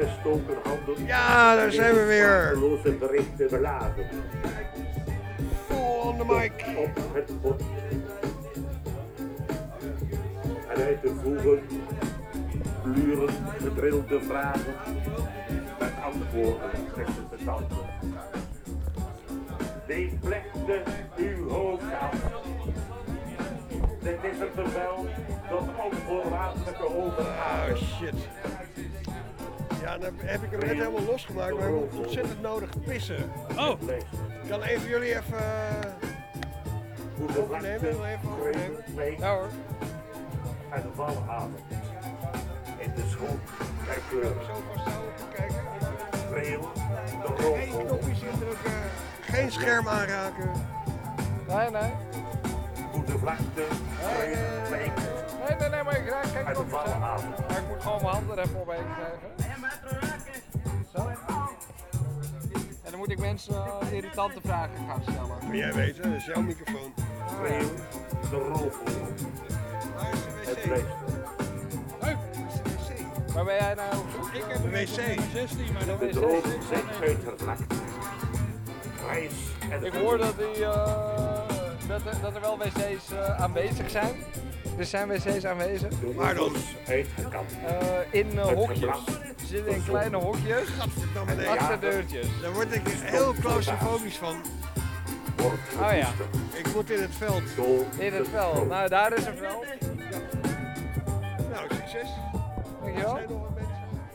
Gestoken handen. Ja, daar zijn we weer. Loze berichten beladen. Vol on the mic. Op het bord. En uit de voegen gluren gedrilde vragen met antwoorden tussen de tanden. Neem plechtig uw hoofd af. Dit is een bevel tot onvoorwaardelijke overgave. Oh shit. Ja, dan heb ik hem net helemaal losgemaakt, maar ik moet ontzettend nodig pissen. Oh! Kan even jullie even overnemen? Ja hoor. En de valhaven. In de schoen en kleur. Zo vasthouden te kijken. Schreeuw, de Geen roffel. knopjes indrukken. Geen scherm aanraken. Nee. Goede vlakte, schreeuw, leek. Nee, maar ik raak geen En de knopjes aan. valhaven. Maar ik moet gewoon mijn handen er even omheen krijgen. Zo. En dan moet ik mensen irritante vragen gaan stellen. Maar jij weet, hè, dat is jouw microfoon. Schreeuw, de roffel. Waar is de Het wc? leek. Waar ben jij nou op zoek? Ik heb De wc. 16, maar dat De wc. droom zijn uitgevlakt. Grijs en Ik hoor dat, dat er wel wc's aanwezig zijn. Er zijn wc's aanwezig. Waar dan? Uitgekant. In hokjes. Ze zitten in kleine hokjes. Gadverdamme nee. Achterdeurtjes. Daar word ik heel claustrofobisch van. Wordt Oh ja. Ik moet in het veld. In het veld. Nou, daar is een veld. Nou, succes. Dankjewel. Zijn er nog wat mensen?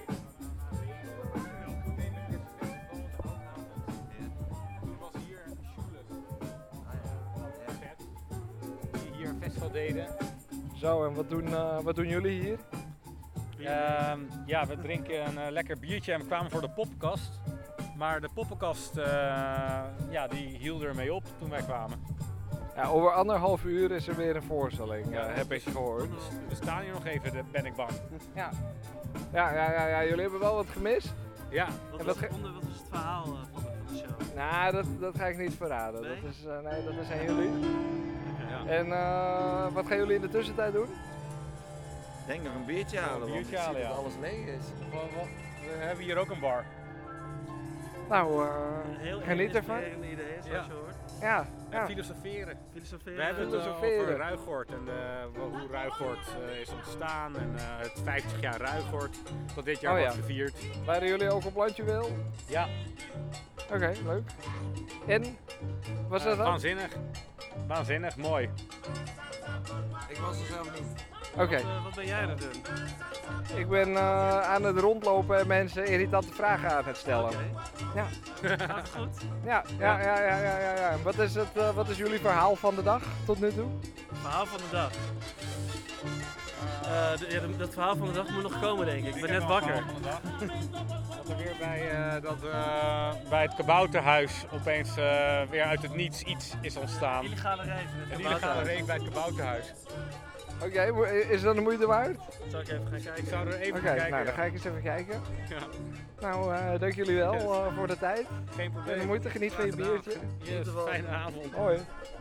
die hier een festival deden. Zo, en wat doen jullie hier? Ja, we drinken een lekker biertje en we kwamen voor de poppenkast. Maar de poppenkast die hield ermee op toen wij kwamen. Ja, over 1,5 uur is er weer een voorstelling, Ja, heb ik gehoord. Dus we staan hier nog even, ben ik bang. Ja. Ja, jullie hebben wel wat gemist. Ja, En Wat was het verhaal van de show? Nou, dat ga ik niet verraden. Nee? Dat is aan jullie. ja. En wat gaan jullie in de tussentijd doen? Ik denk nog een biertje halen, Een want biertje ik zie halen, dat ja. alles leeg is. We hebben hier ook een bar. Nou, Een heel geniet ervan. inspirerende idee, zoals je hoort. Ja. En filosoferen. Filosoferen. We hebben het Filosoferen. over Ruigoord en hoe Ruigoord is ontstaan en het 50 jaar Ruigoord dat dit jaar Oh, wordt ja. gevierd. Waren jullie ook op landjuweel? Ja, Oké, leuk. En? Was dat dan? Waanzinnig, mooi. Ik was er zelf niet. Oké. Wat ben jij aan het doen? Ik ben aan het rondlopen en mensen irritante vragen aan het stellen. Oké. Ja. Gaat het goed? Ja. Wat is jullie verhaal van de dag tot nu toe? Verhaal van de dag. Dat verhaal van de dag moet nog komen, denk ik. Ik ben net wakker. Dat er weer bij het kabouterhuis opeens weer uit het niets iets is ontstaan. Illegale rave. Een illegale rave bij het kabouterhuis. Oké, is dat de moeite waard? Zal ik even gaan kijken? Ik zou er even Oké, kijken. nou dan ja. ga ik eens even kijken. Ja. Nou, dank jullie wel voor de tijd Geen en de probleem. moeite. Geniet van je biertje. Yes, fijne avond. Hoi.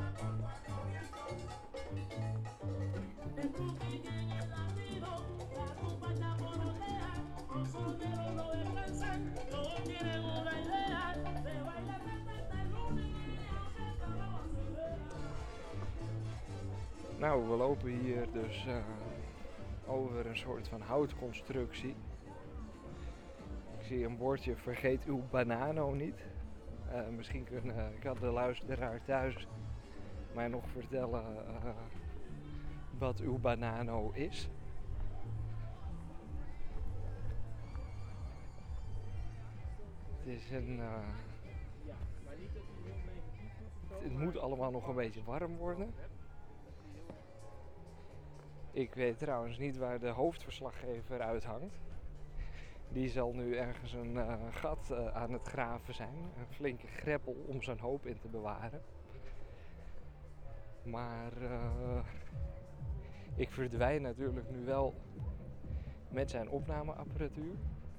Nou, we lopen hier dus over een soort van houtconstructie. Ik zie een bordje, vergeet uw banano niet. Misschien kan de luisteraar thuis mij nog vertellen wat uw banano is. Het is een... het moet allemaal nog een beetje warm worden. Ik weet trouwens niet waar de hoofdverslaggever uithangt. Die zal nu ergens een gat aan het graven zijn. Een flinke greppel om zijn hoop in te bewaren. Maar ik verdwijn natuurlijk nu wel met zijn opnameapparatuur.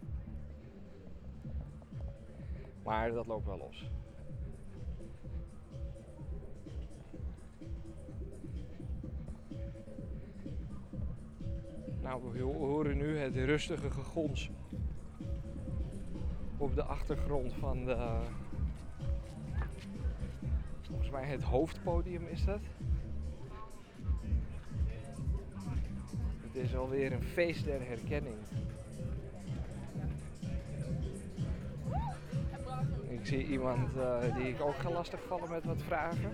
Maar dat loopt wel los. Nou, we horen nu het rustige gegons op de achtergrond van de... Volgens mij het hoofdpodium is dat. Het is alweer een feest der herkenning. Ik zie iemand die ik ook ga lastigvallen met wat vragen.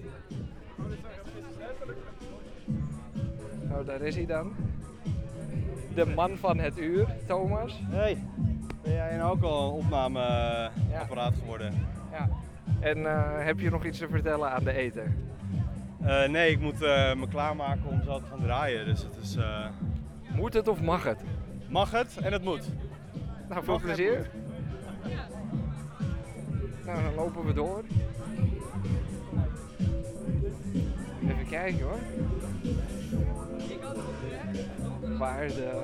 Nou, daar is hij dan. De man van het uur, Thomas. Hey, ben jij nou ook al een opnameapparaat geworden? Ja. En heb je nog iets te vertellen aan de eter? Nee, ik moet me klaarmaken om zo te gaan draaien. Dus het is... Moet het of mag het? Mag het en het moet. Nou, veel plezier. Nou, dan lopen we door. Even kijken hoor. Waar de...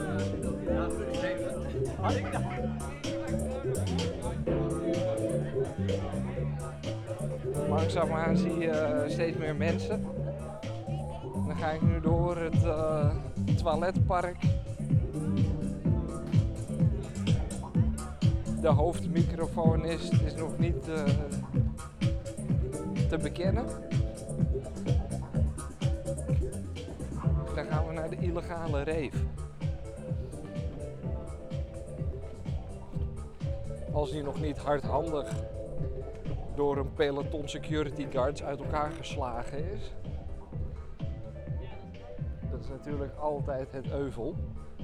Langzaamaan zie je steeds meer mensen. Dan ga ik nu door het toiletpark. De hoofdmicrofonist is nog niet te bekennen. Dan gaan we naar de illegale rave. Als die nog niet hardhandig door een peloton security guards uit elkaar geslagen is. Dat is natuurlijk altijd het euvel.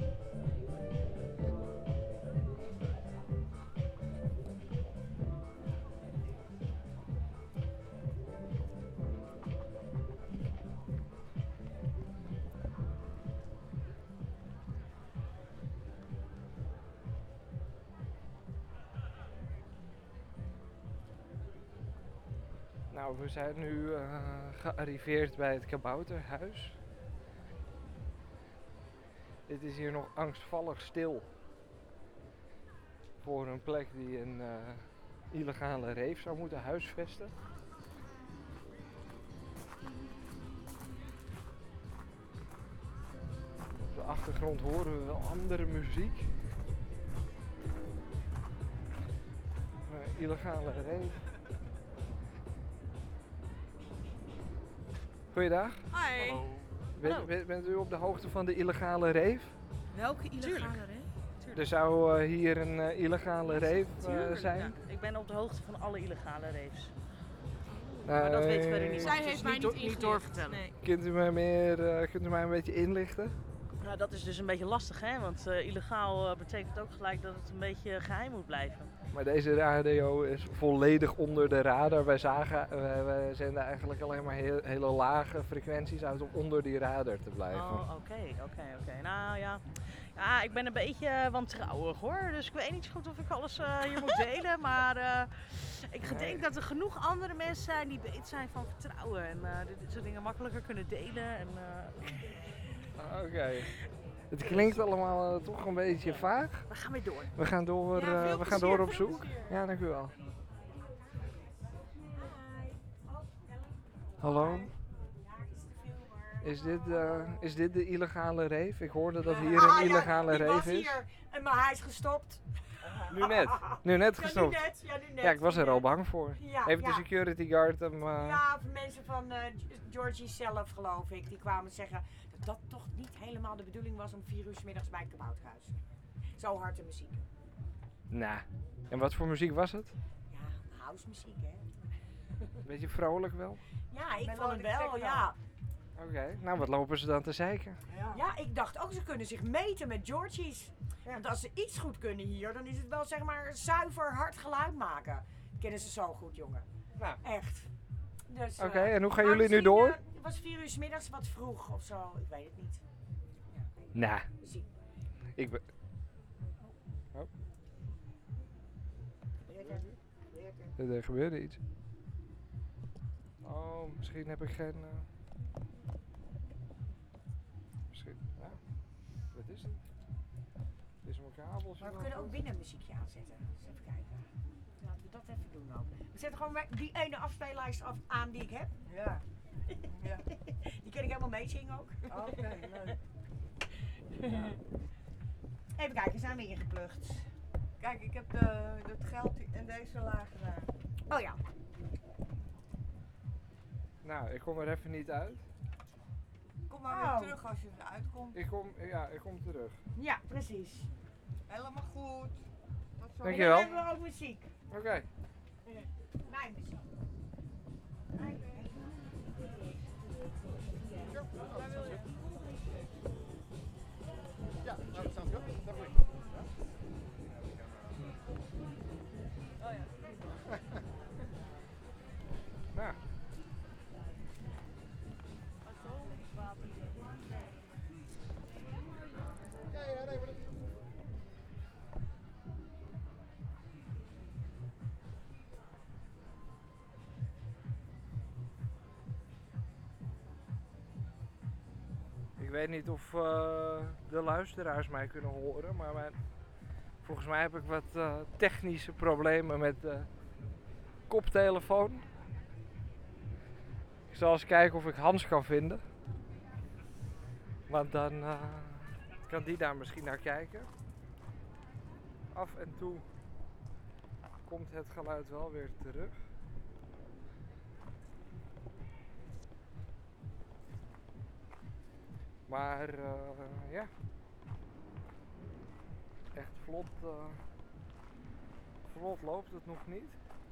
Nou, we zijn nu gearriveerd bij het Kabouterhuis. Dit is hier nog angstvallig stil. Voor een plek die een illegale rave zou moeten huisvesten. Op de achtergrond horen we wel andere muziek. Illegale rave. Goeiedag. Hi. Bent u op de hoogte van de illegale rave? Welke illegale rave? Er zou hier een illegale rave zijn. Ja, ik ben op de hoogte van alle illegale raves. Maar dat weet verder niet. Zij heeft mij niet doorvertellen. Nee. Kunt u mij een beetje inlichten? Nou, dat is dus een beetje lastig, hè? Want illegaal betekent ook gelijk dat het een beetje geheim moet blijven. Maar deze radio is volledig onder de radar. Wij zenden eigenlijk alleen maar hele lage frequenties uit om onder die radar te blijven. Oh, oké. Nou ja. Ja, ik ben een beetje wantrouwig hoor. Dus ik weet niet zo goed of ik alles hier moet delen. Maar ik denk dat er genoeg andere mensen zijn die beter zijn van vertrouwen. En dit soort dingen makkelijker kunnen delen. En, Oké. Het klinkt allemaal toch een beetje vaag. We gaan weer door. We gaan door op zoek. Ja, dank u wel. Hallo? Is dit de illegale rave? Ik hoorde dat hier een illegale rave is. Maar hij is gestopt. Nu net gestopt. Ja, nu net. Ja, ik was er al bang voor. Ja, Heeft de security guard hem... Ja, mensen van Georgie zelf geloof ik. Die kwamen zeggen dat dat toch niet helemaal de bedoeling was om 4 uur 's middags bij het Kabouterhuis. Zo harde muziek. Nou, en wat voor muziek was het? Ja, house muziek hè. Beetje vrolijk wel? Ja, ik vond het wel, ja. Oké, nou wat lopen ze dan te zeiken? Ja, ik dacht ook ze kunnen zich meten met Georgie's. Want als ze iets goed kunnen hier, dan is het wel zeg maar zuiver hard geluid maken. Kennen ze zo goed, jongen. Nou. Echt. Dus, Oké, en hoe gaan jullie nu door? Het was 4 uur 's middags wat vroeg of zo, ik weet het niet. Nou, ik ben... Er gebeurde iets. Oh, misschien heb ik geen... Misschien, ja. Wat is het? Is er een kabeltje? Maar we kunnen ook binnen een muziekje aanzetten. Dus even kijken. Laten we dat even doen ook. We zetten gewoon die ene afspeellijst aan die ik heb. Ja. Die kan ik helemaal meezingen ook. Oké, leuk. Ja. Even kijken, zijn we ingeplucht. Kijk, ik heb het geld in deze laag gedaan. Oh ja. Nou, ik kom er even niet uit. Kom maar weer terug als je eruit komt. Ik kom terug. Ja, precies. Helemaal goed. Tot zo. Dankjewel. En dan hebben we ook muziek. Oké. Mijn muziek. Ja, dat sounds good. Definitely. Oh ja. Nou. Ja, nee, maar dat... Ik weet niet of de luisteraars mij kunnen horen, maar volgens mij heb ik wat technische problemen met de koptelefoon. Ik zal eens kijken of ik Hans kan vinden. Want dan kan die daar misschien naar kijken. Af en toe komt het geluid wel weer terug. Maar ja, echt vlot loopt het nog niet.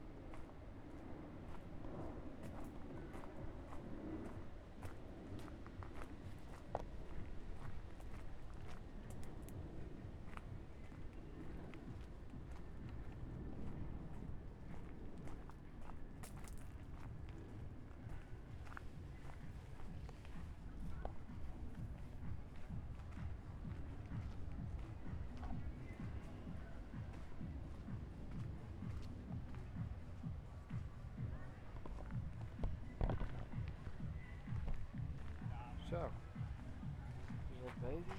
Zo, is dat beter?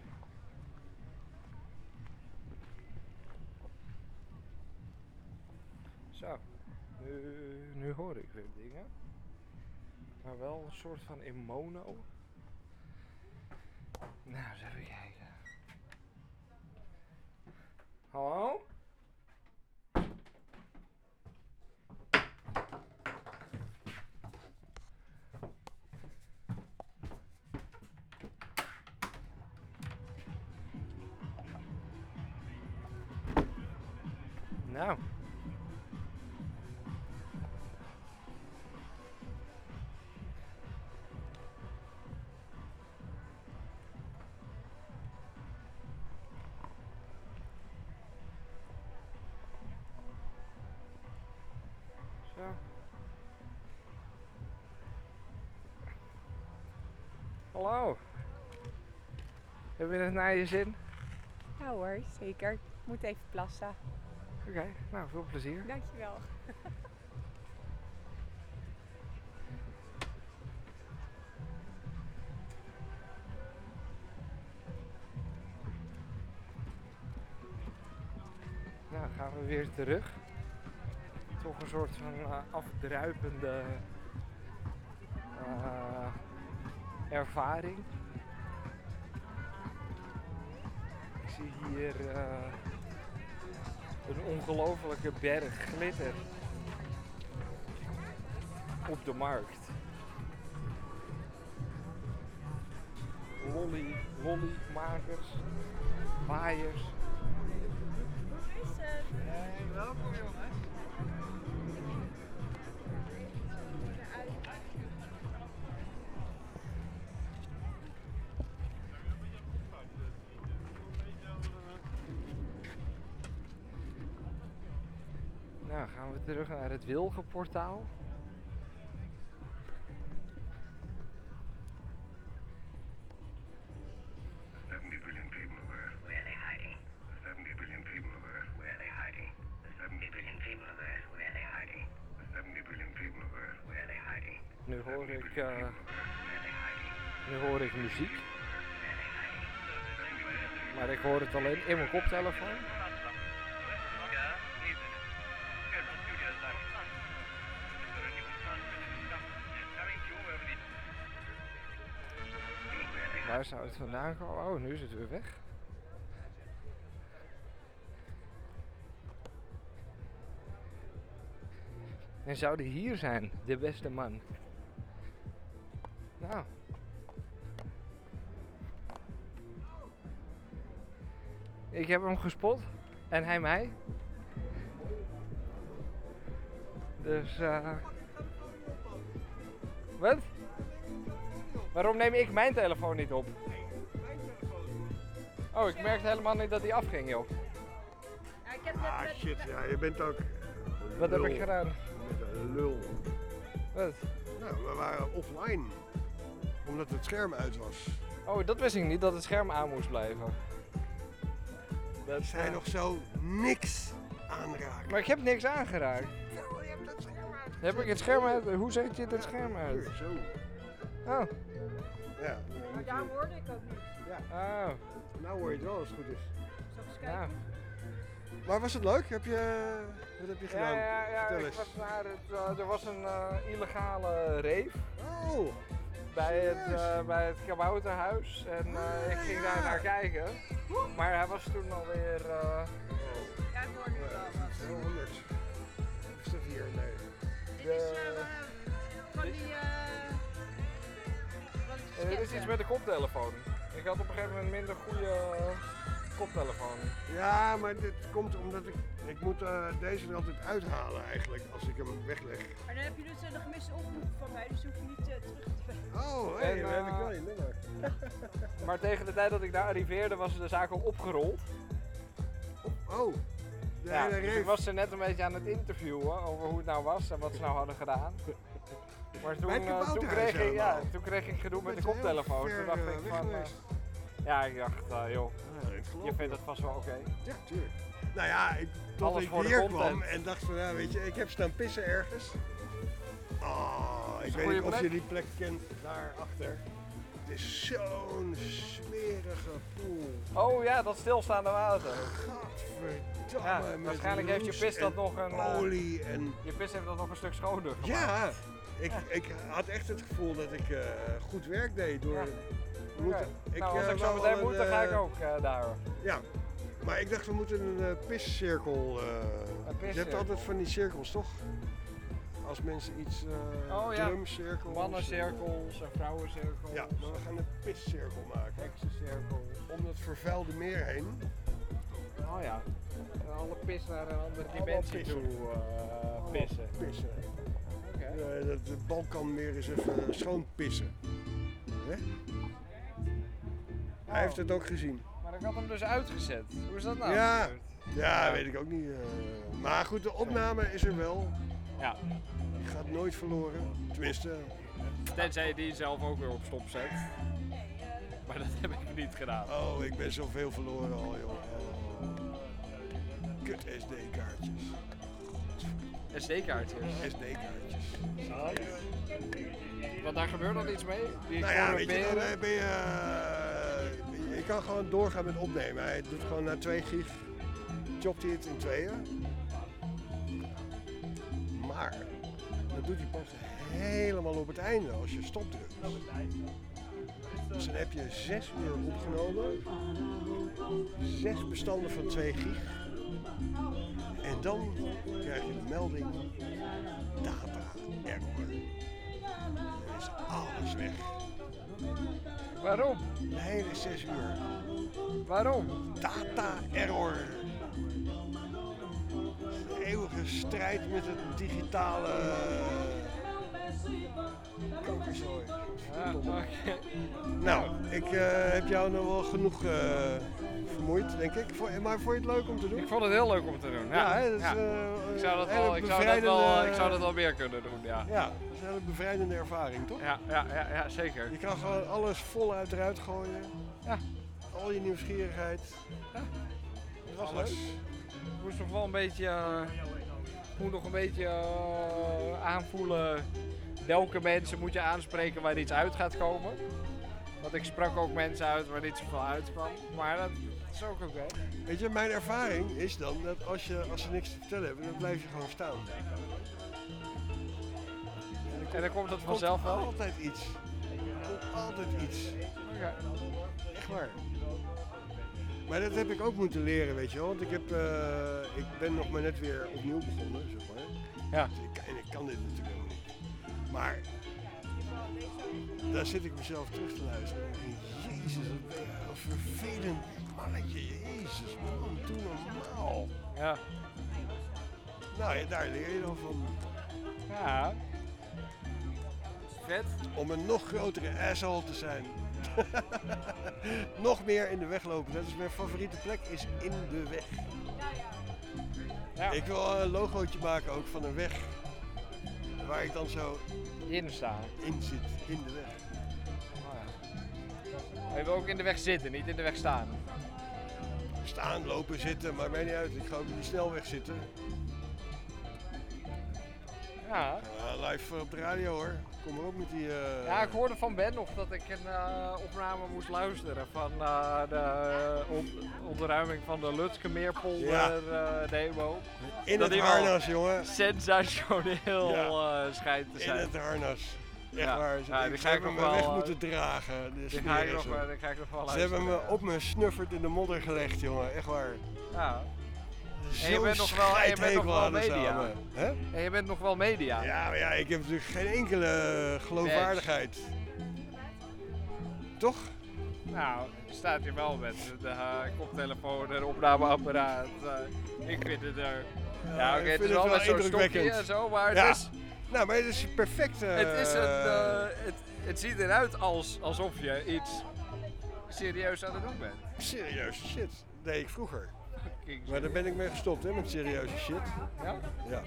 Zo, nu hoor ik weer dingen. Maar wel een soort van in mono. Nou, eens even kijken. Hallo? Nou. Zo. Hallo. Heb je het naar je zin? Ja hoor, zeker. Ik moet even plassen. Oké, nou veel plezier. Dankjewel. Nou, dan gaan we weer terug. Toch een soort van afdruipende ervaring. Ik zie hier een ongelofelijke berg glitter op de markt. Lollymakers, waaiers. Hoe is het? Hey, welkom jongens. Nou, gaan we terug naar het Wilgenportaal. Nu hoor ik muziek. Maar ik hoor het alleen in mijn koptelefoon. Waar zou het vandaan komen? Oh, nu is het weer weg. En zou die hier zijn, de beste man? Nou. Ik heb hem gespot. En hij mij. Dus Wat? Waarom neem ik mijn telefoon niet op? Oh, ik merkte helemaal niet dat hij afging, joh. Ja, ik heb Ah shit, ja, je bent ook... Wat heb lul. ik gedaan? Je bent een lul. Wat? Nou, we waren offline. Omdat het scherm uit was. Oh, dat wist ik niet, dat het scherm aan moest blijven. Dat zijn nog zo niks aanraken. Maar ik heb niks aangeraakt. Nou, je hebt dat scherm uit. Heb ik het scherm uit? Hoe zet je het scherm uit? Hier, zo. Oh. Ja. Maar daar hoorde ik ook niet. Ja. Oh. Nou hoor je het wel als het goed is. Zal ik eens kijken? Ja. Maar was het leuk? Wat heb je gedaan? Ja, Vertel ik eens. was naar het, er was een illegale rave. Oh. Bij het kabouterhuis en ik ging daar naar kijken. Maar hij was toen alweer... Ja, ik hoor nu wel wat. Heel anders. Is dat hier? Nee. Dit is van die... Dit is iets met de koptelefoon. Ik had op een gegeven moment minder goede koptelefoon. Ja, maar dit komt omdat ik moet deze er altijd uithalen eigenlijk als ik hem wegleg. Maar dan heb je dus de gemiste oproep van mij, dus hoef je niet terug te... Oh, hé, dan heb ik wel je nummer. Maar tegen de tijd dat ik daar arriveerde was de zaak al opgerold. Oh, de Ja, hele dus rave. ik was ze net een beetje aan het interviewen over hoe het nou was en wat ze nou hadden gedaan. Maar Bij het toen kabouterhuis kreeg ik, ja, helemaal. toen kreeg ik gedoe met de Je bent heel koptelefoon. ver, Toen dacht ik weg van, geweest. ja, ik dacht, joh, ik geloof je vindt het. het vast wel oké. Ja, tuurlijk. Nou ja, tot Alles ik voor de hier content. kwam en dacht van, ja, weet je, ik heb staan pissen ergens. Oh, ik een weet goede niet of plek? je die plek kent, daarachter. Het is zo'n smerige poel. Oh ja, dat stilstaande water. Gadverdamme. Ja, met waarschijnlijk heeft je roes pis dat en nog een... olie en... Je pis heeft dat nog een stuk schoner gemaakt. Ja, ik had echt het gevoel dat ik goed werk deed door... Oké. Nou, als ik zo wou meteen al moet, dan een, ga ik ook daar. Ja, maar ik dacht we moeten een piscirkel... je hebt piscirkel. altijd van die cirkels, toch? Als mensen iets... Oh ja, drumcirkels. mannencirkels en vrouwencirkels. Ja, maar we gaan een piscirkel maken. Heksencirkels. Om het vervuilde meer heen. Oh ja. En alle pis naar een andere Allemaal dimensie pissen. toe pissen. Pissen. Oké. Dat de Balkanmeer eens even schoon pissen. Hè? Hij heeft het ook gezien. Maar ik had hem dus uitgezet. Hoe is dat nou? Ja, gebeurd? ja, weet ik ook niet. Maar goed, de opname is er wel. Ja. Die gaat nooit verloren. Tenminste, Tenzij je die zelf ook weer op stop zet. Maar dat heb ik niet gedaan. oh, ik ben zoveel verloren al, joh. Kut SD-kaartjes. SD-kaartjes. SD-kaartjes. Want daar gebeurt dan iets mee? Die Nou ja, weet je, dan corrumperen? ben je kan gewoon doorgaan met opnemen. Hij doet gewoon na 2 gig, chopt hij het in tweeën. Maar, dat doet hij pas helemaal op het einde als je stopdrukt. Dus dan heb je 6 uur opgenomen, 6 bestanden van 2 gig. En dan krijg je de melding, data error. Dan is alles weg. Waarom? De hele 6 uur. Waarom? Data error. Een eeuwige strijd met het digitale kokerzooi. Ja, oké. Nou, ik heb jou nog wel genoeg vermoeid, denk ik. Maar vond je het leuk om te doen? Ik vond het heel leuk om te doen. Ja, hè, dat is, ja. Ik zou dat hele wel, ik zou dat wel meer kunnen doen, ja. Ja, dat is een hele bevrijdende ervaring, toch? Ja, zeker. Je kan gewoon alles voluit eruit gooien. Ja. Al je nieuwsgierigheid. Dat was Alles. leuk. Ik moest nog wel een beetje, aanvoelen welke mensen moet je aanspreken waar iets uit gaat komen. Want ik sprak ook mensen uit waar niet zoveel uitkwam. Maar dat is ook oké. Weet je, mijn ervaring is dan dat als ze niks te vertellen hebben, dan blijf je gewoon staan. En dan komt het vanzelf wel? Altijd iets. Er komt altijd iets. Oké. Echt waar. Maar dat heb ik ook moeten leren, weet je wel. Want ik ben nog maar net weer opnieuw begonnen, zeg maar. Ja. En ik kan dit natuurlijk helemaal niet. Maar daar zit ik mezelf terug te luisteren. En ik denk, jezus, wat ben je een vervelend mannetje. Jezus, man, doe normaal. Ja. Nou ja, daar leer je dan van. Ja. Vet. Om een nog grotere asshole te zijn. Nog meer in de weg lopen. Dat is mijn favoriete plek, is in de weg. Ja. Ik wil een logootje maken ook van een weg. Waar ik dan zo in sta. In zit, in de weg. Oh ja. Maar je wil ook in de weg zitten, niet in de weg staan. Staan, lopen, zitten, maakt mij niet uit. Ik ga ook op die snelweg zitten. Ja. Live op de radio hoor. Kom maar op met die... Ja, ik hoorde van Ben nog dat ik een opname moest luisteren van de ontruiming van de Lutkemeerpolder demo. In dat het harnas, jongen. Sensationeel schijnt te zijn. In het harnas. Echt Ja. waar. Ja, die Ze ga ik hebben nog me wel, weg moeten dragen. die ga ik nog wel Ze luisteren. hebben me op mijn snuffert in de modder gelegd, jongen. Echt waar. Ja. En je Zo'n bent nog wel scheidhekel aan de media. samen. Hè? En je bent nog wel media. Ja, maar ja, ik heb natuurlijk geen enkele geloofwaardigheid. Toch? Nou, je staat hier wel met de koptelefoon en opnameapparaat. Ik vind het er... Ja, oké, het is wel met zo'n stokje en zo, maar ja. het is... Nou, maar het is perfect. Het is het ziet eruit alsof je iets serieus aan het doen bent. Serieuze shit. Dat deed ik vroeger. Maar daar ben ik mee gestopt, hè, met serieuze shit. Ja? Ja.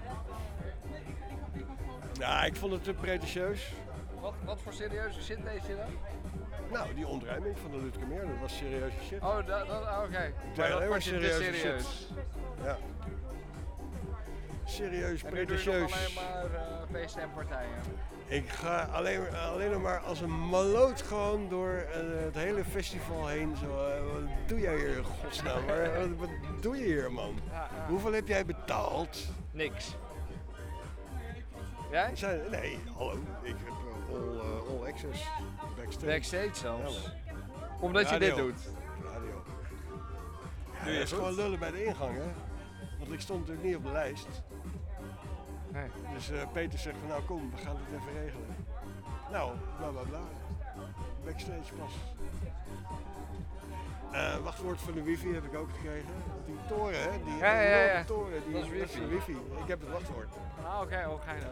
Nou, ik vond het te pretentieus. Wat voor serieuze shit deed je dan? Nou, die ontruiming van de Lutkemeer, dat was serieuze shit. Oh, oké. Maar dat vond je te serieus. Ja. Serieus, en nu doe je pretentieus. nog alleen maar feesten en partijen. Ik ga alleen nog maar als een maloot gewoon door het hele festival heen. Zo, wat doe jij hier in godsnaam? Wat doe je hier, man? Ja. Hoeveel heb jij betaald? Niks. Jij? Nee, hallo. Ik heb all access. Backstage. Backstage zelfs? Ja, omdat je dit doet? Radio. Ja, Doe je dat is goed? gewoon lullen bij de ingang, hè? Want ik stond natuurlijk niet op de lijst. Nee. Dus Peter zegt van nou kom, we gaan het even regelen. Nou, bla bla bla. Backstage pas. Wachtwoord van de wifi heb ik ook gekregen. Die toren, hè? Die enorme toren, die dat is wifi. de wifi. Ik heb het wachtwoord. Ah, oké, ook geinig.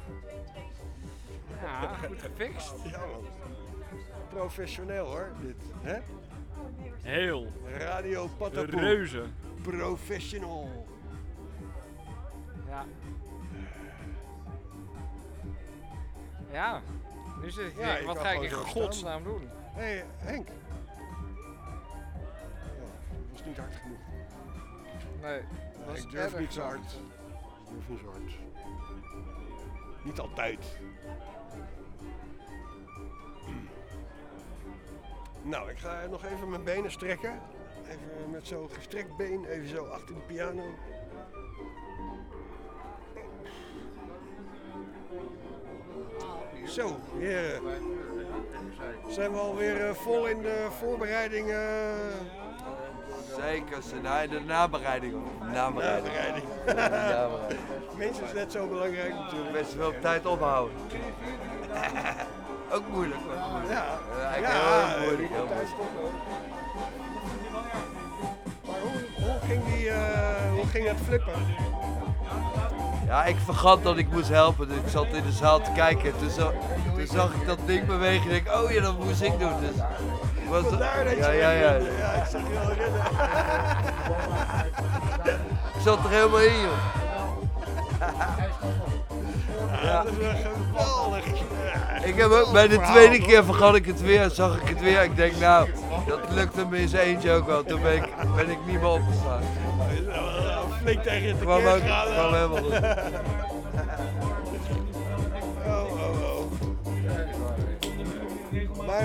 Ja, goed gefixt. Ja man. Professioneel hoor, dit. Hè? Heel. Radio Patapoe. Reuze. Professional. Ja. Ja. Nu zit ik te denken, wat ga ik in godsnaam doen? Hé, Henk. Dat was niet hard genoeg. Nee, dat was ik durf erg niet zo zacht. hard. Ik durf niet zo hard. Niet altijd. Nou, ik ga nog even mijn benen strekken. Even met zo'n gestrekt been, even zo achter de piano. Zo, heren. Zijn we alweer vol in de voorbereidingen? Zeker, de nabereiding. Nabereiding. Mensen is net zo belangrijk natuurlijk. Best wel op tijd ophouden. Ook moeilijk. Ja, heel moeilijk. op tijd stoppen. Maar hoe ging het flippen? Ja, ik vergat dat ik moest helpen, dus ik zat in de zaal te kijken. Toen zag ik dat ding bewegen en ik dacht, oh ja, dat moest ik doen. Dus Vandaar dat je ja, ik zag je al rennen. ik zat er helemaal in, joh. Ja, dat is wel geweldig. Ik heb ook bij de tweede keer vergat ik het weer, zag ik het weer. Ik denk, nou, dat lukte me in zijn eentje ook wel. Toen ben ik niet meer opgestaan. Flink tegen het Kwam verkeer gaan. kwam helemaal goed. Oh. Maar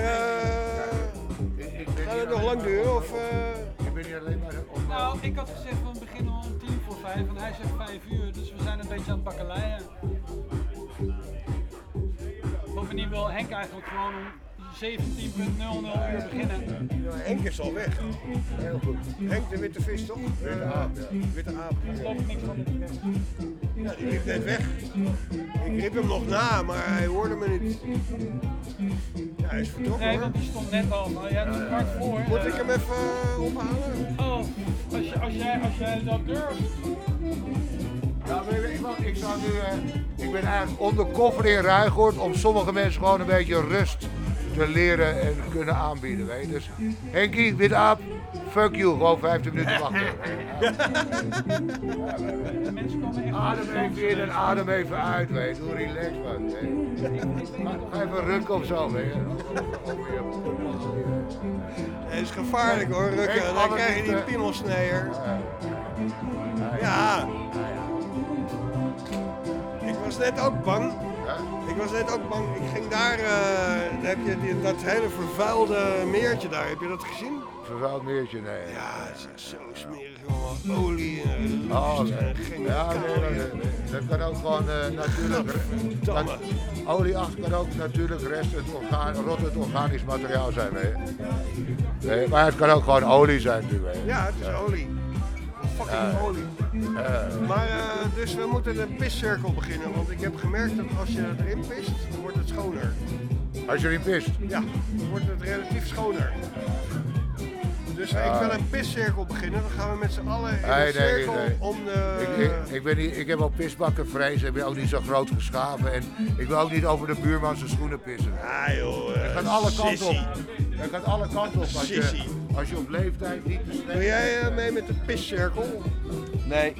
gaat het nog lang duren of? Nou, ik had gezegd we beginnen om 5:10 en hij zegt 5 uur, dus we zijn een beetje aan het bakkeleien. Bovendien wil Henk eigenlijk gewoon om 17:00 beginnen. Henk is al weg. Heel goed. Henk de witte vis toch? Witte aap. Witte aap. Ik geloof niks van dit. Ja, die liep net weg. Ik riep hem nog na, maar hij hoorde me niet. Ja, hij is vertrokken Nee, hoor. want die stond net al. Nou, jij hebt het kwart voor. Moet ik hem even ophalen? Oh, als jij dat durft. Ja, weet je wat, ik ben eigenlijk undercover in Ruigoord om sommige mensen gewoon een beetje rust te leren en kunnen aanbieden. Weet je. Dus Henkie, wit aap, fuck you, gewoon 15 minuten wachten. Adem even in en adem even uit, weet je. Doe relax man. Ga even rukken of zo, weet je. Het is gevaarlijk hoor, rukken. Dan krijg je die piemelsnijder. Ja. Ik was net ook bang. Ik ging daar, dan heb je dat hele vervuilde meertje daar. Heb je dat gezien? Vervuild meertje, nee. Ja, het is echt zo smerig allemaal. Olie en nee. Dat kan ook gewoon natuurlijk. Olie kan ook natuurlijk rottend organisch materiaal zijn, weet je. Nee, maar het kan ook gewoon olie zijn natuurlijk. Ja, het is olie. Fucking olie. Maar dus we moeten een piscirkel beginnen, want ik heb gemerkt dat als je erin pist, dan wordt het schoner. Als je erin pist? Ja, dan wordt het relatief schoner. Dus ik wil een piscirkel beginnen, dan gaan we met z'n allen in een cirkel om de... Ik heb al pisbakken vrezen, ik ben ook niet zo groot geschaven en ik wil ook niet over de buurman zijn schoenen pissen. Ah joh, het gaat alle kanten op. Het gaat alle kanten op als je op leeftijd niet te snel... Doe jij mee met de piscirkel? Nee.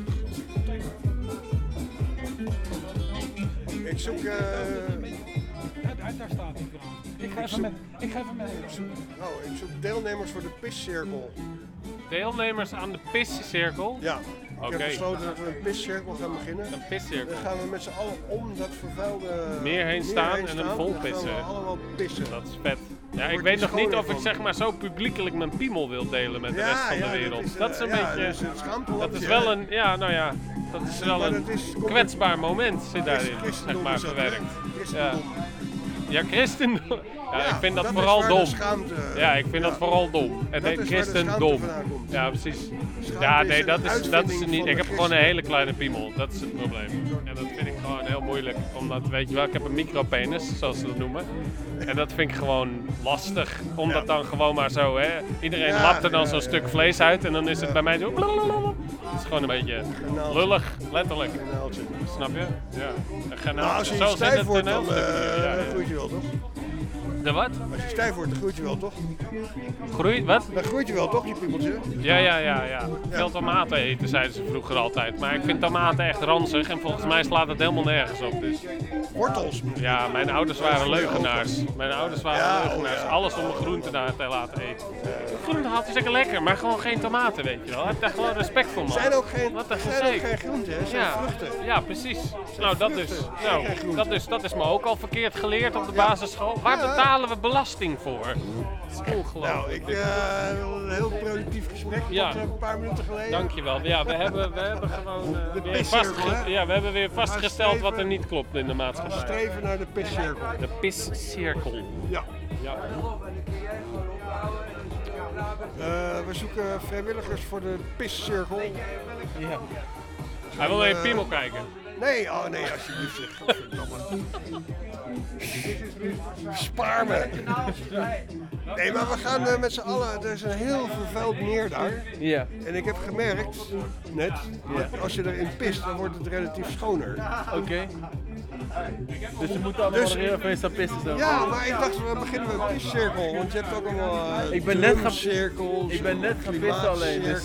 Ik zoek... Daar staat hij. Ik ga even mee. Ik zoek deelnemers voor de piscirkel. Deelnemers aan de piscirkel? Ja. Ik Oké. heb besloten dat we een piscirkel gaan beginnen. Een piscirkel. Dan gaan we met z'n allen om dat vervuilde meer heen staan en hem vol pissen. Dan gaan we allemaal pissen. Dat is vet. Ja, ik weet nog niet of ik zeg maar zo publiekelijk mijn piemel wil delen met de rest van de wereld. Dat is een beetje... Dat is wel een... Ja, nou ja. Dat is wel een kwetsbaar moment zit daarin, zeg maar, verwerkt. Ja, christendom. Ja, ik vind dat vooral dom. Ja, ik vind dat vooral dom. Het heet christendom. Ja, precies. Ja, nee, dat is niet. Ik heb gewoon een hele kleine piemel. Dat is het probleem. En dat vind ik gewoon heel moeilijk. Omdat, weet je wel, ik heb een micropenis, zoals ze dat noemen. En dat vind ik gewoon lastig. Om dat dan gewoon maar zo, hè. Iedereen lapt er dan zo'n stuk vlees uit en dan is het bij mij zo... Het is gewoon een beetje lullig, letterlijk. Snap je? Ja. Nou, als je stijf wordt, dan groeit je wel, toch? De wat? Als je stijf wordt, dan groeit je wel, toch? Wat? Dan groeit je wel, toch, je piemeltje? Ja. Veel tomaten eten, zeiden ze vroeger altijd. Maar ik vind tomaten echt ranzig en volgens mij slaat het helemaal nergens op. Dus. Wortels? Ja, mijn ouders waren leugenaars. Alles om mijn groenten daar te laten eten. Groenten had is lekker lekker, maar gewoon geen tomaten, weet je wel. Heb daar gewoon respect voor, man. Zijn ook geen groenten, hè? Zijn vruchten. Ja, precies. Nou, dat is me ook al verkeerd geleerd op de basisschool. Waar betalen we belasting voor? Dat is ongelooflijk. Nou, ik wil een heel productief gesprek een paar minuten geleden. Dankjewel. Ja, we hebben gewoon we hebben weer vastgesteld wat er niet klopt in de maatschappij. We streven naar de piscirkel. De piscirkel. Ja. We zoeken vrijwilligers voor de piscirkel. Ja. Hij wil naar je piemel kijken. Nee, alsjeblieft zeg. Godverdomme. Spaar me. Nee, maar we gaan met z'n allen, er is een heel vervuild meer daar. Ja. En ik heb gemerkt, net, dat als je erin pist, dan wordt het relatief schoner. Oké. Dus je moet allemaal nog heel even staan pissen zo. Ja, maar ik dacht, we beginnen met een piscirkel, want je hebt ook allemaal ik ben net gaan pissen alleen. Dus.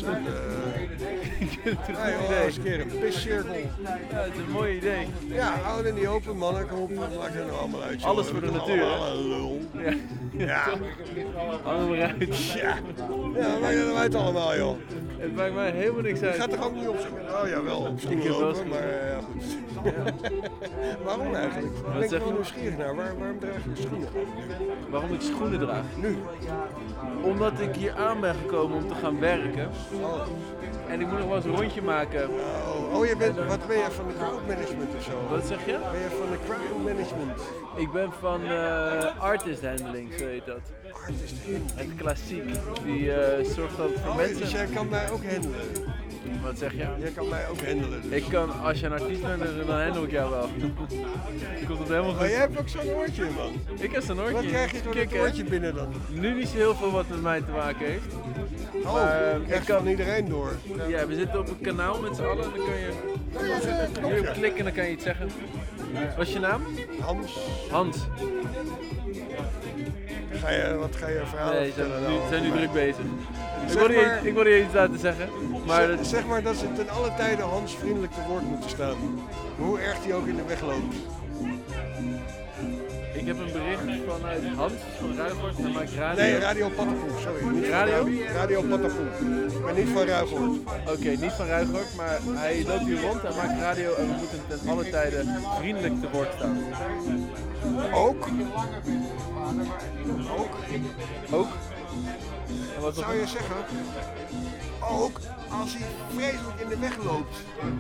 Ik vind het een goed idee. Eens een keer een piscirkel. Ja, het is een mooi idee. Ja, houd in die open mannen, kom op, maak er nou allemaal uit. Alles voor de natuur. Lul. Ja. Hang er uit. Ja, maak er nou uit allemaal, joh. Het maakt mij helemaal niks uit. Je gaat er ook niet op schoenen. Oh jawel, op schoenen lopen, maar ja goed. Waarom eigenlijk? Ik ben gewoon nieuwsgierig naar. Waarom draag je schoenen? Waarom ik schoenen draag? Nu? Omdat ik hier aan ben gekomen om te gaan werken. En ik moet nog wel eens een rondje maken. Wat ben je van de crowd management of zo? Wat zeg je? Ben je van de crowd management? Ik ben van artist handling, zo heet dat. Artist handling? Het klassiek. Die zorgt dat voor mensen... Dus jij kan mij ook handelen? Wat zeg je? Jij kan mij ook handelen. Dus. Ik kan, als je een artiest bent, dan handel ik jou wel. Komt het helemaal goed. Maar jij hebt ook zo'n oortje, man. Ik heb zo'n oortje. Wat krijg je door dat oortje binnen dan? Nu niet zo heel veel wat met mij te maken heeft. Ik kan iedereen door. Ja, we zitten op een kanaal met z'n allen en dan kun je hierop klikken en dan kan je iets zeggen. Wat is je naam? Hans. Hans. Wat ga je verhalen Nee, ze zijn nu druk bezig. Ik wilde je iets laten zeggen. Maar zeg maar dat ze ten alle tijde Hans vriendelijk te woord moeten staan. Hoe erg die ook in de weg loopt. Ik heb een bericht vanuit Hans van Ruigoord. Hij maakt radio. Nee, Radio Pattenpoel, sorry. Niet Radio? Radio Pattenpoel. Maar niet van Ruigoord. Oké, niet van Ruigoord, maar hij loopt hier rond, hij maakt radio en we moeten ten alle tijden vriendelijk te woord staan. Ook? Ook? En wat zou je zeggen? Ook als hij vreselijk in de weg loopt.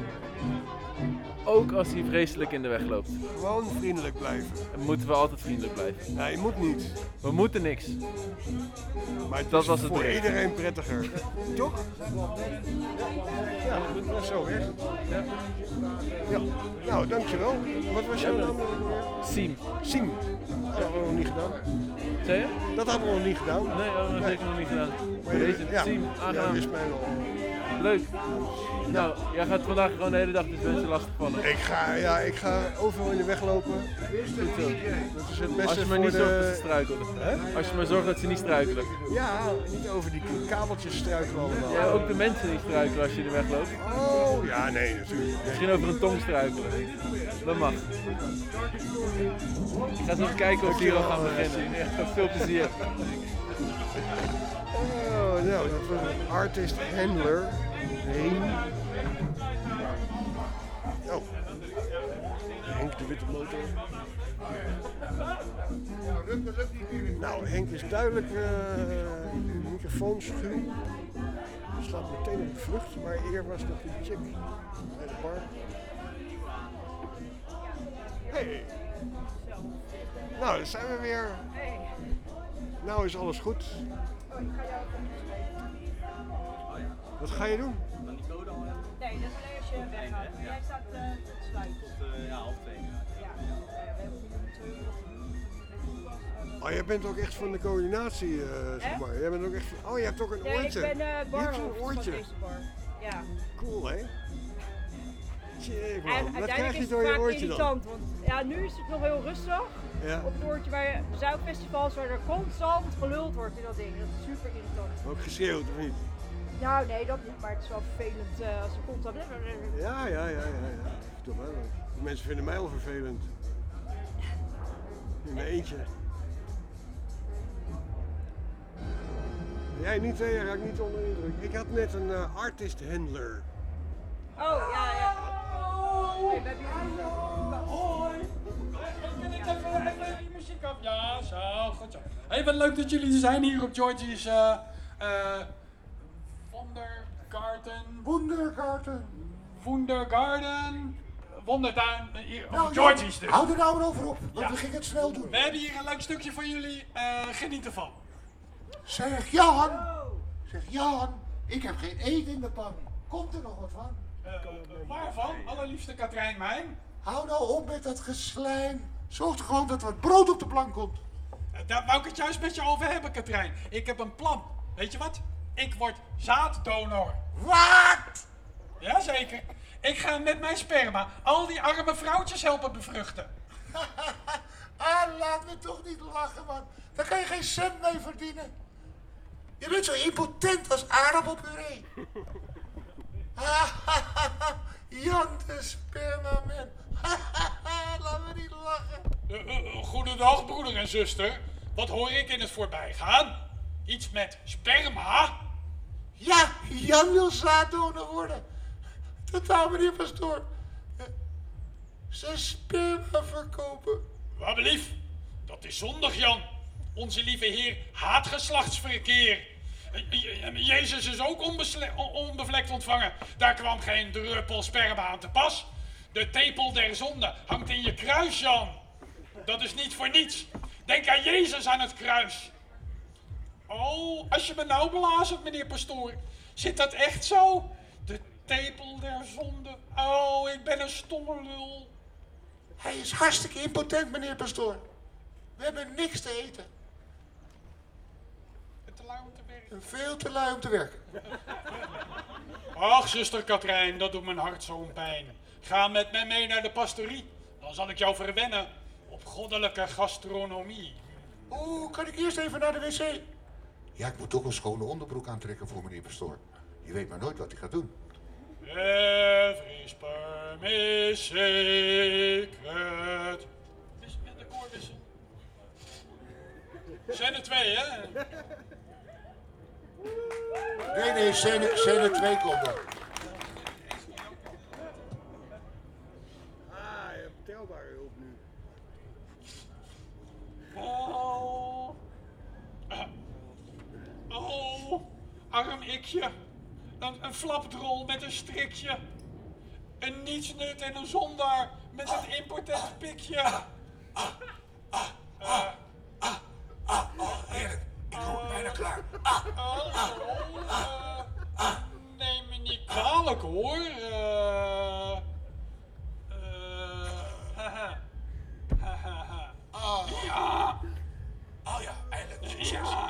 Ook als hij vreselijk in de weg loopt. Gewoon vriendelijk blijven. En moeten we altijd vriendelijk blijven? Nee, je moet niet. We moeten niks. Maar dat was het voor bericht. iedereen prettiger. Toch? Ja, zo werkt het. Ja. Nou, dankjewel. Wat was jouw naam? Siem. Siem. Dat hebben we nog niet gedaan. Zei je? Dat hebben we nog niet gedaan. Nee, dat hebben we zeker nog niet gedaan. Maar Deze, ja, Siem, ja, aangenaam. wist mij wel. Leuk. Nou, jij gaat vandaag gewoon de hele dag dus mensen lastigvallen. Ik ga overal in de weg lopen. Goed zo. Dat is het beste. Als je maar niet zorgt dat ze struikelen. Als je maar zorgt dat ze niet struikelen. Ja, niet over die kabeltjes struikelen allemaal. Ja, ook de mensen niet struikelen als je er wegloopt. Oh, ja, nee, natuurlijk. Misschien over een tong struikelen. Dat mag. Ik ga eens even kijken of we hier al gaan beginnen. Ja, veel plezier. Oh, nou, dat was een artist handler. Heen. Oh. Henk de Witte Motor. Nou, Henk is duidelijk microfoonschuw. Slaat meteen op de vlucht, maar eer was nog die chick bij de bar. Hey. Nou, daar zijn we weer. Nou is alles goed. Wat ga je doen? Nee, dat is alleen als je weggaat. Jij staat te sluiten. Tot 1:30. Oh, jij bent ook echt van de coördinatie, zeg maar. Jij bent ook echt van... Oh, je hebt ook een oortje. Nee, ik ben barhoofd zo'n oortje. van deze bar. Ja. Cool, hè? Tjie, man. En Wat krijg je is door het je vaak oortje irritant, dan? want ja, nu is het nog heel rustig. Ja. Op het oortje bij zuidfestivals waar er constant geluld wordt in dat ding. Dat is super irritant. Ook geschreeuwd, of niet? Nou, nee, dat niet, maar het is wel vervelend als er constant... Ja. Toch wel. De mensen vinden mij al vervelend. In mijn eentje. Jij niet, hè? Jij raakt niet onder de indruk. Ik had net een artist handler. Oh, ja. Hoi! Kan ik even die muziek af? Ja, zo, goed zo. Hey, wat leuk dat jullie er zijn hier op Georgie's Wondergarden, Wondertuin, hier op Georgie's dus. Houd er nou maar over op, want we gingen het snel doen. We hebben hier een leuk stukje voor jullie, geniet ervan. Zeg Jan, ik heb geen eten in de pan. Komt er nog wat van? Waarvan, allerliefste Katrijn Mijn? Hou nou op met dat geslijm. Zorg er gewoon dat er wat brood op de plank komt. Daar wou ik het juist met je over hebben, Katrijn. Ik heb een plan. Weet je wat? Ik word zaaddonor. Wat? Jazeker. Ik ga met mijn sperma al die arme vrouwtjes helpen bevruchten. Laat me toch niet lachen, man. Daar kan je geen cent mee verdienen. Je bent zo impotent als aardappelpuree. Jan de spermaman. Laat me niet lachen. Goedendag, broeder en zuster. Wat hoor ik in het voorbijgaan? Iets met sperma? Ja, Jan wil zaaddonor worden. Totaal, meneer pastoor. Zijn sperma verkopen. Wat lief, dat is zondig, Jan. Onze lieve heer haat geslachtsverkeer. Jezus is ook onbevlekt ontvangen. Daar kwam geen druppel sperma aan te pas. De tepel der zonde hangt in je kruis, Jan. Dat is niet voor niets. Denk aan Jezus aan het kruis. Oh, als je me nou belazert, meneer pastoor. Zit dat echt zo? De tepel der zonde. Oh, ik ben een stomme lul. Hij is hartstikke impotent, meneer pastoor. We hebben niks te eten. Te lui om te werken. Veel te lui om te werken. Ach, zuster Katrijn, dat doet mijn hart zo'n pijn. Ga met mij mee naar de pastorie. Dan zal ik jou verwennen op goddelijke gastronomie. Oeh, kan ik eerst even naar de wc? Ja, ik moet toch een schone onderbroek aantrekken voor meneer pastoor. Je weet maar nooit wat hij gaat doen. Every sperm is sacred. Dus met de koorwissel. Zijn er 2, hè? Nee, scène 2 komt er. Je hebt telbare hulp nu. Oh. Oh, arm ikje. Een flapdrol met een strikje. Een nietsnut en een zondaar met een impotent pikje. Heerlijk. Ik hoor bijna klaar. Neem me niet kwalijk, hoor. Ja. Oh ja, eindelijk. Ja.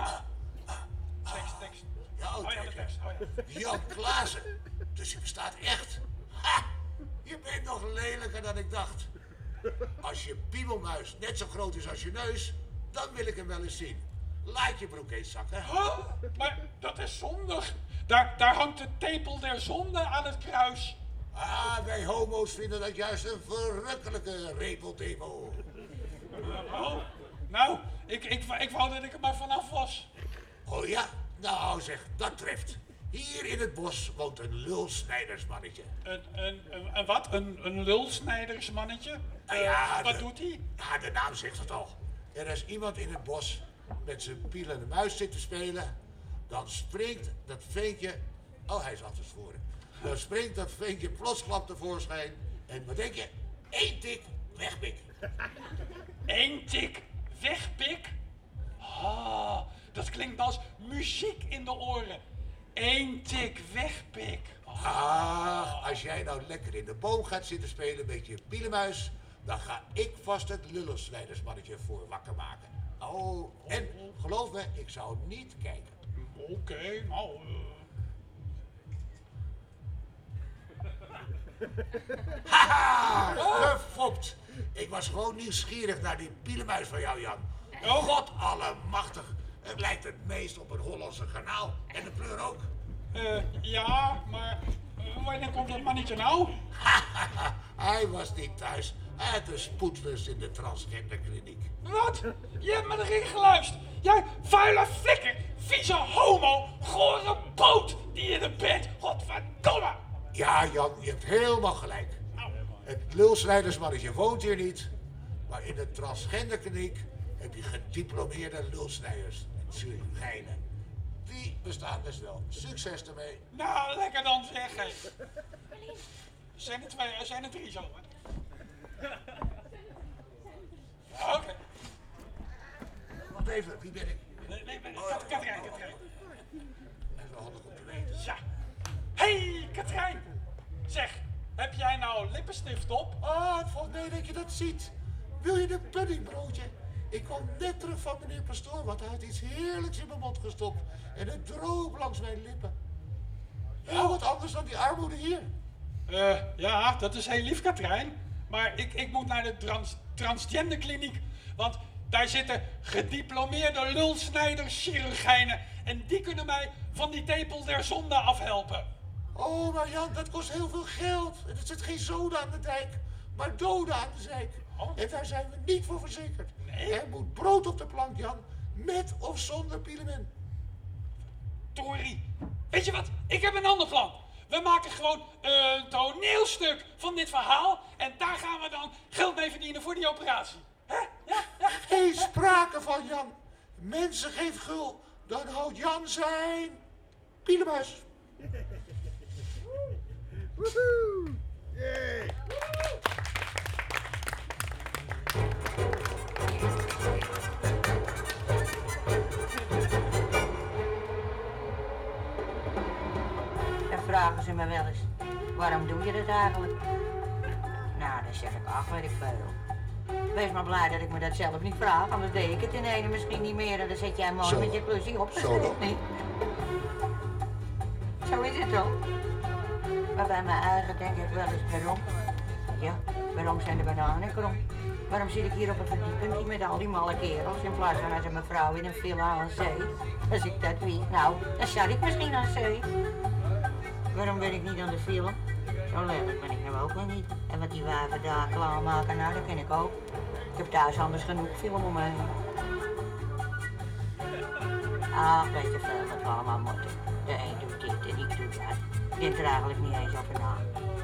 Tekst. Ja, Oh ja, de tekst. Oh ja. Jan Klaassen. Dus je bestaat echt. Ha! Je bent nog lelijker dan ik dacht. Als je piemelmuis net zo groot is als je neus, dan wil ik hem wel eens zien. Laat je broek eens zakken. Huh? Maar dat is zondig. Daar hangt de tepel der zonde aan het kruis. Ah, wij homo's vinden dat juist een verrukkelijke repeltepel. Oh, nou, ik wou dat ik er maar vanaf was. Oh ja? Nou zeg, dat treft. Hier in het bos woont een lulsnijdersmannetje. Een wat? Een lulsnijdersmannetje? Wat doet hij? Ja, de naam zegt het al. Er is iemand in het bos met zijn pielende muis zit te spelen. Dan springt dat ventje... Oh, hij is achterstevoren. Dan springt dat ventje plotsklap tevoorschijn. En wat denk je? 1 tik, wegpik. 1 tik, wegpik? Ah, dat klinkt als muziek in de oren. 1 tik, wegpik. Als jij nou lekker in de boom gaat zitten spelen met je pielenmuis, dan ga ik vast het lullensnijdersmannetje voor wakker maken. Oh, en geloof me, ik zou niet kijken. Oké, nou... Haha, gefopt. Ik was gewoon nieuwsgierig naar die pielenmuis van jou, Jan. God allemachtig. Het lijkt het meest op een Hollandse garnaal. En de pleur ook. Ja, maar wanneer komt dat mannetje nou? Hij was niet thuis. Hij had een spoedlus in de transgenderkliniek. Wat? Je hebt me erin geluisterd. Jij vuile flikker, vieze homo, gore poot die je er bent. Godverdomme. Ja, Jan, je hebt helemaal gelijk. Het lulsnijdersmannetje woont hier niet. Maar in de transgenderkliniek heb je gediplomeerde lulsnijders en chirurgijnen. Die bestaan dus wel. Succes ermee. Nou, lekker dan zeg. Zijn er 3 zo? Oké. Wacht even, wie ben ik? Nee, Katrijn. Dat is wel handig om te weten. Ja. Hey, Katrijn. Zeg, heb jij nou lippenstift op? Ah, het valt mee dat je dat ziet. Wil je een puddingbroodje? Ik kwam net terug van meneer pastoor, want hij had iets heerlijks in mijn mond gestopt. En het droop langs mijn lippen. Heel wat anders dan die armoede hier. Ja, dat is heel lief, Katrijn. Maar ik moet naar de transgenderkliniek. Want daar zitten gediplomeerde lulsnijders, chirurgijnen. En die kunnen mij van die tepel der zonde afhelpen. Oh, maar Jan, dat kost heel veel geld. En er zit geen zoden aan de dijk, maar doden aan de zijk. En daar zijn we niet voor verzekerd. Nee? Er moet brood op de plank, Jan. Met of zonder pielemin. Tori, weet je wat? Ik heb een ander plan. We maken gewoon een toneelstuk van dit verhaal. En daar gaan we dan geld mee verdienen voor die operatie. Hè? Ja? Geen sprake van, Jan. Mensen geven gul dan houdt Jan zijn pielenbus. Woehoe! Yay! Dan vragen ze me wel eens, waarom doe je dat eigenlijk? Nou, dan zeg ik, ach, weet ik veel. Wees maar blij dat ik me dat zelf niet vraag, anders deed ik het in ene misschien niet meer. En dan zet jij mooi met je klusje op. Zo dan. Niet. Zo is het toch? Maar bij mijn eigen denk ik wel eens, waarom? Ja, waarom zijn de bananen krom? Waarom zit ik hier op een verdiepingje met al die malle kerels in plaats van als een mevrouw in een villa aan zee? Als ik dat wist, nou, dan zat ik misschien aan zee. Waarom ben ik niet aan de film? Zo lelijk ben ik nou ook wel niet. En wat die wijven daar klaarmaken, nou, dat ken ik ook. Ik heb thuis anders genoeg film om me heen. Ah, weet je veel wat we allemaal moeten. De een doet dit en ik doe dat. Ik denk er eigenlijk niet eens over na.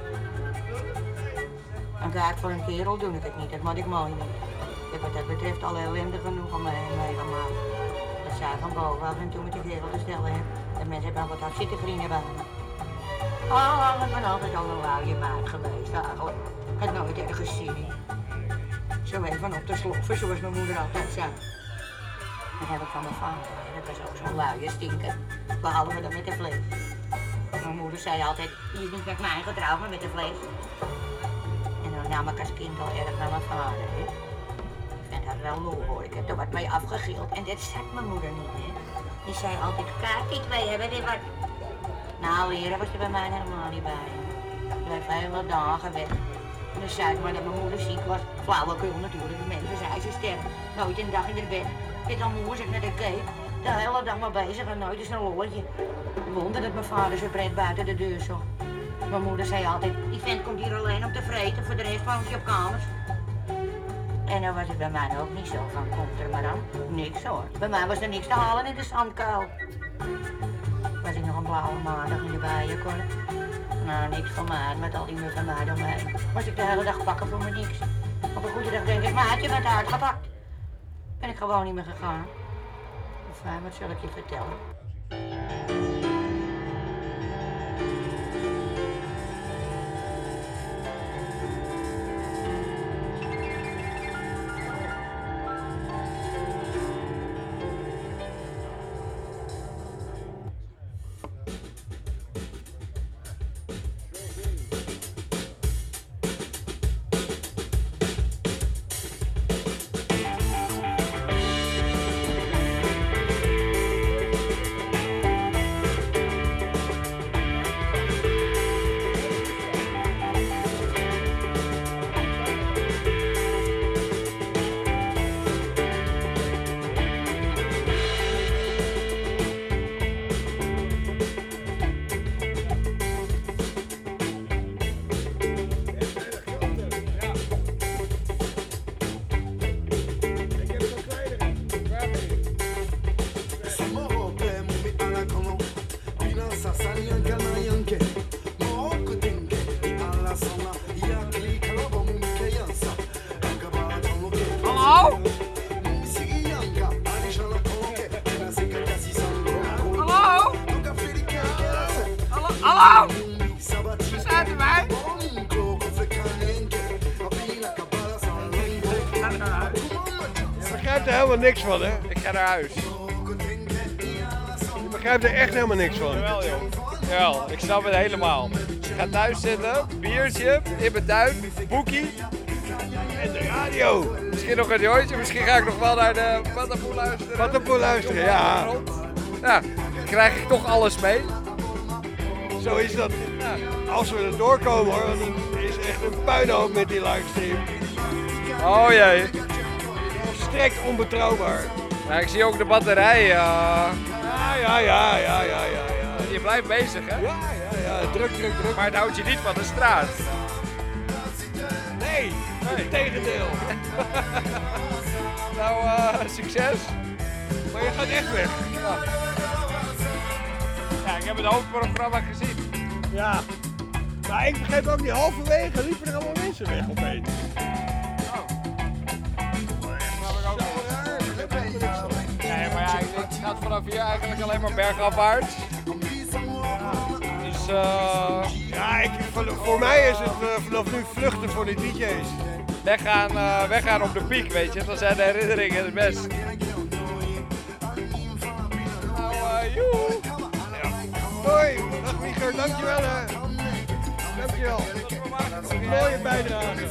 En kijk, voor een kerel doe ik het niet, dat moet ik mooi niet. Ik heb wat dat betreft al ellende genoeg om me heen meegemaakt. Dat zij van bovenaf en toen met die kerel te stellen heb. En mensen hebben al wat af zitten vrienden bij me. Ah, ik ben altijd al een luie maat geweest eigenlijk. Ik had nooit ergens zin in. Zo even op te sloffen, zoals mijn moeder altijd zei. Dat heb ik van mijn vader. Dat was ook zo'n luie stinker. Behalve dan met de vlees. Mijn moeder zei altijd, je is niet met mij getrouwd, maar met de vlees. En dan nam ik als kind al erg naar mijn vader. Hè. Ik vind dat wel lol hoor. Ik heb er wat mee afgegild. En dat zegt mijn moeder niet. Hè. Die zei altijd, kijk, die twee hebben weer wat. Nou, leren was je bij mij helemaal niet bij. Ik bleef hele dagen weg. En dan zei ik maar dat mijn moeder ziek was. Flauwekul natuurlijk, de mensen zei ze sterven. Nooit een dag in de bed. Ik weet al moe als ik naar de keek. De hele dag maar bezig en nooit eens een lolletje. Wonder dat mijn vader zo breed buiten de deur zag. Mijn moeder zei altijd, die vent komt hier alleen om te vreten, voor de rest woont hij op kamers. En dan was het bij mij ook niet zo van, komt er maar aan. Niks hoor. Bij mij was er niks te halen in de zandkuil. Was ik nog een blauwe maandag in de bijenkorf. Nou, niks van mij, met al die muggen meiden omheen. Was ik de hele dag pakken voor me niks. Op een goede dag denk ik, maatje, met hard gepakt. Ben ik gewoon niet meer gegaan. Enfin, wat zal ik je vertellen? Hallo? We zijn erbij. Je begrijpt er helemaal niks van, hè? Ik ga naar huis. Je begrijpt er echt helemaal niks van. Jawel, joh. Jawel, ik snap het helemaal. Ik ga thuis zitten, biertje, in mijn tuin, boekie. En de radio. Misschien nog een jooitje, misschien ga ik nog wel naar de Patapoe luisteren. Patapoe luisteren, ja. Ja, krijg ik toch alles mee. Zo is dat. Als we er doorkomen hoor, want het is echt een puinhoop met die livestream. Oh jee. Volstrekt onbetrouwbaar. Ja, ik zie ook de batterij. Ja. Je blijft bezig, hè? Ja, druk. Maar het houdt je niet van de straat. Nee, het tegendeel. Nou, succes. Maar je gaat echt weg. Ja, ik heb het hoofdprogramma gezien. Ja. Maar ik begreep ook niet, halverwege liepen er allemaal mensen weg opeens. Nee, maar ja, ik denk, gaat vanaf hier eigenlijk alleen maar bergafwaarts. Dus ja, voor mij is het vanaf nu vluchten voor de DJ's. Weggaan op de piek, weet je. Dan zijn de herinneringen het best. Joe. Hoi, dag Wieger, dankjewel hè. Dankjewel. Mooie bijdrage.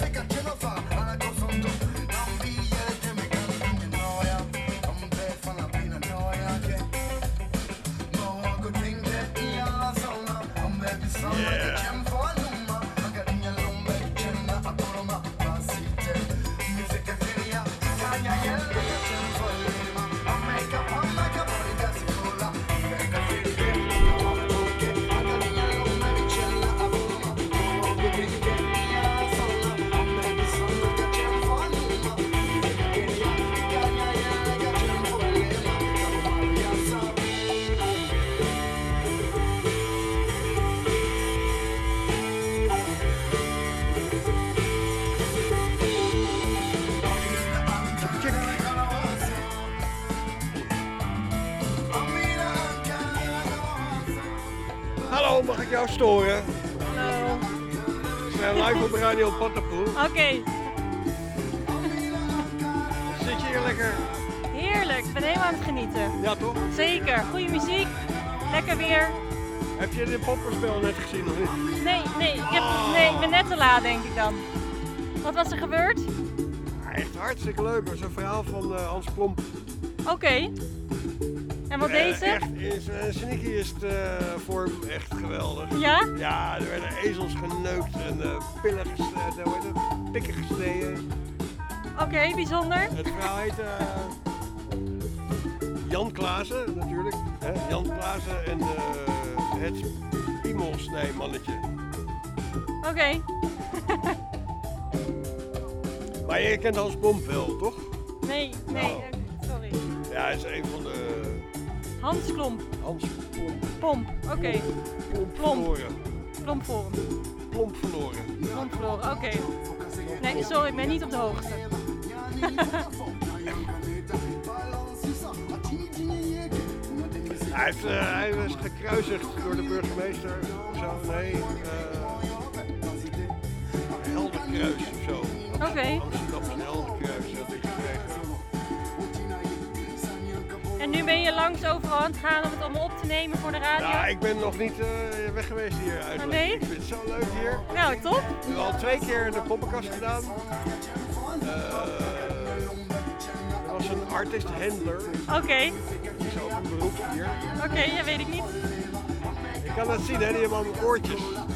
Hallo, mag ik jou storen? Hallo. We zijn live op Radio Patapoe. Oké. Zit je hier lekker? Heerlijk, ik ben helemaal aan het genieten. Ja, toch? Zeker, goede muziek, lekker weer. Heb je dit popperspel net gezien of niet? Nee, ik ben net te laat denk ik dan. Wat was er gebeurd? Ja, echt hartstikke leuk, dat is een verhaal van Hans Klomp. Oké. En wat deed ze? Echt, in zijn sneaky vorm echt geweldig. Ja? Ja, er werden ezels geneukt en pillen gesneden, pikken gesneden. Oké, bijzonder. Het verhaal heet Jan Klaassen natuurlijk. Hè? Jan Klaassen en het piemelsnijmannetje. Oké. Maar je kent Hans Klomp wel, toch? Nee, sorry. Ja, hij is een van de... Hans Klomp. Hans Klomp. Pomp, oké. Plomp verloren. Plomp voor hem. Plomp verloren. Plomp verloren, oké. Nee, sorry, ik ben niet op de hoogte. Hij was gekruisigd door de burgemeester. Zo, nee. Helderkruis of zo. Oké. Amsterdamse Helderkruis had ik gekregen. En nu ben je langs overal aan het gaan om het allemaal op te nemen voor de radio? Ja, ik ben nog niet weg geweest hier eigenlijk. Oh, nee? Ik vind het zo leuk hier. Nou, top. We hebben al 2 keer de poppenkast gedaan. Er was een artist handler. Oké. Dat is ook een beroep hier. Oké, ja, weet ik niet. Ik kan dat zien, hè? Die hebben allemaal oortjes.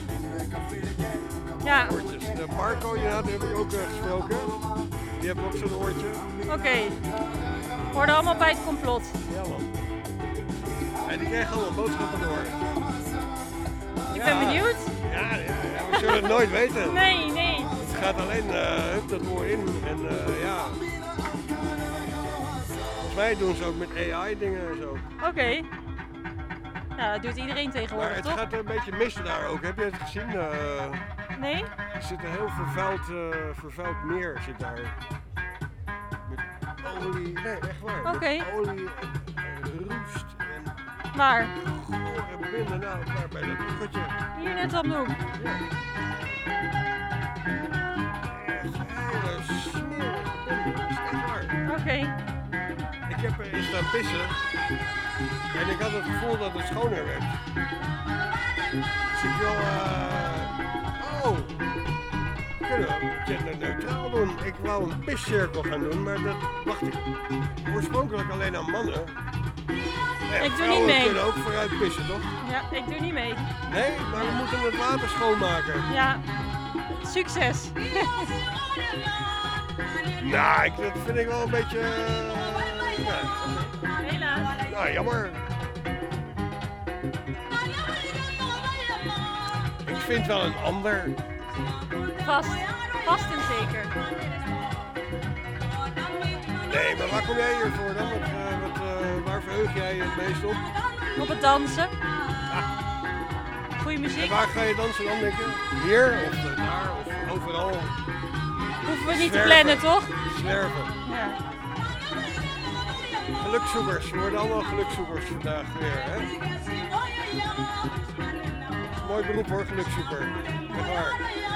Ja. Oortjes. De Marco, ja, die heb ik ook gesproken. Die hebben ook zo'n oortje. Oké. Hoorden allemaal bij het complot. Ja, man. En die krijgen allemaal boodschappen door. Ik ben benieuwd. Ja, we zullen het nooit weten. Nee. Het gaat alleen hup dat oor in en ja. Volgens mij doen ze ook met AI dingen en zo. Oké. Nou, dat doet iedereen tegenwoordig, maar het toch? gaat een beetje mis daar ook. Heb je het gezien? Nee? Er zit een heel vervuild meer zit daar. Met olie. Nee, echt waar. Oké. Met olie en roest en... Waar? Gore binnen, nou, daar bij dat bruggetje. Hier net op de hoek. Ja. Echt hele smerige binnen. Dat is echt waar. Oké. Ik heb erin staan pissen. En ik had het gevoel dat het schoner werd. Dus ik wil... kunnen we genderneutraal doen. Ik wou een piscirkel gaan doen, maar dat wacht ik oorspronkelijk alleen aan mannen. Ja, ik doe niet mee. We kunnen ook vooruit pissen, toch? Ja, ik doe niet mee. Nee, maar we moeten het water schoonmaken. Ja, succes. Nou, dat vind ik wel een beetje... Helaas. Nou, jammer. Ik vind wel een ander. Vast en zeker. Nee, maar waar kom jij hier voor dan? Waar verheug jij je het meest op? Op het dansen. Goeie muziek. En waar ga je dansen dan, denk je? Hier of daar of overal? Hoeven we niet te plannen, toch? Zwerven. Ja. Gelukzoekers, we worden allemaal gelukzoekers vandaag weer, hè? Mooi beroep hoor, gelukzoeker. Echt waar.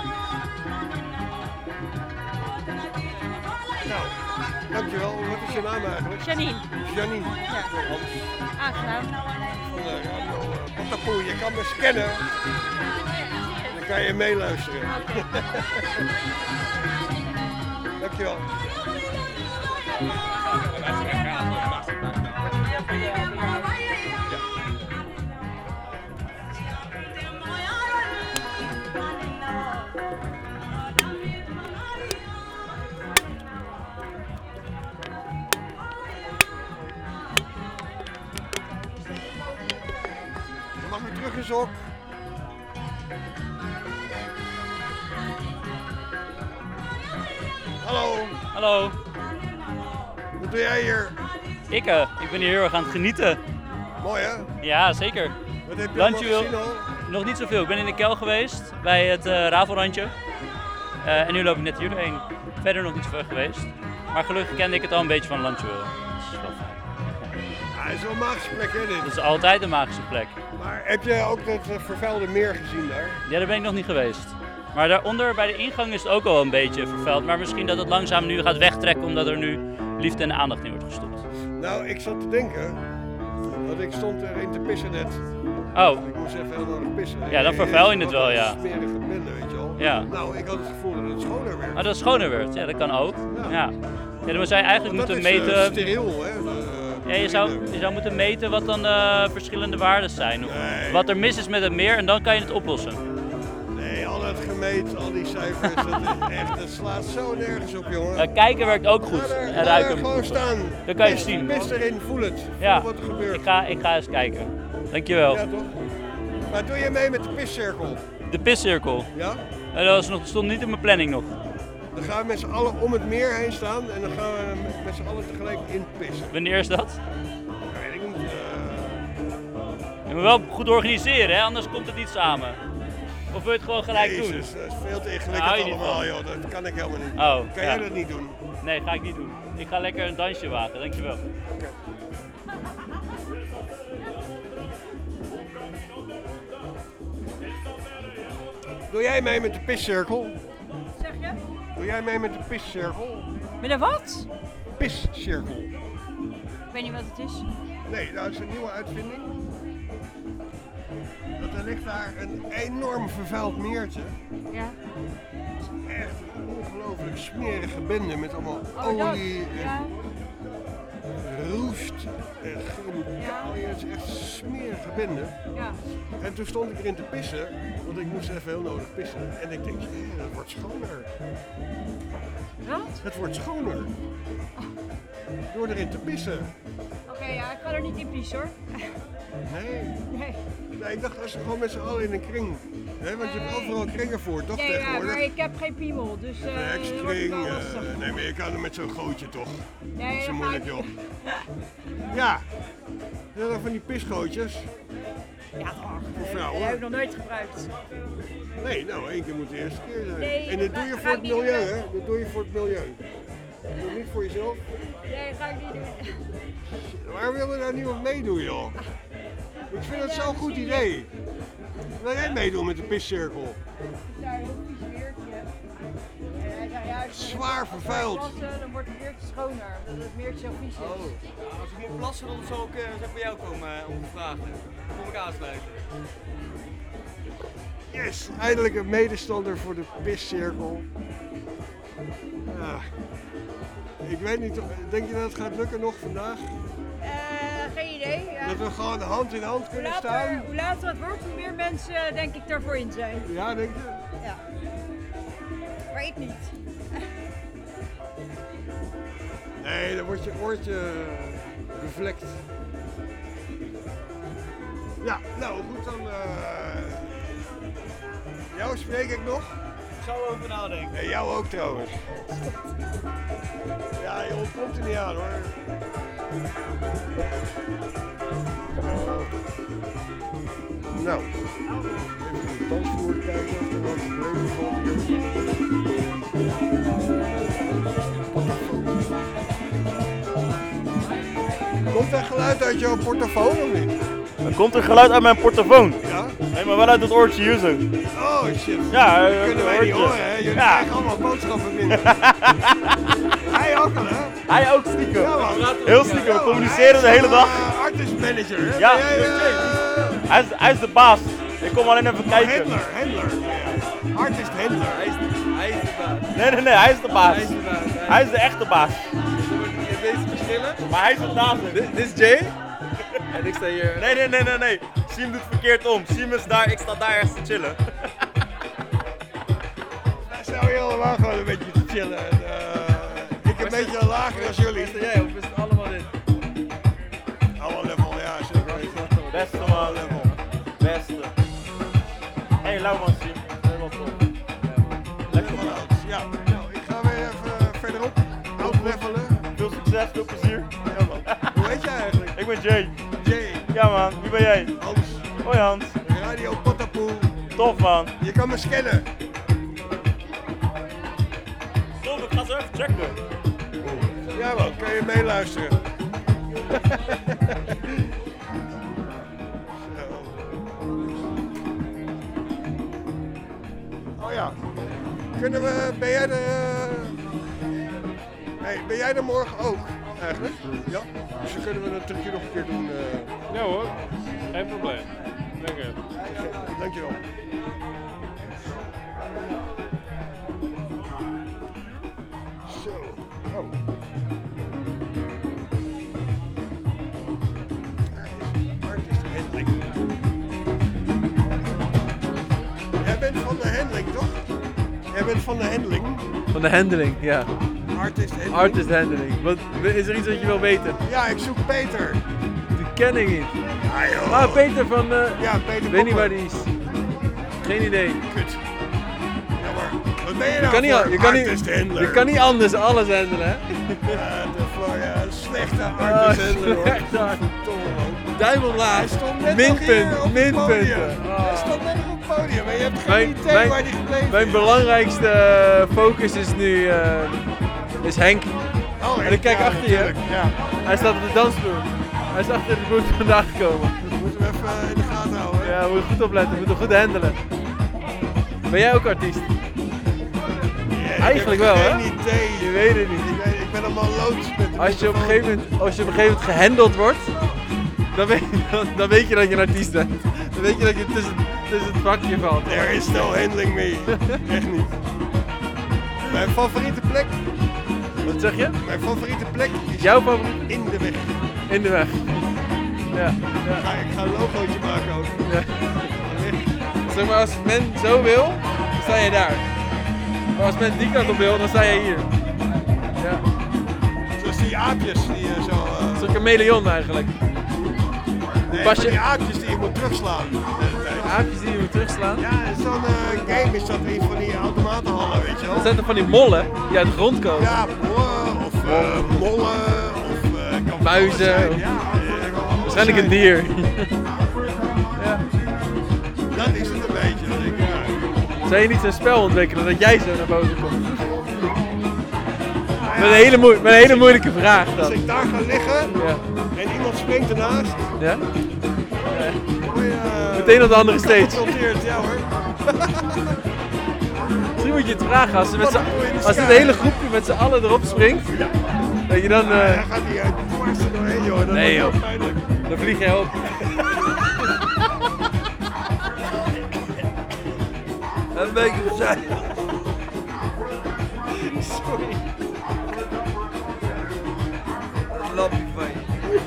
Nou, dankjewel. Wat is je naam eigenlijk? Janine. Janine. Ja. Aangenaam. Van de radio Patapoe, je kan me scannen. Dan kan je meeluisteren. Dankjewel. Mag weer terug eens op. Hallo. Hallo. Wat doe jij hier? Ik ben hier heel erg aan het genieten. Mooi hè? Ja, zeker. Wat heb je allemaal Dankjewel. gezien al? Nog niet zoveel. Ik ben in de Kel geweest bij het Ravelrandje. En nu loop ik net hier doorheen. Verder nog niet zoveel geweest. Maar gelukkig kende ik het al een beetje van Landje. Dat is wel fijn. Ja, het is wel een magische plek hè dit? Dat is altijd een magische plek. Maar heb je ook dat vervuilde meer gezien daar? Ja, daar ben ik nog niet geweest. Maar daaronder bij de ingang is het ook al een beetje vervuild. Maar misschien dat het langzaam nu gaat wegtrekken omdat er nu liefde en aandacht in wordt gestopt. Nou, ik zat te denken, want ik stond erin te pissen net. Oh. Ik moest even heel nodig pissen. Ja, dan vervuil je het wel, ja. Smerige bende, weet je wel. Ja. Nou, ik had het gevoel dat het schoner werd. Oh, dat het schoner werd. Ja, dat kan ook. Ja. Ja, dan zou je eigenlijk Want moeten dat is, meten... steriel, hè? Ja, je zou moeten meten wat dan de verschillende waarden zijn. Of wat er mis is met het meer en dan kan je het oplossen. Nee, al dat gemeten, al die cijfers, dat slaat zo nergens op, jongen. Kijken werkt ook goed. En ruiken. Gewoon staan. Dan kan je het zien. Pis erin, voel het. Ja, Voel wat er gebeurt. ik ga eens kijken. Dankjewel. Ja, toch? Maar doe je mee met de piscirkel? De piscirkel? Ja. Dat stond niet in mijn planning nog. Dan gaan we met z'n allen om het meer heen staan en dan gaan we met z'n allen tegelijk inpissen. Wanneer is dat? Dat weet ik niet. Je moet wel goed organiseren, hè? Anders komt het niet samen. Of wil je het gewoon gelijk doen? Jezus, dat is veel te ingewikkeld allemaal, joh. Dat kan ik helemaal niet. Oh, kan jij dat niet doen? Nee, ga ik niet doen. Ik ga lekker een dansje wagen, dankjewel. Okay. Doe jij mee met de piscirkel? Zeg je? Doe jij mee met de piscirkel? Met een wat? Piscirkel. Ik weet niet wat het is. Nee, dat is een nieuwe uitvinding. Er ligt daar een enorm vervuild meertje. Ja. Echt een ongelooflijk smerige bende met allemaal olie en roest en chemicaliën. Het is echt een smerige bende. Ja. En toen stond ik erin te pissen, want ik moest even heel nodig pissen. En ik denk, het wordt schoner. Wat? Het wordt schoner. Door erin te pissen. Oké, ja, ik ga er niet in pissen hoor. Nee, ik dacht als we gewoon met z'n allen in een kring. Hè, want je hebt overal kringen voor, toch Nee, tegenwoordig? maar ik heb geen piemel, dus Een hekskring, nee, maar je kan er met zo'n gootje toch. Nee, dat is zo dat moeilijk ga joh. Ja, dat zijn van die pisgootjes. Ja, toch. Voor vrouwen. Dat heb ik nog nooit gebruikt. Nee, nou één keer moet de eerste keer zijn. Nee, en dit doe je ga voor ik het niet milieu, doen. hè? Dat doe je voor het milieu. Dat doe je niet voor jezelf. Nee, ga ik niet doen. Waar wil er nou niemand meedoen, joh? Ik vind het zo'n goed idee. Wil jij meedoen met de piscirkel? Daar een heel vies weertje. En hij zei, ja, Zwaar vervuild. Plassen, dan wordt het weertje schoner, omdat het weertje zo vies is. Als ik moet plassen, dan zal ik bij jou komen om te vragen. Dan kom ik aansluiten. Yes, eindelijk een medestander voor de piscirkel. Ja. Ik weet niet, denk je dat het gaat lukken nog vandaag? Geen idee. Ja. Dat we gewoon hand in hand kunnen staan? Hoe later het wordt, hoe meer mensen denk ik daarvoor in zijn. Ja, denk je? Ja. Maar ik niet. Nee, dan wordt je oortje bevlekt. Ja, nou goed, dan jou spreek ik nog. Ik zou over nadenken. En jou ook trouwens. Ja, je ontkomt er niet aan hoor. Nou, even de dansvloer kijken of er wat gebleven valt hier. geluid uit jouw portofoon of niet? Komt er geluid uit mijn portofoon? Ja. Nee, maar wel uit het oortje hier zo. Oh shit. Ja, dat kunnen wij niet horen, hè? Jullie krijgen allemaal boodschappen binnen. Hij ook al, hè? Hij ook stiekem. Ja, man. Heel stiekem, we communiceren de hele dag. Artist manager, hè? Ja, Ben jij, hij is de baas. Ik kom alleen even kijken. Handler. Artist handler. Hij is de baas. Nee, hij is de baas. Hij is de baas. Hij is de echte baas. Je weet het verschillen. Maar hij is het naast. Dit is Jay. En ik sta hier. Nee. Siem doet verkeerd om. Siem is daar, ik sta daar ergens te chillen. Wij staan hier allemaal gewoon een beetje te chillen. Ik een beetje lager als jullie. Sta jij of is het allemaal dit? Allemaal level, ja, zeker. Beste man. Level. Beste. Hey, lauw man, Siem. Helemaal top. Lekker man. Ja, nou, ik ga weer even verderop. Outlevelen. Veel succes, veel plezier. Ja man. Hoe heet jij eigenlijk? Ik ben Jay. Jay. Ja man, wie ben jij? Hans. Hoi Hans. Radio Potapoe. Tof man. Je kan me scannen. Tof, ik ga zo even checken. Ja man, kan je meeluisteren. Oh ja. Ben jij er morgen ook, eigenlijk? Ja. Dus dan kunnen we het trucje nog een keer doen. Ja hoor, geen probleem. Lekker. Dankjewel. Zo. Oh. Artist handling. Jij bent van de handling, toch? Jij bent van de handling. Van de handling, ja. Artist handling. Artist handling. Wat, is er iets wat je wil weten? Ja, ik zoek Peter. Die ken ik niet. Ah, Peter van... ja, Peter. Weet niet waar die is. Geen idee. Kut. Ja, maar wat ben je nou je kan niet anders alles handelen, hè? Ja, slechte artist handler, hoor. Duim omlaag. Hij stond net minpunten. Hij stond net op het podium en je hebt geen idee waar die gebleven is. Mijn belangrijkste focus is nu is Henk. Oh, en ik kijk achter je. Ja. Hij staat op de dansvloer. Hij is achter de boot vandaag gekomen. Moeten we even in de gaten houden. Ja, we moeten goed opletten. We moeten goed handelen. Ben jij ook artiest? Yeah, Eigenlijk wel, hè? Geen idee. Je weet het niet. Ik ben allemaal loods met Als je op een gegeven moment gehandeld wordt, dan weet je dat je een artiest bent. Dan weet je dat je tussen het vakje valt. There is no handling me. Echt niet. Mijn favoriete plek. Wat zeg je? Mijn favoriete plek is jouw favoriet? In de weg. In de weg. Ja. Ik ga een logootje maken ook. Ja. Zeg maar, als men zo wil, dan sta je daar. Maar als men die kant op wil, dan sta jij hier. Ja. Zoals die aapjes die je zo... Zo'n chameleon eigenlijk. Nee, Pas je... die aapjes die je moet terugslaan. Aapjes die je moet terugslaan? Ja, zo'n game is dat in van die automatenhallen, weet je wel. Dat zijn toch van die mollen die uit de grond komen? Ja, mollen of mollen of muizen. Ja, waarschijnlijk een dier. Ja. Dat is het een beetje, denk ik. Ja. Zou je niet zo'n spel ontwikkelen dat jij zo naar boven komt? Ja, met een hele moeilijke vraag dan. Als ik daar ga liggen en iemand springt ernaast. Ja? Meteen op de andere stage. Ja hoor. Misschien moet je het vragen als het hele groepje met z'n allen erop springt. Dat je dan... Dan gaat hij dwars er doorheen, joh. Dat nee joh, pijnlijk. dan vlieg jij op. Een beetje verzij. Sorry. Lappie van je.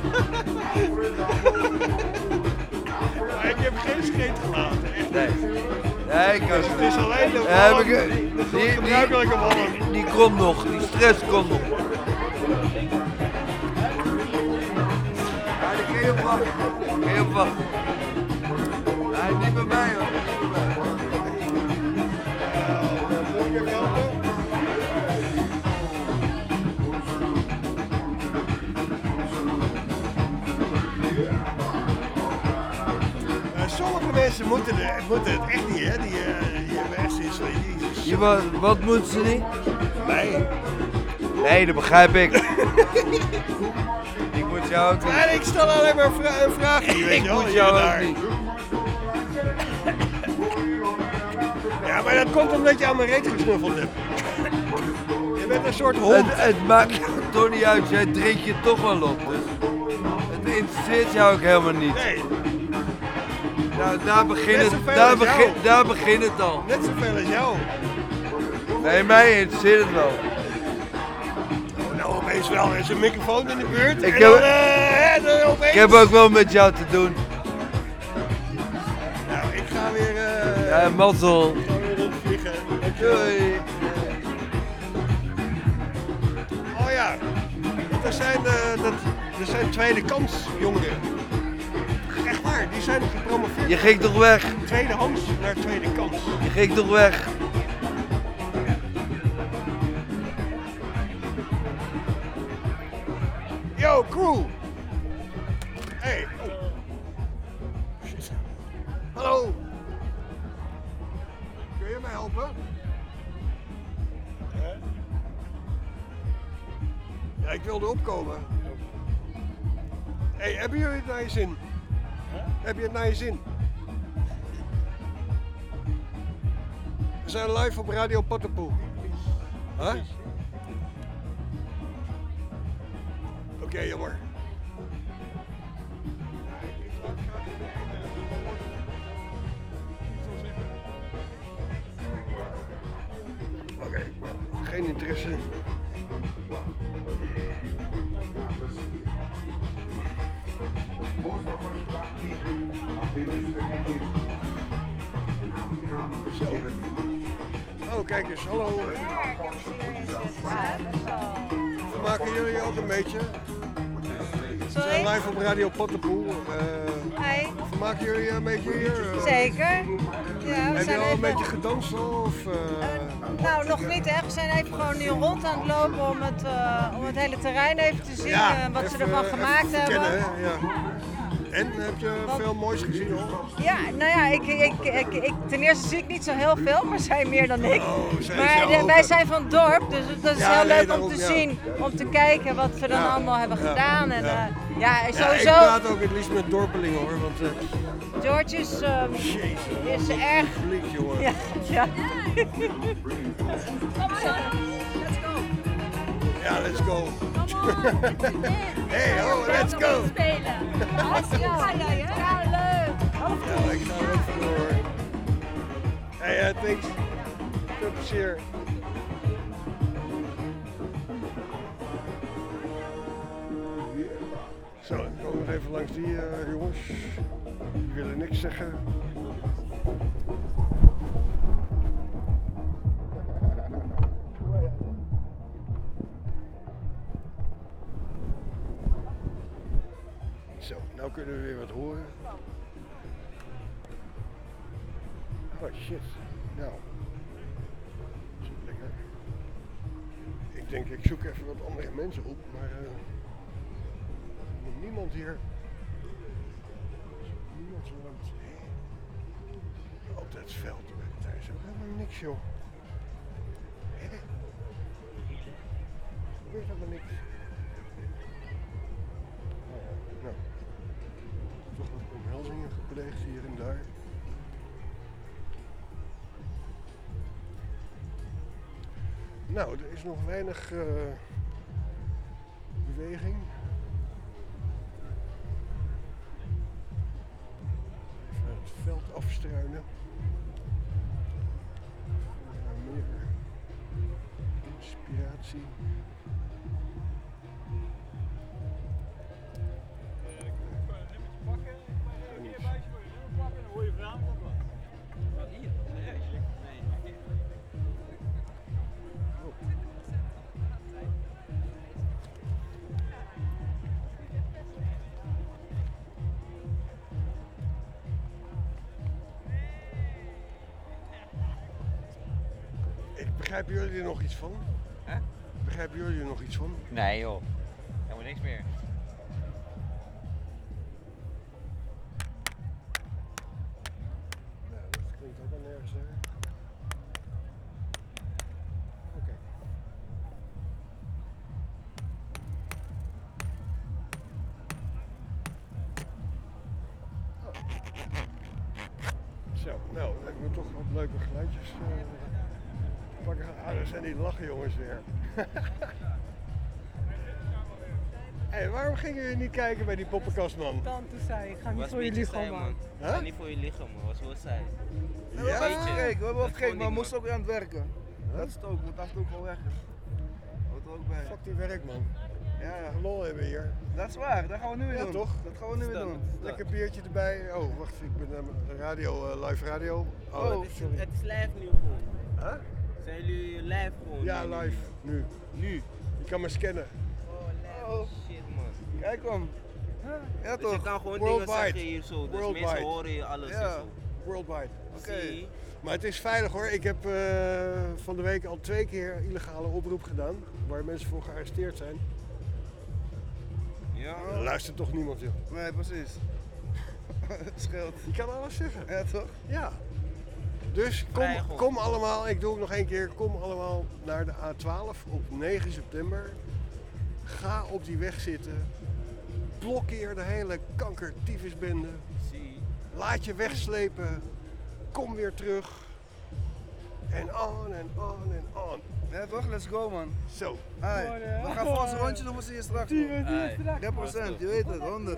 Maar ik heb geen scheet gelaten, echt niet. Nee, ik ook dus het is alleen de gebruikelijke wallen. Die komt nog, die stress komt nog. Ja, die kun je op wachten. Kun je op wachten. Nee, niet bij mij hoor. Moet ik even helpen? Sommige mensen moeten het echt niet, hè? Die hebben echt zoiets van... Wat moeten ze niet? Nee. Nee, dat begrijp ik. Ik moet jou ook niet. En ik stel alleen maar een vraag. Ik moet jou ook niet. Ja, maar dat komt omdat je aan mijn reet gesnuffeld hebt. Je bent een soort hond. Het maakt jou toch niet uit, jij drinkt je toch wel op. Dus het interesseert jou ook helemaal niet. Nee. Nou, daar begint het al. Net zoveel als jou. Nee, mij interesseert het wel. Nou, opeens wel. Er is een microfoon in de buurt. Ik heb ook wel met jou te doen. Nou, ik ga weer... Ja, mazzel. Ik ga weer rondvliegen. Doei. Oh ja. Er zijn tweede kans jongeren. Echt waar, die zijn gepromoveerd. Je ging toch weg? Tweedehands naar tweede kans. Je ging toch weg? Yo, crew! Hey! Oh. Shit. Hallo! Kun je mij helpen? Ja, ik wilde opkomen. Hey, hebben jullie het naar je zin? Heb je het naar je zin? We zijn live op Radio Pattenpoel. Huh? Oké, jammer. Oké, geen interesse. Zo. Oh, kijk eens, hallo. Vermaken jullie ook een beetje? We zijn live op Radio Pattenpoel. Hi. Vermaken jullie een beetje hier? Zeker. Ja, we heb zijn je al even... een beetje gedanst of? Nou, nog niet echt. We zijn even gewoon nu rond aan het lopen om het hele terrein even te zien. Ja, wat ze even, ervan gemaakt even hebben. verkennen, hè? Ja. En, heb je veel moois gezien hoor? Ja, nou ja, ten eerste zie ik niet zo heel veel, maar zij meer dan ik. Maar wij zijn van het dorp, dus dat is heel leuk om te zien, om te kijken wat we dan allemaal hebben gedaan. En, sowieso... ik praat ook het liefst met dorpelingen hoor, want... George is erg... Flink, jongen. Ja, ja. Ja, let's go. Hey, oh, let's go. Ja, leuk. Ja, ik ga er ook vandoor. Hey, thanks. Veel plezier. Zo, ik kom nog even langs die jongens. Die willen niks zeggen. Zo, nou kunnen we weer wat horen. Oh shit, nou. Dat is lekker. Ik denk, ik zoek even wat andere mensen op, maar nog niemand hier. Niemand zo rond. Altijd veld, daar is ook helemaal niks joh. Er gebeurt helemaal niks. Nou, toch wat omhelzingen gepleegd hier en daar. Nou, er is nog weinig beweging. Even het veld afstruinen. Meer inspiratie. Begrijpen jullie er nog iets van? Hè? Begrijpen jullie er nog iets van? Nee joh, helemaal niks meer. Nou, dat klinkt ook al nergens hè? Oké. toch wat leuke geluidjes pakken. Ah, daar zijn die lachen jongens weer. Hey, waarom gingen jullie niet kijken bij die poppenkastman? Tante zei, ik ga niet Was voor je een beetje liegen, saai, man. Ik ga niet voor je liegen, man. Was wel saai. We hebben wel gekeken, we hebben wel gekeken, maar we moesten ook weer aan het werken. Dat is het ook, we moeten af en toe ook wel weg. Hoort er ook bij. Fuck die werk, man. Ja, lol hebben hier. Dat is waar, dat gaan we nu weer Ja, doen. toch? Dat gaan we nu weer doen. Lekker biertje erbij. Oh, wacht, ik ben live radio. Het is live nu gewoon. Huh? Zijn jullie live gewoon? Ja, live. Nu. Nu? Je kan me scannen. Oh, shit man. Kijk hem. Ja, dus toch? je kan gewoon Worldwide. dingen zeggen hier zo, dus Worldwide. mensen horen je alles en zo. Worldwide. Oké. Maar het is veilig hoor. Ik heb van de week al 2 keer illegale oproep gedaan. Waar mensen voor gearresteerd zijn. Ja. Er luistert toch niemand joh. Nee, precies. Het scheelt. Je kan alles zeggen. Ja, toch? Ja. Dus kom allemaal, ik doe het nog 1 keer, kom allemaal naar de A12 op 9 september. Ga op die weg zitten. Blokkeer de hele kanker-tyfusbende. Laat je wegslepen. Kom weer terug. En on en on en on. Ja toch, let's go man. Zo. Hey, we gaan voor ons een rondje doen, we zien je straks. 10%, je weet het, 100.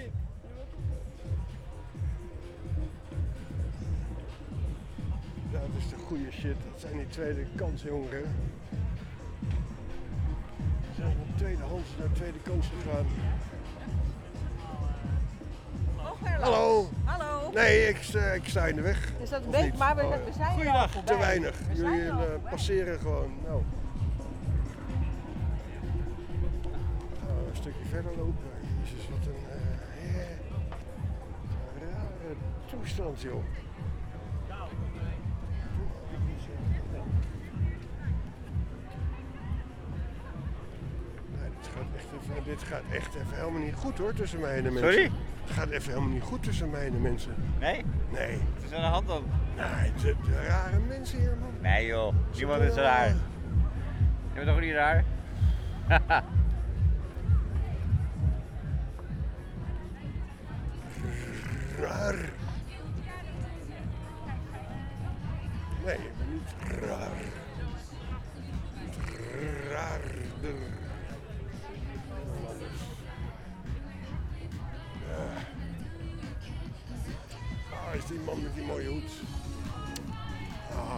Ja, dat is de goede shit. Dat zijn die tweede kans jongeren. We zijn van tweedehands naar tweede kans gegaan. Hallo. Hallo. Nee, ik sta in de weg. Is dat Of weet, niet? maar we zijn er al voorbij. Te weinig. We zijn Jullie er al voorbij. passeren gewoon. Nou. Gaan we een stukje verder lopen. Jezus, wat een rare toestand, joh. Dit gaat echt even helemaal niet goed hoor tussen mij en de mensen. Sorry? Het gaat even helemaal niet goed tussen mij en de mensen. Nee? Nee. Het is aan de hand dan? Nee, de rare mensen hier man. Nee joh, niemand is raar. Je bent toch niet raar? Raar. Nee, ik ben niet raar. Raarder. Ah, is die man met die mooie hoed. Ah.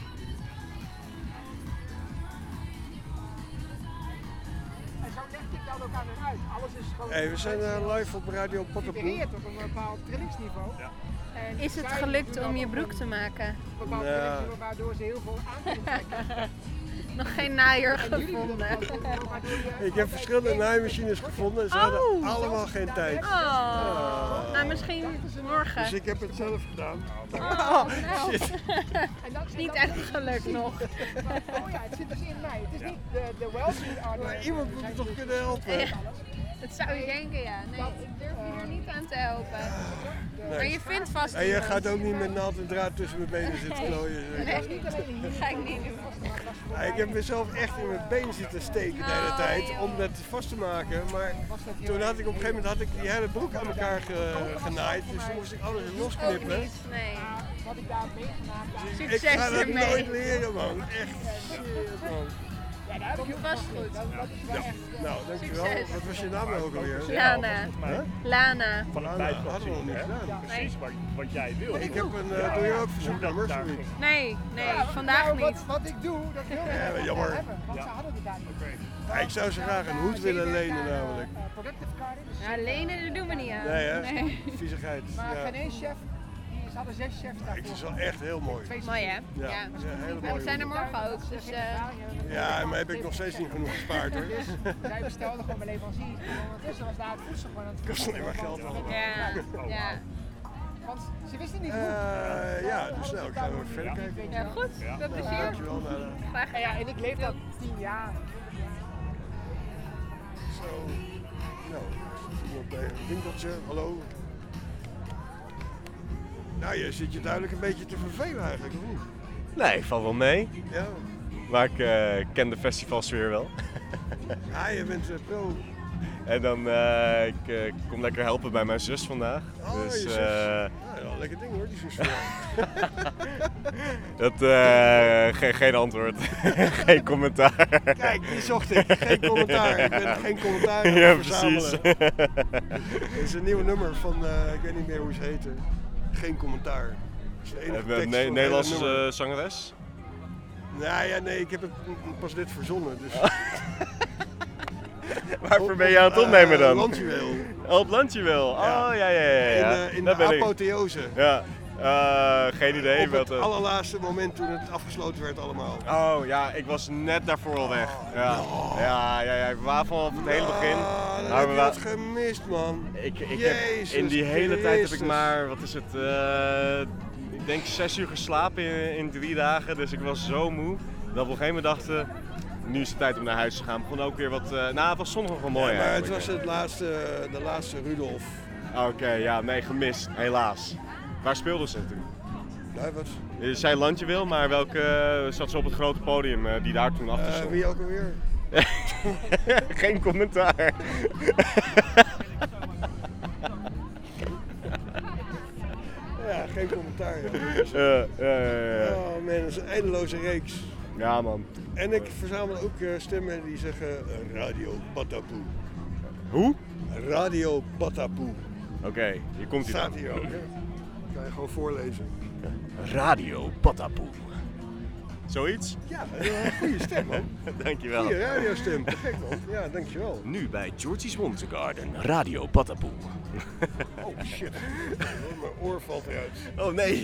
En zo leg ik dat ook aan hun uit. Alles is gewoon... Hey, we zijn live op Radio Potterpoel. Geïntegreerd op een bepaald trillingsniveau. Ja. En Is het zij gelukt doen om je dat broek op te maken? een bepaald Ja. trillingsniveau waardoor ze heel veel aan kunnen trekken. Nog geen naaier En jullie doen gevonden. dat ook waardoor je... Ik heb verschillende naaimachines gevonden. Ze hadden allemaal geen tijd. Oh, nou misschien morgen. Dus ik heb het zelf gedaan. Oh, nou. Shit. En dat is niet echt gelukt nog. Oh ja, het zit dus in mij. Het is niet de welfare. Maar iemand moet het toch kunnen helpen? Ja, dat zou je denken, ja. Nee, ik durf je er niet aan te helpen. Maar je vindt vast En je iemand. gaat ook niet met naald en draad tussen mijn benen zitten klooien. Nee, dat ga ik niet doen. Ja, ik heb mezelf echt in mijn been zitten steken de hele tijd om dat vast te maken. Maar toen had ik op een gegeven moment had ik die hele broek aan elkaar genaaid. Dus toen moest ik alles losknippen. Ook niet, nee. Wat ik daar heb meegemaakt. Ik ga dat nooit leren man. Echt shit man. Ja, daar heb ik heel vast goed. Dat is wel echt... Nou, dankjewel. Succes. Wat was je naam nou ook alweer? Lana. Huh? Lana. Van het hadden we nog niet gedaan. Precies wat jij wil. Ik heb een, doe je ook verzoeknummers of niet? Nee, vandaag niet. Wat ik doe, dat wil ik Ja, jammer. hebben, want ze hadden het daar niet. Ja, ik zou ze graag een hoed willen lenen namelijk. Productive card in, dus Ja, lenen, dat doen we niet aan. Nee hè? Viezigheid. maar Ja. geen één chef, ze hadden 6 chefs daarvoor. Het is wel echt heel mooi. Mooi hè? Ja, ja, hele We mooie zijn er hoed. morgen ook, dus... Ja, maar heb ik nog steeds niet genoeg gespaard hoor. Dus zij bestelden gewoon mijn leverancier. En ondertussen was daar het voedsel gewoon aan het Kost alleen maar geld allemaal. Ja. Want ze wisten niet hoe. Ja, dus nou, ik ga even verder kijken. Ja, goed. Veel plezier. Dankjewel. Nada. Graag Ja, en ik leef dat 10 jaar. Zo. Nou, iemand bij een winkeltje. Hallo. Nou, je zit je duidelijk een beetje te vervelen eigenlijk, of niet? Nee, valt wel mee. Ja. Maar ik ken de festivalsfeer wel. Ja, je bent pro. En dan, ik kom lekker helpen bij mijn zus vandaag. Oh, dus je zus. Ja, lekker ding hoor, die Juice Dat, geen antwoord. Geen commentaar. Kijk, die zocht ik. Geen commentaar. Ik ben geen commentaar aan Ja, het verzamelen. precies. Het is een nieuwe nummer van, ik weet niet meer hoe ze heten. Geen commentaar. Dat is de enige tekst van het hele Nederlandse nummer. zangeres? Nou ja, nee, ik heb het pas net verzonnen. Dus. Waarvoor ben je aan het opnemen dan? Landjuweel. Oh, op Landjuweel. Oh, ja. In Daar de ben ik. apotheose. Ja. Geen idee. Op het wat, allerlaatste moment toen het afgesloten werd allemaal. Oh ja, ik was net daarvoor al weg. Ja. Ik was vanaf het hele begin. Dan heb je wat gemist, man. Ik heb Jezus in die hele tijd heb ik Christus. maar, wat is het, ik denk 6 uur geslapen in 3 dagen. Dus ik was zo moe dat we op een gegeven moment dachten, nu is het tijd om naar huis te gaan. Het begon ook weer wat, het was zondag nog wel mooi Ja, maar het eigenlijk. was de laatste Rudolf. Oké, ja, nee, gemist, helaas. Waar speelden ze toen? Nee, wat? Je zei Landjuweel, maar welke zat ze op het grote podium die daar toen achter stond? Wie ook alweer? Geen commentaar. Ja, geen commentaar. Ja. Oh man, dat is een eindeloze reeks. Ja man. En ik verzamel ook stemmen die zeggen Radio Patapoe. Hoe? Radio Patapoe. Oké, hier komt hij Staat dan. hier ook, hè? Kan je gewoon voorlezen. Radio Patapoe. Zoiets? Ja, een goede stem, man. Dankjewel. Goede radiostem, perfect, man. Ja, dankjewel. Nu bij Georgie's Wondergarden, Radio Patapoe. Oh shit, mijn oor valt eruit. Oh nee.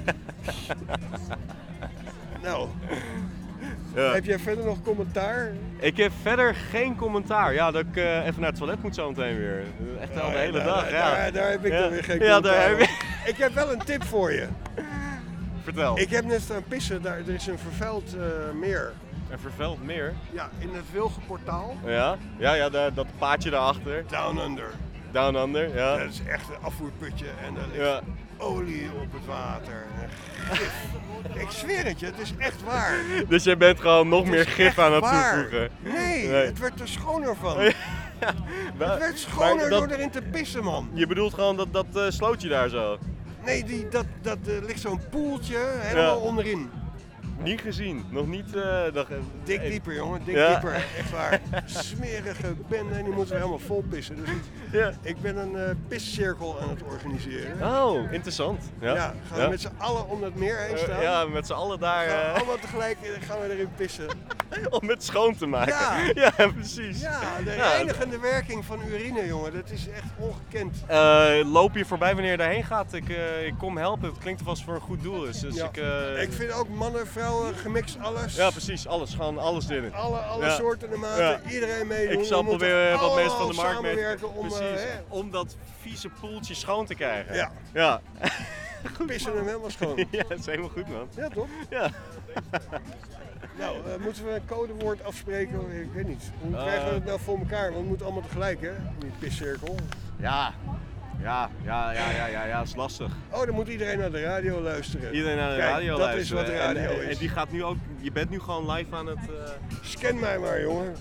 Nou, Ja. heb jij verder nog commentaar? Ik heb verder geen commentaar. Ja, dat ik even naar het toilet moet zo meteen weer. Echt al de hele dag. Ja. Daar heb ik Ja. dan weer geen Ja, commentaar daar heb op. je. Ik heb wel een tip voor je. Vertel. Ik heb net staan pissen, er is een vervuild meer. Een vervuild meer? Ja, in het Wilgenportaal. Ja, dat paadje daarachter. Down Under. Down Under, ja. Dat is echt een afvoerputje en er ligt Ja. olie op het water. En gif. Ik zweer het je, het is echt waar. Dus jij bent gewoon nog Het meer is gif echt aan het waar. toevoegen? Nee, het werd er schoner van. Ja, Het werd schoner maar dat- door erin te pissen, man. Je bedoelt gewoon dat slootje daar zo? Nee, dat ligt zo'n poeltje helemaal onderin. Niet gezien, nog niet... Dik dieper, jongen, dik Ja. dieper. Echt waar. Smerige bende en die moeten we helemaal vol pissen. Dus ik ben een piscirkel aan het organiseren. Oh, interessant. Ja, gaan we met z'n allen om dat meer heen staan? Ja, met z'n allen daar... Gaan we allemaal tegelijk gaan we erin pissen. om het schoon te maken. Ja. Ja, precies. Ja, de Ja. reinigende werking van urine, jongen, dat is echt ongekend. Loop je voorbij wanneer je daarheen gaat? Ik kom helpen. Het klinkt vast voor een goed doel. Dus Ja. ik vind ook mannen, vrouwen, gemixt, alles. Ja, precies. Alles. Gewoon alles erin. Alle Ja. soorten en maten, Ja. iedereen meedoen. Ik zal We moeten proberen wat mensen van de allemaal markt mee samenwerken om, precies, hè, om dat vieze poeltje schoon te krijgen. Ja. Ja. pissen hem helemaal schoon. Ja, dat is helemaal goed, man. Ja, toch? Ja. Nou, moeten we een codewoord afspreken? Ik weet niet. Hoe krijgen we het nou voor elkaar? Want we moeten allemaal tegelijk, hè? In die piscirkel. Ja, dat is lastig. Oh, dan moet iedereen naar de radio luisteren. Iedereen naar de Kijk, radio dat luisteren. is wat radio en is. die gaat nu ook, je bent nu gewoon live aan het... Scan mij maar, jongen.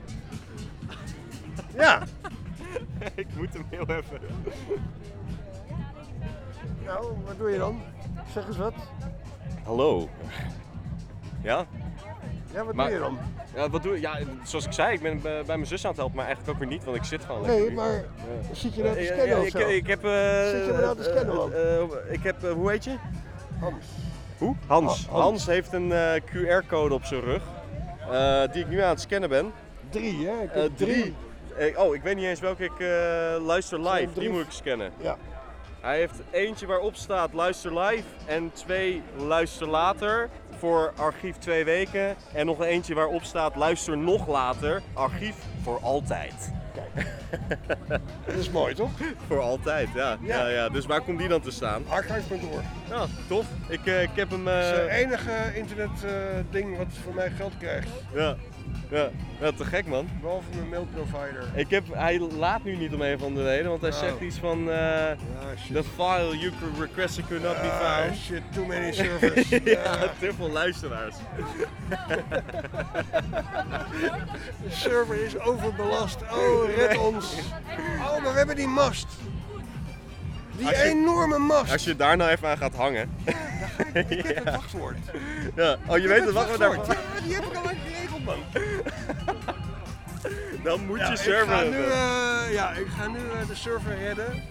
Ja. Ik moet hem heel even... Nou, wat doe je dan? Zeg eens wat. Hallo. Ja? Ja, wat doe je dan? Ja, wat doe je? Ja, zoals ik zei, ik ben bij mijn zus aan het helpen, maar eigenlijk ook weer niet, want ik zit gewoon Nee, lekker. maar zit je nou te scannen of zo? Ik heb... Zit je me nou te scannen, man? Ik heb, hoe heet je? Hans. Hoe? Hans. Hans. Hans heeft een QR-code op zijn rug, die ik nu aan het scannen ben. 3, hè? Ik heb 3. Ik weet niet eens welke ik luister live, die moet ik scannen. Ja. Hij heeft eentje waarop staat luister live en 2 luister later voor archief 2 weken. En nog eentje waarop staat luister nog later, archief voor altijd. Kijk, dat is mooi toch? Voor altijd, ja. Ja. Dus waar komt die dan te staan? Archive.org. Ja, tof. Ik heb hem... Dat is het enige internet ding wat voor mij geld krijgt. Ja, te gek man. Behalve mijn mailprovider. Hij laat nu niet om een van de reden, want hij zegt iets van the file you requested could not be found. Shit, too many servers. Ja, te veel luisteraars. De server is overbelast. Oh, red ons. Oh, maar we hebben die mast. Die enorme mast. Als je daar nou even aan gaat hangen. Ik heb het wachtwoord. Ja. Oh, je weet het wachtwoord daarvan? Ja, die heb ik al lang geregeld, man. Dan moet je server ik ga nu de server redden.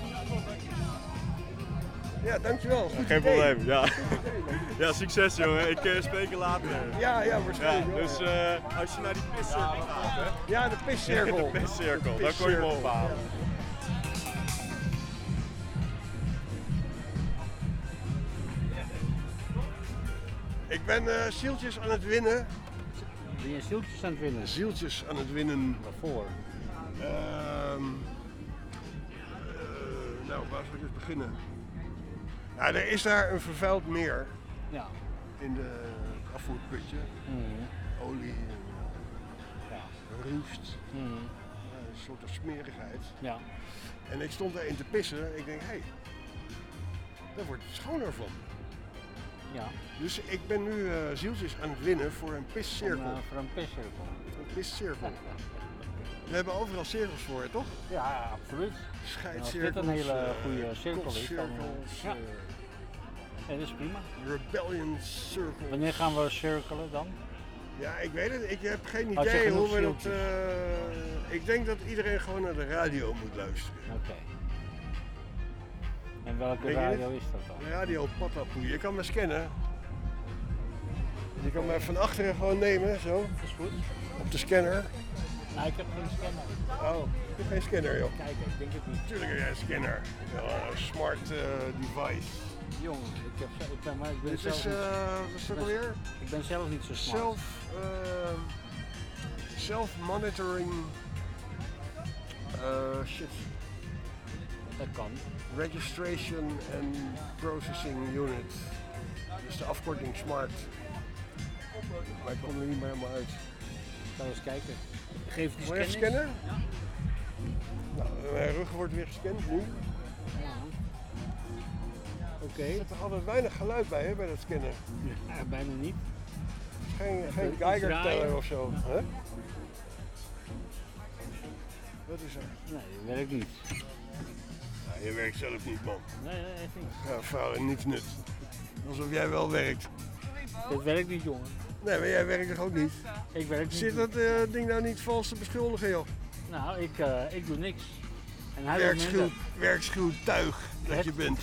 Ja, dankjewel. Goed Geen idee. probleem, ja. Ja, succes jongen. Ik spreek je later. Ja, waarschijnlijk. Ja, dus als je naar die piscirkel gaat, hè? Ja, de piscirkel. De piscirkel, daar kon je me ophalen. Ik ben zieltjes aan het winnen. Ben je zieltjes aan het winnen? Zieltjes aan het winnen. Waarvoor? Nou, waar zal ik eens beginnen? Ja, er is daar een vervuild meer. Ja. In de afvoerputje. Olie, roest. Een soort van smerigheid. Ja. En ik stond erin te pissen. Ik denk, hé, daar wordt het schoner van. Ja. Dus ik ben nu zieltjes aan het winnen voor een piscirkel. Voor een piscirkel. Een piscirkel. We hebben overal cirkels voor, toch? Ja, absoluut. Scheidcirkels. Als dit een hele goede cirkel is, dan... Ja. Ja, dat is prima. Rebellion circles. Wanneer gaan we cirkelen dan? Ja, ik weet het. Ik heb geen Als je idee genoeg hoe we dat... zieltjes. Ik denk dat iedereen gewoon naar de radio moet luisteren. Oké. En welke Denk je radio niet? is dat dan? Radio Patapoe. Je kan me scannen. Je kan me van achteren gewoon nemen, zo. Dat is goed. Op de scanner. Nou, ik heb geen scanner. Oh, ik heb geen scanner, joh. Kijk, ik denk het niet. Tuurlijk heb jij een scanner. Ja, een smart device. Jongen, ik ben Dit zelf is, niet- wat is dat alweer? Ik ben zelf niet zo smart. Self-monitoring shit. Dat kan. Registration and Processing Unit. Dus de afkorting SMART. Maar ik kom er niet meer helemaal uit. Ga eens kijken. Geef die Moet je even scanner. scannen? Nou, mijn rug wordt weer gescand nu. Ja. Oké. Er zit toch altijd weinig geluid bij, hè, bij dat scannen? Ja, bijna niet. Geen Iets Geiger-teller draaien. of zo. Hè? Wat is er? Nee, dat werkt niet. Nou, je werkt zelf niet, man. Nee, echt niet. Ja, vuil en niets nut. Alsof jij wel werkt. Dat werkt niet, jongen. Nee, maar jij werkt toch ook niet? Ik werk niet. Zit dat ding nou niet vals te beschuldigen, joh? Nou, ik doe niks. En hij doet minder. Werkschuw tuig dat je bent.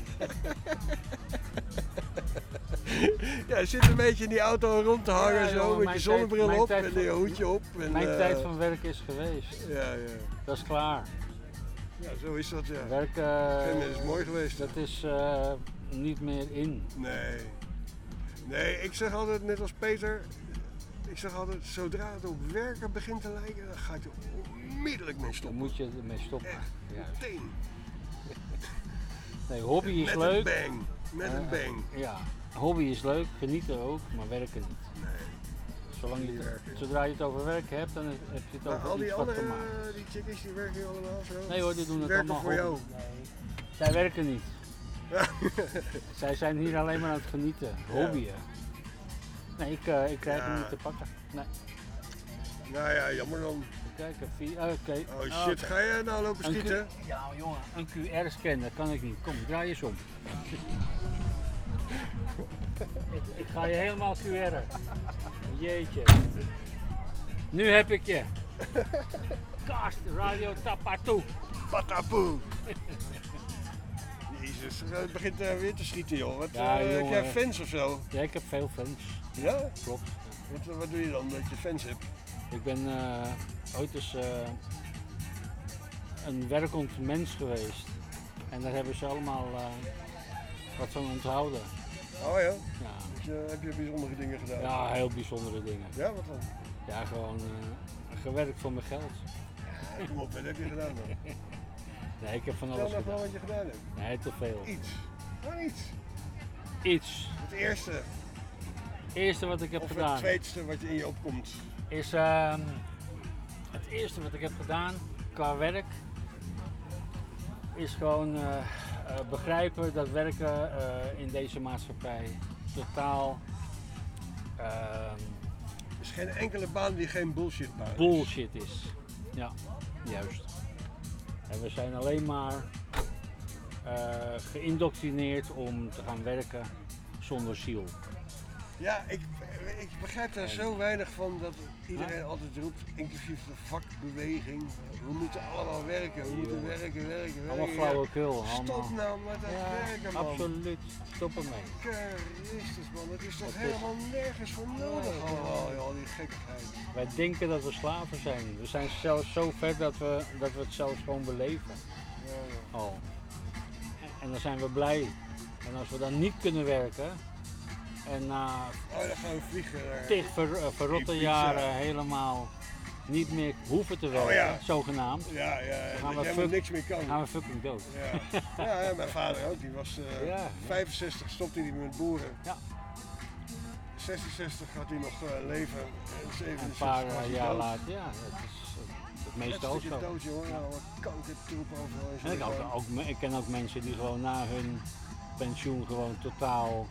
Ja, je zit een beetje in die auto rond te hangen, Ja, zo, jongen, met mijn je zonnebril tijd- op mijn en tijd je van- hoedje op. En, Mijn tijd van werk is geweest. Ja. Dat is klaar. Ja, zo is dat, ja. Werken is mooi geweest. Dat is niet meer in. Nee, ik zeg altijd, net als Peter, ik zeg altijd, zodra het op werken begint te lijken, dan ga ik er onmiddellijk mee stoppen. Dan moet je ermee stoppen. Ja. Meteen. Nee, hobby is Met leuk. een bang. Met een bang. Ja, hobby is leuk, genieten ook, maar werken niet. Zolang je zodra je het over werken hebt, dan heb je het Maar over al die iets wat andere, te maken. die chickies, die werken hier allemaal zo? Nee hoor, die doen het werken allemaal voor jou. hobby. Nee. Zij werken niet. Zij zijn hier alleen maar aan het genieten, hobbyen. Nee, ik krijg hem niet te pakken. Nee. Nou ja, jammer dan. Kijken, oké. Oh shit, ga je nou lopen schieten? Ja jongen, een QR-scan, dat kan ik niet. Kom, draai eens om. Ik ga je helemaal QR'en. Jeetje. Nu heb ik je. Kast, Radio Tapatoe. Patapoe. Jezus, het begint weer te schieten, joh. Wat, Ja, heb jongen. jij fans of zo? Ja, ik heb veel fans. Ja? Klopt. Wat doe je dan dat je fans hebt? Ik ben ooit eens een werkend mens geweest. En daar hebben ze allemaal wat van onthouden. Oh ja? Ja. Dus, heb je bijzondere dingen gedaan? Ja, heel bijzondere dingen. Ja, wat dan? Ja, gewoon gewerkt voor mijn geld. Ja, kom op, wat heb je gedaan dan? Nee, ik heb van Vertel alles nou gedaan. wat je gedaan hebt. Nee, te veel. Iets. Gewoon iets. Iets. Het eerste. Eerste wat ik heb Of gedaan. het tweede wat je in je opkomt. Is het eerste wat ik heb gedaan qua werk is gewoon begrijpen dat werken in deze maatschappij totaal Er is geen enkele baan die geen bullshitbaan is. bullshit is. Ja, juist. En we zijn alleen maar geïndoctrineerd om te gaan werken zonder ziel. Ja, ik begrijp daar zo weinig van dat iedereen altijd roept, inclusief de vakbeweging. We moeten allemaal werken, we moeten werken. Allemaal flauwekul. Stop nou met dat werken, man. Absoluut, stop ermee. Christus, man, het is toch helemaal nergens voor nodig allemaal, al die gekkigheid. Wij denken dat we slaven zijn. We zijn zelfs zo ver dat we het zelfs gewoon beleven. Ja. Al. En dan zijn we blij. En als we dan niet kunnen werken en na dan gaan we vliegen. tig verrotte jaren helemaal niet meer hoeven te werken, zogenaamd. Ja, dan dat helemaal niks meer kan. gaan we fucking dood. Ja, mijn vader ook, die was 65, stopte hij met boeren. Ja. 66 had hij nog leven en 67 een paar was hij jaar dood. later, ja, dat is het meeste ook zo. dood, jongen. Ja, wat kankertroep overal. En ik ken ook mensen die gewoon na hun pensioen gewoon totaal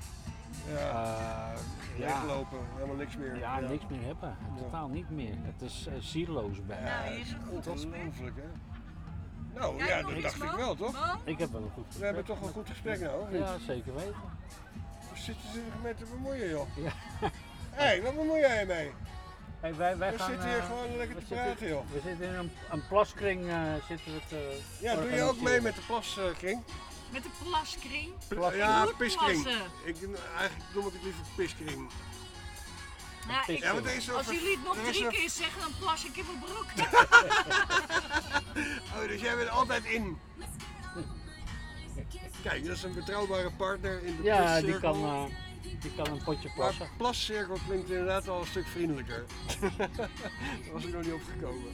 weglopen, helemaal niks meer. Ja, niks meer hebben. Totaal niet meer. Het is zieloos bijna. Ja, dat is ongelooflijk, hè? Nou, dat dacht ik wel, toch? Ik heb wel een goed gesprek. We hebben toch wel een goed gesprek nou, of niet? Ja, zeker weten. Waar zitten ze met te bemoeien, joh? Ja. Hé, wat bemoei jij mee? Hey, wij we gaan, zitten hier gewoon lekker te praten, joh. We zitten in een plaskring. Zitten we ja, doe je ook mee met de plaskring? Met de plaskring? Ja, piskring. Eigenlijk noem ik het liever piskring. Nou, als jullie het nog 3 keer zeggen, dan plas ik in mijn broek. Oh, dus jij bent altijd in. Kijk, dat is een betrouwbare partner in de plascirkel. Die kan een potje plassen. Maar plascirkel klinkt inderdaad wel een stuk vriendelijker. Daar was ik nog niet opgekomen.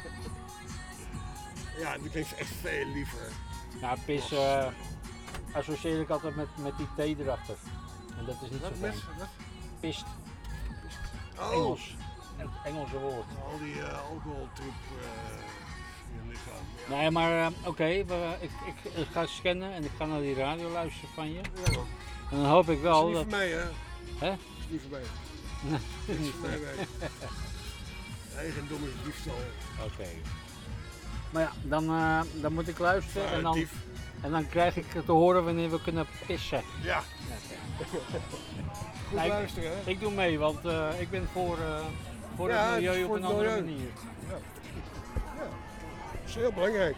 Ja, dat klinkt echt veel liever. Ja, pis associeer ik altijd met die thee erachter. En dat is niet zo fijn. Pist. Oh. Engels. Het Engelse woord. Al die alcoholtroep in je lichaam. Ja. Nee, maar oké, ik ga scannen en ik ga naar die radio luisteren van je. Ja, man. En dan hoop ik wel dat is niet voor mij, hè? Hè? Dat is niet voor mij. Dat is voor mij. Eigendom is diefstal. Oké. Maar ja, dan moet ik luisteren en dan krijg ik te horen wanneer we kunnen pissen. Ja. Goed luisteren, hè? Ik doe mee, want ik ben voor het milieu op een andere manier. Ja. Dat is heel belangrijk.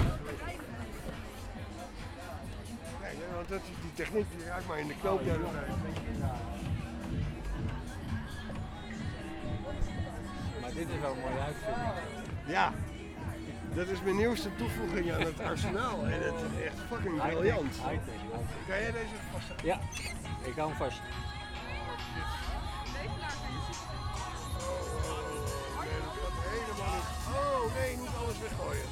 Kijk, want die techniek die raakt maar in de knoop. Maar dit is wel een mooie uitvinding. Ja. Dat is mijn nieuwste toevoeging aan het arsenaal en het is echt fucking briljant. Kan jij deze vasthouden? Ja, ik hou hem vast. Oh nee, niet alles weggooien.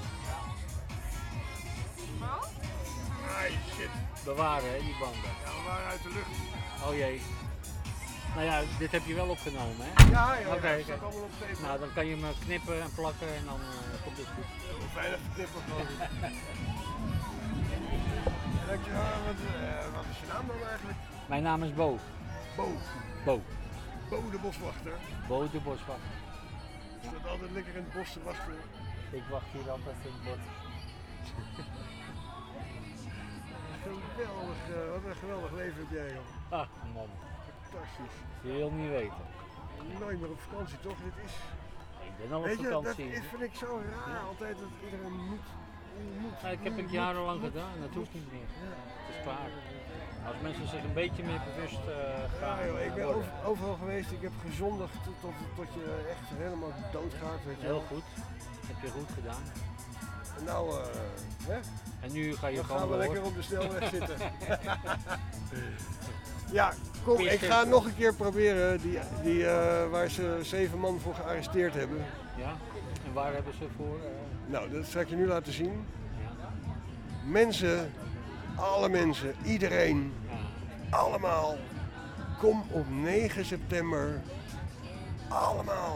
Ai, shit. Bewaren, hè, die banden. Ja, we waren uit de lucht. Oh jee. Nou ja, dit heb je wel opgenomen, hè? Ja, Oké. Dat staat allemaal op tape. Nou, dan kan je me knippen en plakken en dan komt het goed. Veilig knippen gewoon. Wat is je naam dan eigenlijk? Mijn naam is Bo. Bo. Bo. Bo de boswachter. Bo de boswachter. Je staat altijd lekker in het bos te wachten. Ik wacht hier altijd in het bos. Wat een geweldig leven heb jij, joh. Ah, man. Fantastisch. Je wil niet weten. Nooit meer op vakantie, toch? Dit is... Ik ben al op vakantie. Dat vind ik zo raar altijd dat iedereen moet. Ik heb het jarenlang gedaan, dat hoeft niet meer. Het is klaar. Als mensen zich een beetje meer bewust gaan. Ja, joh, ik ben overal geweest, ik heb gezondigd tot je echt helemaal doodgaat. Weet je. Heel goed, heb je goed gedaan. En nou, hè? En nu ga je dan gewoon gaan we door. lekker op de snelweg zitten. Ja, kom, ik ga nog een keer proberen waar ze 7 man voor gearresteerd hebben. Ja, en waar hebben ze voor? Nou, dat zal ik je nu laten zien. Ja. Mensen, alle mensen, iedereen, allemaal, kom op 9 september. Allemaal.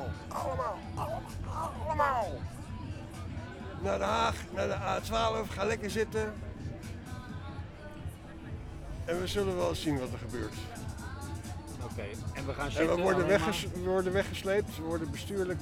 Naar Den Haag, naar de A12, ga lekker zitten. En we zullen wel zien wat er gebeurt. Oké, en we gaan zitten. En we worden weggesleept, we worden bestuurlijk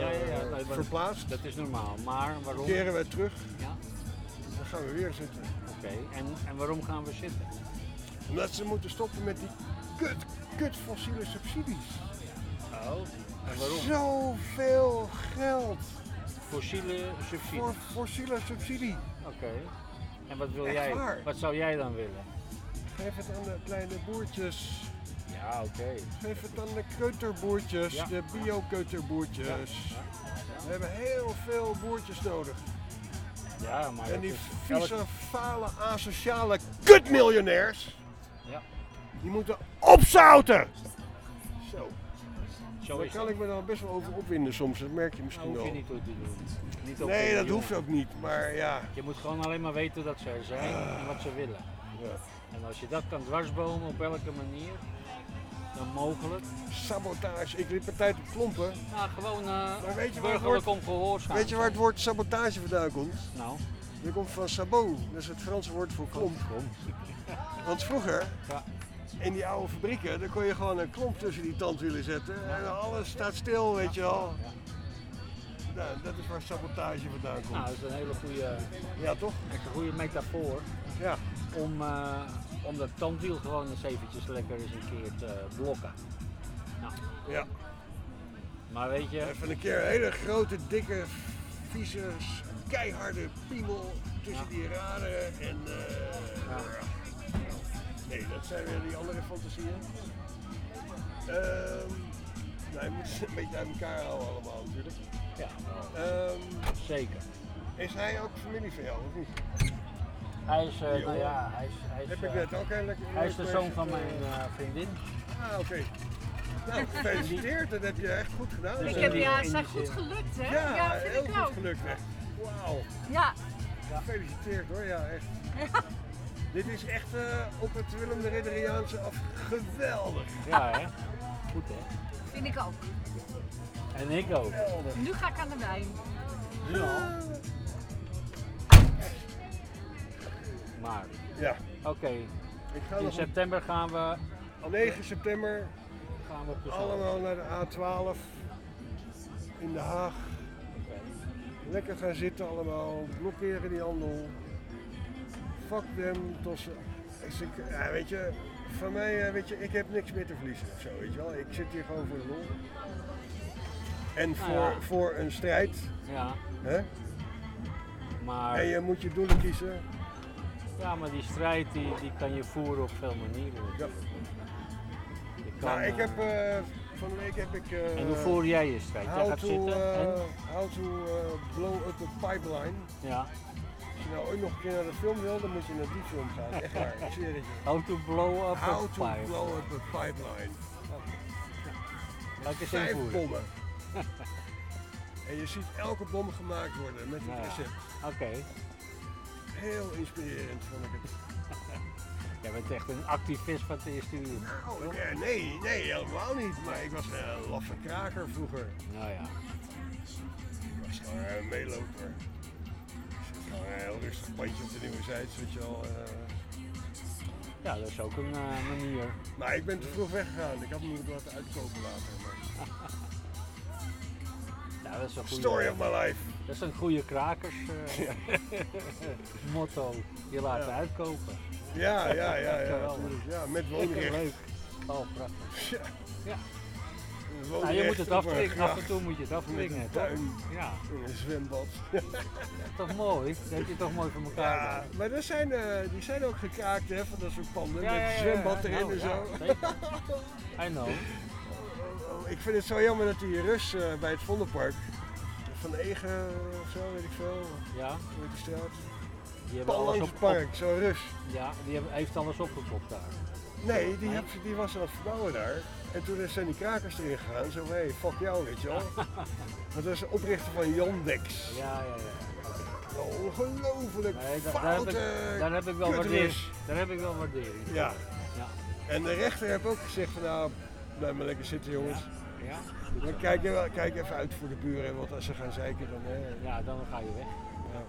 verplaatst. Dat is normaal, maar waarom? Keren wij terug, Ja. dan gaan we weer zitten. Oké, en waarom gaan we zitten? Omdat ze moeten stoppen met die kut fossiele subsidies. Oh, en waarom? Zoveel geld. Fossiele subsidie? Voor fossiele subsidie. Oké. En wat wil Echt jij? waar. Wat zou jij dan willen? Geef het aan de kleine boertjes. Ja, oké. Geef het aan de keuterboertjes, Ja. de bio-keuterboertjes. Ja. We hebben heel veel boertjes nodig. Ja, maar En dat die is vieze, fale, asociale kutmiljonairs, Ja. die moeten opzouten! Zo. Zo Daar is kan het. ik me dan best wel over opwinden soms, dat merk je misschien Dat hoef wel. je niet toe te doen. Niet op Nee, de dat jongen. hoeft ook niet, maar ja. Je moet gewoon alleen maar weten dat ze er zijn en wat ze willen. Ja. En als je dat kan dwarsbomen op elke manier, dan mogelijk. Sabotage, ik liep een tijd op klompen. Nou, gewoon Maar weet je waar het burgerlijk woord- ongehoorzaam. Weet je waar het woord sabotage vandaan komt? Nou? Dat komt van sabot, dat is het Franse woord voor klomp. Want vroeger, Ja. in die oude fabrieken, dan kon je gewoon een klomp tussen die tandwielen zetten en alles staat stil, weet je wel. Nou, dat is waar sabotage vandaan komt. Nou, dat is een hele goede, Ja, toch? echt een goede metafoor Ja. om dat tandwiel gewoon eens eventjes lekker eens een keer te blokken. Nou. Ja. Maar weet je... Even een keer een hele grote, dikke, vieze, keiharde piemel tussen die raderen en... Nee, dat zijn weer die andere fantasieën. Nou, je moet het een beetje uit elkaar houden allemaal natuurlijk. Ja, zeker. Is hij ook familie van jou, of niet? Hij is, Die nou ja, hij is... Heb ik net ook eigenlijk... Hij is de zoon van mijn vriendin. Ah, oké. Nou, gefeliciteerd, dat heb je echt goed gedaan. Ik heb, ja, het is goed gelukt, hè? Ja, vind heel ik goed ook. gelukt, echt. Wauw. Ja. Gefeliciteerd hoor, ja, echt. Dit is echt op het Willem de Ridderiaanse af geweldig. Ja, hè? Goed, hè? Vind ik ook. En ik ook. Nu ga ik aan de wijn. Nu al. Maar. Ja. Oké. Ik ga In nog september gaan we... op 9 september gaan we op de allemaal naar de A12 in Den Haag. Lekker gaan zitten allemaal, blokkeren die handel. Fuck them tot ze... Ja, weet je, van mij, weet je, ik heb niks meer te verliezen of zo, weet je wel. Ik zit hier gewoon voor de lol. En voor een strijd. Ja. Hè? Maar... En je moet je doelen kiezen. Ja, maar die strijd die kan je voeren op veel manieren. Ja. Je kan, Nou, ik heb van de week heb ik... en hoe voer jij je strijd? Jij gaat zitten en... How to blow up a pipeline. Ja. Als je nou ooit nog een keer naar de film wil, dan moet je naar die film gaan. Echt waar, ik zweer het je. How to blow up a How to pipeline. blow up a pipeline. Laat ik eens 5 invoeren. bommen. En je ziet elke bom gemaakt worden met het recept. Oké. Heel inspirerend vond ik het. Jij bent echt een activist van het eerste uur. Nou, nee, helemaal niet. Maar ik was een laffe kraker vroeger. Nou ja. Ik was gewoon een meeloper. Ik zit gewoon een heel rustig bandje op de Nieuwe Zijds, weet je wel. Ja, dat is ook een manier. Maar ik ben te vroeg weggegaan. Ik had me moeten laten uitkopen later. Maar... Ja, dat is een goede, Story of my life. Dat is een goede krakers motto. Je laten uitkopen. Ja, Geweldig. natuurlijk. Ja, met Lekker woonrecht. leuk. Oh, prachtig. Ja. Ja. Woonrecht Nou, je moet het op een afdwingen. Af en gracht. toe moet je het afdwingen. Met een toch? tuin. Ja. In een zwembad. Toch mooi? Dat heb je toch mooi voor elkaar Ja, gedaan. maar er zijn, die zijn ook gekraakt hè, van dat soort panden. Ja, met ja, ja, zwembad ja. erin Nou, en zo. ja, zeker. I know. Ik vind het zo jammer dat die Rus bij het Vondelpark, Van Egen of zo, weet ik veel. Ja. Hoe heet die straat? Die hebben Pal alles langs op het park, zo'n Rus. Ja, die heeft alles opgekocht daar. Nee, die was aan het verbouwen daar. En toen zijn die krakers erin gegaan. Zo van, hey, fuck jou, weet je wel. Dat is de oprichter van Yandex. Ja. Ongelooflijk Nee, foute daar heb ik wel kutrus. waardering. Daar heb ik wel waardering voor. Ja. Ja. En de rechter heeft ook gezegd van, nou, blijf maar lekker zitten jongens. Ja. Maar kijk even uit voor de buren, want als ze gaan zeiken dan... Ja, dan ga je weg. Ja.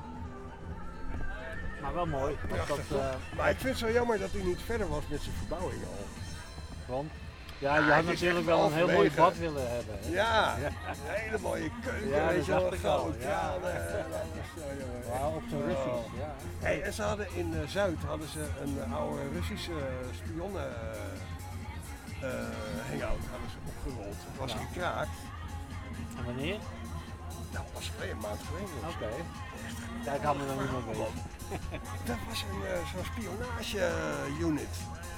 Maar wel mooi. Prachtig, toch? Maar ik vind het zo jammer dat hij niet verder was met zijn verbouwing al. Want? Ja, je had natuurlijk wel een heel mooi bad willen hebben. Hè? Ja, een hele mooie keuken, Ja, weet je dat wel, dacht ik al. goud, Ja. Ja, op zo'n Russisch, ja. Hey, en ze hadden in Zuid een oude Russische spionnen hangout hadden ze opgerold. Het was gekraakt. En wanneer? Nou, pas een maand geleden. Oké. Daar kan er dan niemand mee. Dat was zo'n spionage-unit.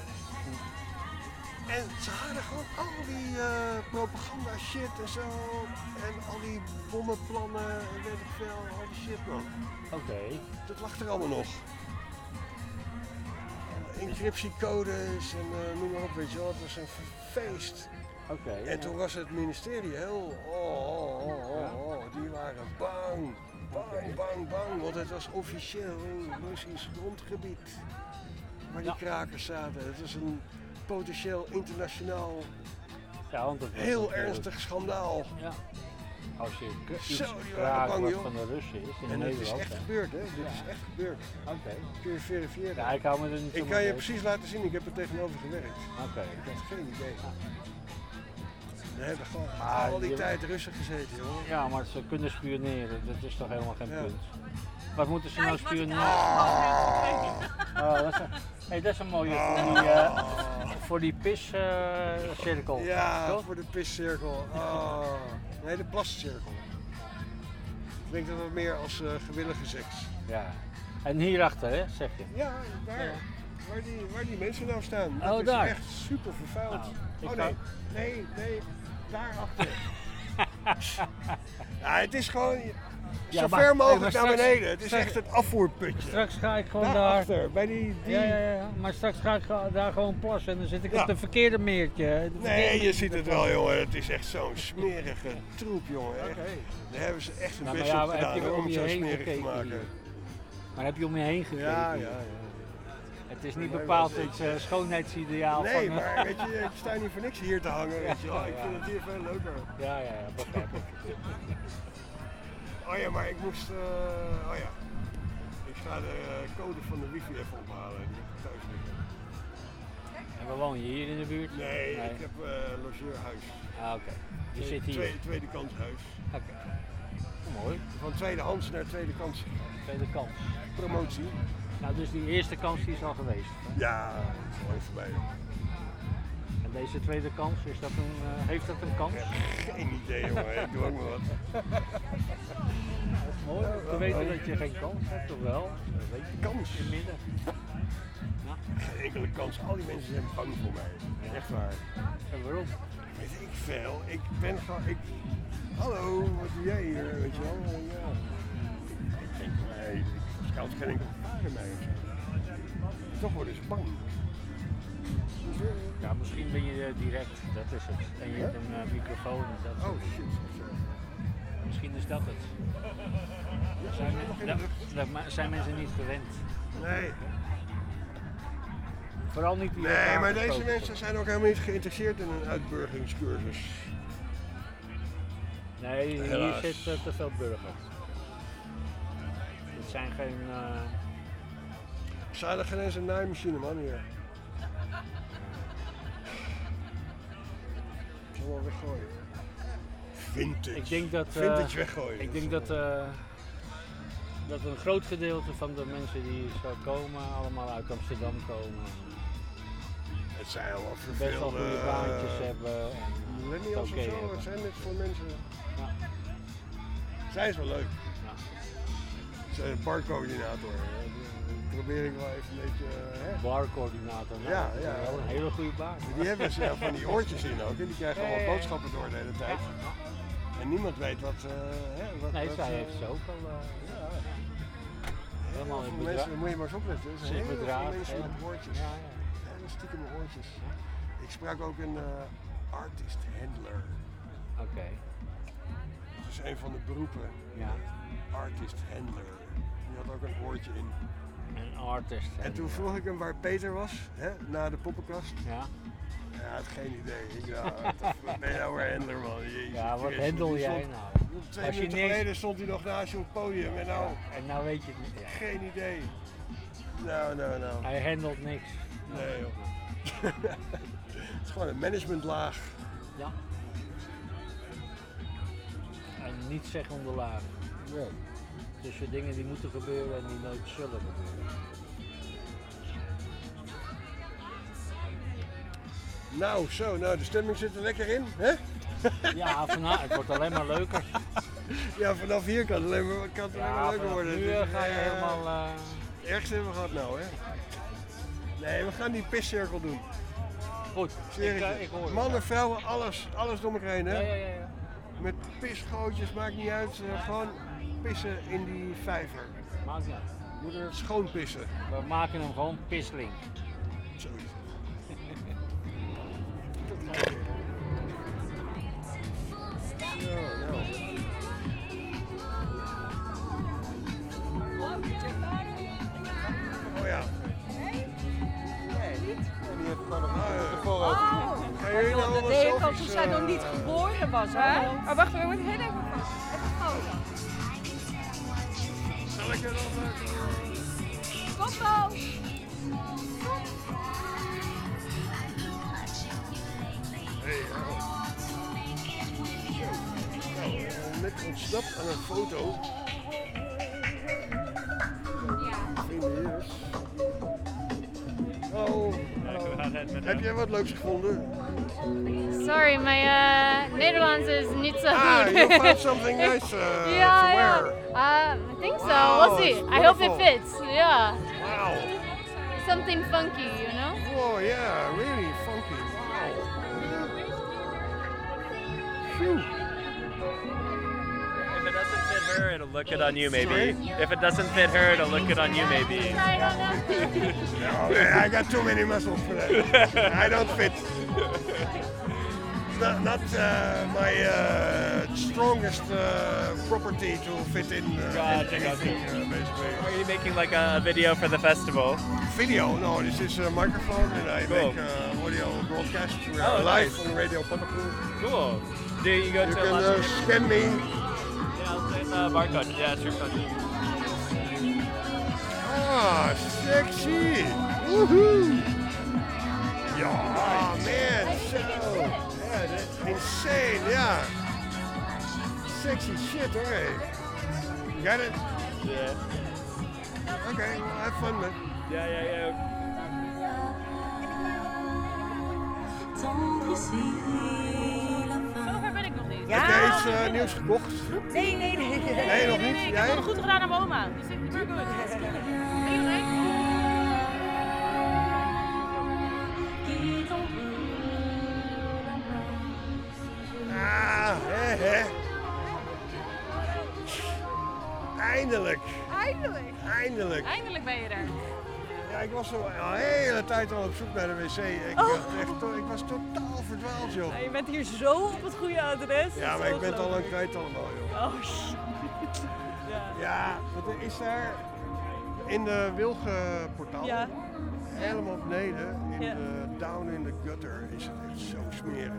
En ze hadden gewoon al die propaganda shit en zo. En al die bommenplannen en weet ik veel, al die shit man. Oké. Dat lag er allemaal nog. Encryptiecodes en noem maar op, weet je wel. Het was een feest. Oké. En toen was het ministerie heel, die waren bang. Bang, want het was officieel Russisch grondgebied. Waar die krakers zaten. Het was een potentieel internationaal heel ernstig schandaal. Ja. Als je Zo, iets die waren bang, wat joh. van de Russen is in en Nederland. dit is echt gebeurd, hè? Dit is echt gebeurd. Oké. Kun je verifiëren. Ja, ik hou me er niet Ik kan je precies laten zien, ik heb er tegenover gewerkt. Oké. Ik had geen idee. We hebben gewoon Maar al die je- tijd Russen gezeten, joh. Ja, maar ze kunnen spioneren, dat is toch helemaal geen punt. Wat moeten ze nou Kijk wat ik spioneren? uitgesproken Oh, dat is een mooie voor die piscirkel. Ja, toch? voor de piscirkel. Oh. Nee, de plascirkel. Ik denk dat het meer als gewillige seks. Ja. En hierachter, hè, zeg je? Ja, daar. Waar die mensen nou staan. Dat Oh, is daar. echt super vervuild. Nou, ik oh ga- nee, daarachter. Ja, het is gewoon zo maar- ver mogelijk maar naar straks- beneden. Het is straks- echt het afvoerputje. Straks ga ik gewoon daar. Daarachter, bij die... Ja, maar straks ga ik daar gewoon plassen en dan zit ik Ja. op de verkeerde meertje. De Nee, verkeerde je ziet het wel, jongen. Het is echt zo'n smerige troep, jongen. Echt. Daar hebben ze echt hun Nou, maar best ja, op maar heb gedaan je hoor, om om het je zo heen smerig te gekeken maken. hier? Maar heb je om je heen gekeken? Ja. hier? Het is niet bepaald het schoonheidsideaal Nee, van... maar weet je, ik sta niet voor niks hier te hangen, weet je wel. Ik vind het hier veel leuker. Ja, begrijp ik. Oh ja, maar ik moest, ik ga de code van de wifi even ophalen, die heb ik thuis liggen. En waar woon je hier in de buurt? Nee, ik heb logeerhuis. Ah, oké. Je zit hier. Tweede kanshuis. Oké. Mooi. Van tweedehands naar tweede kans. Tweede kans. Promotie. Nou, dus die eerste kans die is al geweest. Hè? Ja, dat is al voorbij. En deze tweede kans, is dat heeft dat een kans? Geen idee, jongen. Ik doe ook maar wat. Dat is mooi om te weten dat je geen kans hebt, toch wel? Dat weet je Kans? in het midden. Ja. Geen enkele kans. Al die mensen zijn bang voor mij. Echt waar. En waarom? Weet ik veel. Ik ben gewoon... Hallo, wat doe jij hier? Weet je wel? Ja. Ik denk, nee, ik kan geen enkel varen mij. Toch worden ze bang. Ja, misschien ben je direct, dat is het. En je hebt een microfoon en dat. Oh shit. Misschien is dat het. Zijn mensen niet gewend? Nee. Vooral niet die Nee, maar deze mensen zijn ook helemaal niet geïnteresseerd in een uitburgingscursus. Nee, hier Helaas. zit te veel burgers. Het zijn geen... Ze hadden geen eens een naaimachine, man, hier. Ik zal wel weggooien. Vintage. Ik denk dat... Vintage weggooien. Ik denk dat een groot gedeelte van de mensen die hier zou komen, allemaal uit Amsterdam komen. Het zijn allemaal Best wel verveelde... goede baantjes hebben. Millennials of oké zo, hebben. wat zijn dit voor mensen? Ja. Zij is wel leuk. Ja. Ze is barcoördinator. Probeer ik wel even een beetje... Barcoördinator, nou, Ja, dat is ja. wel een hele goede baan. Die hebben ze van die oortjes in ook. En die krijgen allemaal boodschappen door de hele tijd. En niemand weet wat... Nee, zij heeft ze ook al. Helemaal in mensen, bedrijf. moet je maar eens opletten. Er zijn heel veel Bedraad, mensen hè? met oortjes. Ja, ja. Hele stiekeme oortjes. Ik sprak ook een artist handler. Oké. Dat is een van de beroepen. Ja. Artist handler. Die had ook een oortje in. Een artist. En toen vroeg ik hem waar Peter was, hè, na de poppenkast. Ja. Hij had geen idee. Ik dacht, wat ben je nou weer handler, man? Jezus Ja, wat Christus. handel Die jij stond- nou? 2 Als je minuten niks- geleden stond hij nog naast je op het podium en nou... En nou weet je het niet. Ja. Geen idee. Nou. Hij handelt niks. Nee, joh. is gewoon een managementlaag. Ja. En niet zeggende laag. Ja. Dus je dingen die moeten gebeuren en die nooit zullen gebeuren. Nou, de stemming zit er lekker in, hè? Ja, het wordt alleen maar leuker. Ja, vanaf hier kan het alleen maar leuker worden. Nu ga je helemaal... Het ergste hebben we gehad nou, hè? Nee, we gaan die piscirkel doen. Goed, ik hoor het. Mannen, vrouwen, alles door elkaar heen, hè? Ja. Met pisgootjes, maakt niet uit. Gewoon pissen in die vijver. Maakt niet uit. We moeten het schoon pissen. We maken hem gewoon pisling. Zoiets. Oh ja. Dat deed ik al toen zij nog niet geboren was. Maar wacht, we moeten heel even vast. Even foto. Zal ik er nog Kom nou! Net ontsnapt aan een foto. Oh, heb jij wat leuks gevonden? Sorry, mijn Nederlands is niet zo good. You found something nice to wear. I think so. Wow, We'll see. it's I hope it wonderful. fits. Yeah. Wow. Something funky, you know? Oh yeah, really funky. Wow. Phew. If it doesn't fit her, it'll look good on you maybe. If it doesn't fit her, it'll look good on you maybe. No, man, I got too many muscles for that. I don't fit. It's not my strongest property to fit in anything, basically. Are you making like a video for the festival? Video? No, this is a microphone and I make audio broadcast. We are live on Radio Paddenpoel. Cool. Do you go You to can scan me. Yeah, I'll say the barcode. Yeah, sure. Ah, sexy! Woohoo! Yeah, man, so insane, yeah. Sexy shit, alright. Got it? Yeah. Okay, well, have fun, man. Yeah. Zover ben ik nog niet. Heb jij iets nieuws gekocht? Nee. Nee, nog niet? Ik Jij? heb het goed gedaan aan mijn oma. Die zit super goed. Ah, hè. Eindelijk. Eindelijk ben je er. Ja, ik was al een hele tijd al op zoek naar de wc. Ik was totaal verdwaald, joh. Je bent hier zo op het goede adres. Ja, maar ik ben het al lang kwijt allemaal, joh. Oh, shit. Ja, want er is daar in de Wilgenportaal, helemaal beneden, in de down in the gutter, is het echt zo smerig.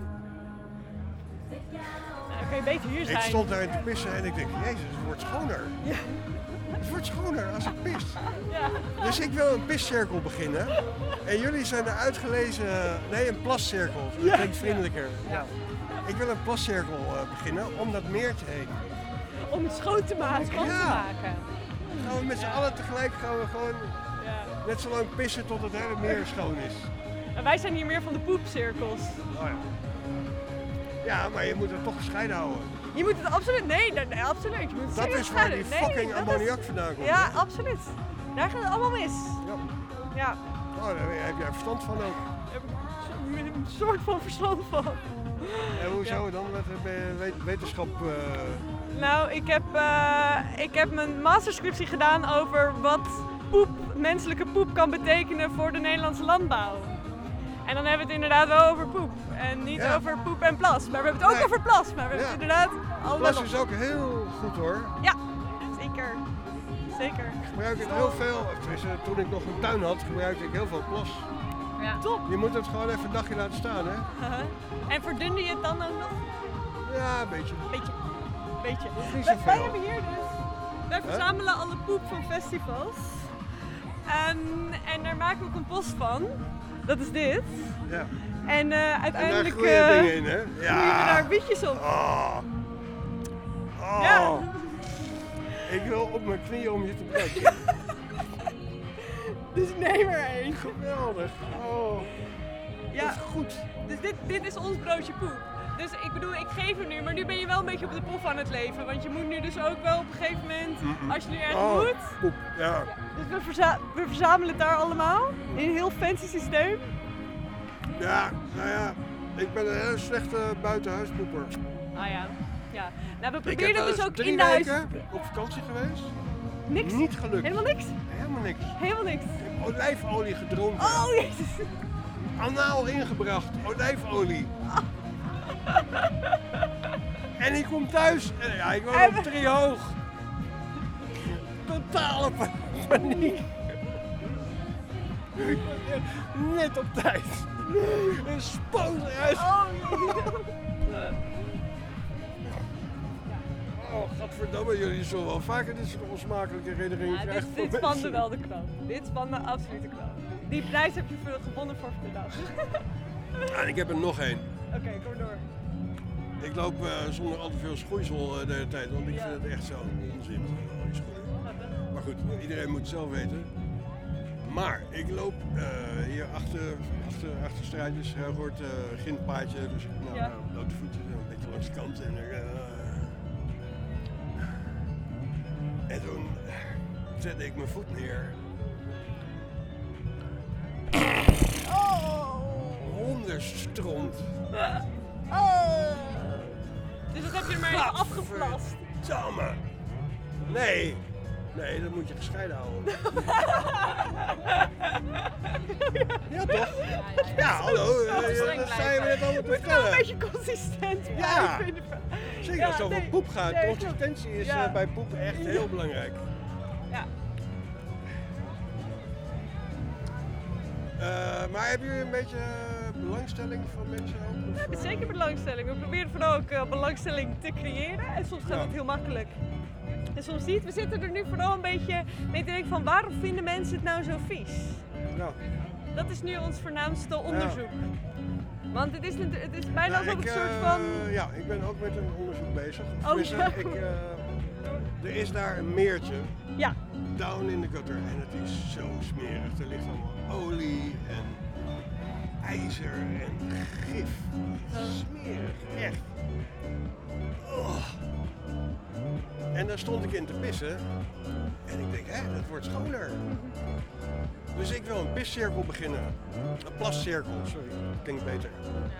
Dan kun je beter hier zijn. Ik stond daar te pissen en ik denk, jezus, het wordt schoner. Ja. Het wordt schoner als ik pis. Ja. Dus ik wil een piscirkel beginnen. En jullie zijn de uitgelezen... Nee, een plascirkel. Dat klinkt vriendelijker. Ja. Ik wil een plascirkel beginnen om dat meertje heen. Om het schoon te maken. Schoon te maken. Gaan we met z'n allen tegelijk gaan we gewoon net zo lang pissen tot het hele meer schoon is. En wij zijn hier meer van de poepcirkels. Oh ja. Ja, maar je moet het toch gescheiden houden. Je moet het absoluut... Nee, absoluut. Je moet Dat is waar die fucking ammoniak vandaan komt. Ja, absoluut. Daar gaat het allemaal mis. Ja. Oh, daar heb jij verstand van ook. Een soort van verstand van. En hoe zou het dan met wetenschap... Nou, ik heb mijn masterscriptie gedaan over wat menselijke poep kan betekenen voor de Nederlandse landbouw. En dan hebben we het inderdaad wel over poep. En niet over poep en plas. Maar we hebben het ook over plas. Maar we hebben het inderdaad allemaal. Plas is ook heel goed, hoor. Ja, zeker. Zeker. Ik gebruik het heel veel. Toen ik nog een tuin had, gebruikte ik heel veel plas. Ja. Top. Je moet het gewoon even een dagje laten staan, hè? En verdunde je het dan ook nog? Ja, een beetje. Beetje. Niet zoveel. Wij hebben hier dus... Wij verzamelen alle poep van festivals. En daar maken we compost van. Dat is dit. Ja. En uiteindelijk En daar groeien dingen in, hè? groeien er daar bietjes op. Oh. Ja. Ik wil op mijn knieën om je te bedanken. Dus neem er één. Geweldig. Oh. Ja, dat is goed. Dus dit is ons broodje poep. Dus ik bedoel, ik geef hem nu, maar nu ben je wel een beetje op de pof aan het leven. Want je moet nu dus ook wel op een gegeven moment, als je nu echt moet. Poep, ja. Dus we verzamelen het daar allemaal in een heel fancy systeem. Ja, nou ja, ik ben een hele slechte buitenhuispoeper. Ah ja, ja. Nou, we Ik proberen heb het dus wel ook eens in 3 de huis. weken op vakantie geweest. Niks? Niet gelukt. Helemaal niks? Helemaal niks. Helemaal niks. Ik heb olijfolie gedronken. Oh jezus. Anaal ingebracht, olijfolie. En ik kom thuis en ja, ik woon op 3 hoog. Totale paniek. Net op tijd. Een spoot eruit. Oh, godverdomme, jullie zullen wel vaker dit soort onsmakelijke herinneringen Ja, krijgen. dit spande wel de krant. Dit spande absoluut de krant. Die prijs heb je gewonnen voor vandaag. En ik er nog één. Oké, kom door. Ik loop zonder al te veel schoeisel de hele tijd, want ik vind het echt zo onzin. Die schoenen. Maar goed, iedereen moet het zelf weten. Maar ik loop hier achter straatjes, hoort grindpaadje, dus blote voetjes een beetje langs de kant. En toen zette ik mijn voet neer. Hondenstront. Dus dat heb je er maar even afgeplast. Damme. Nee, dat moet je gescheiden houden. Ja, toch? Ja, hallo. Dat zijn we net allemaal te wel vertellen. een beetje consistent Ja. blijven. Zeker als het over poep gaat. nee, Consistentie is ja. bij poep echt heel belangrijk. Ja. Maar hebben jullie een beetje belangstelling van mensen ook? We hebben zeker belangstelling. We proberen vooral ook belangstelling te creëren. En soms gaat het heel makkelijk. En soms niet. We zitten er nu vooral een beetje mee te denken van waarom vinden mensen het nou zo vies? Nou. Dat is nu ons voornaamste onderzoek. Want het is bijna alsof het een soort van... Ja, ik ben ook met een onderzoek bezig. Oh, ja. Er is daar een meertje. Ja. Down in the gutter. En het is zo smerig. Er ligt allemaal olie en ijzer en gif. Smerig, echt. Oh. En daar stond ik in te pissen. En ik denk, dat wordt schoner. Dus ik wil een piscirkel beginnen. Een plascirkel, sorry. Dat klinkt beter.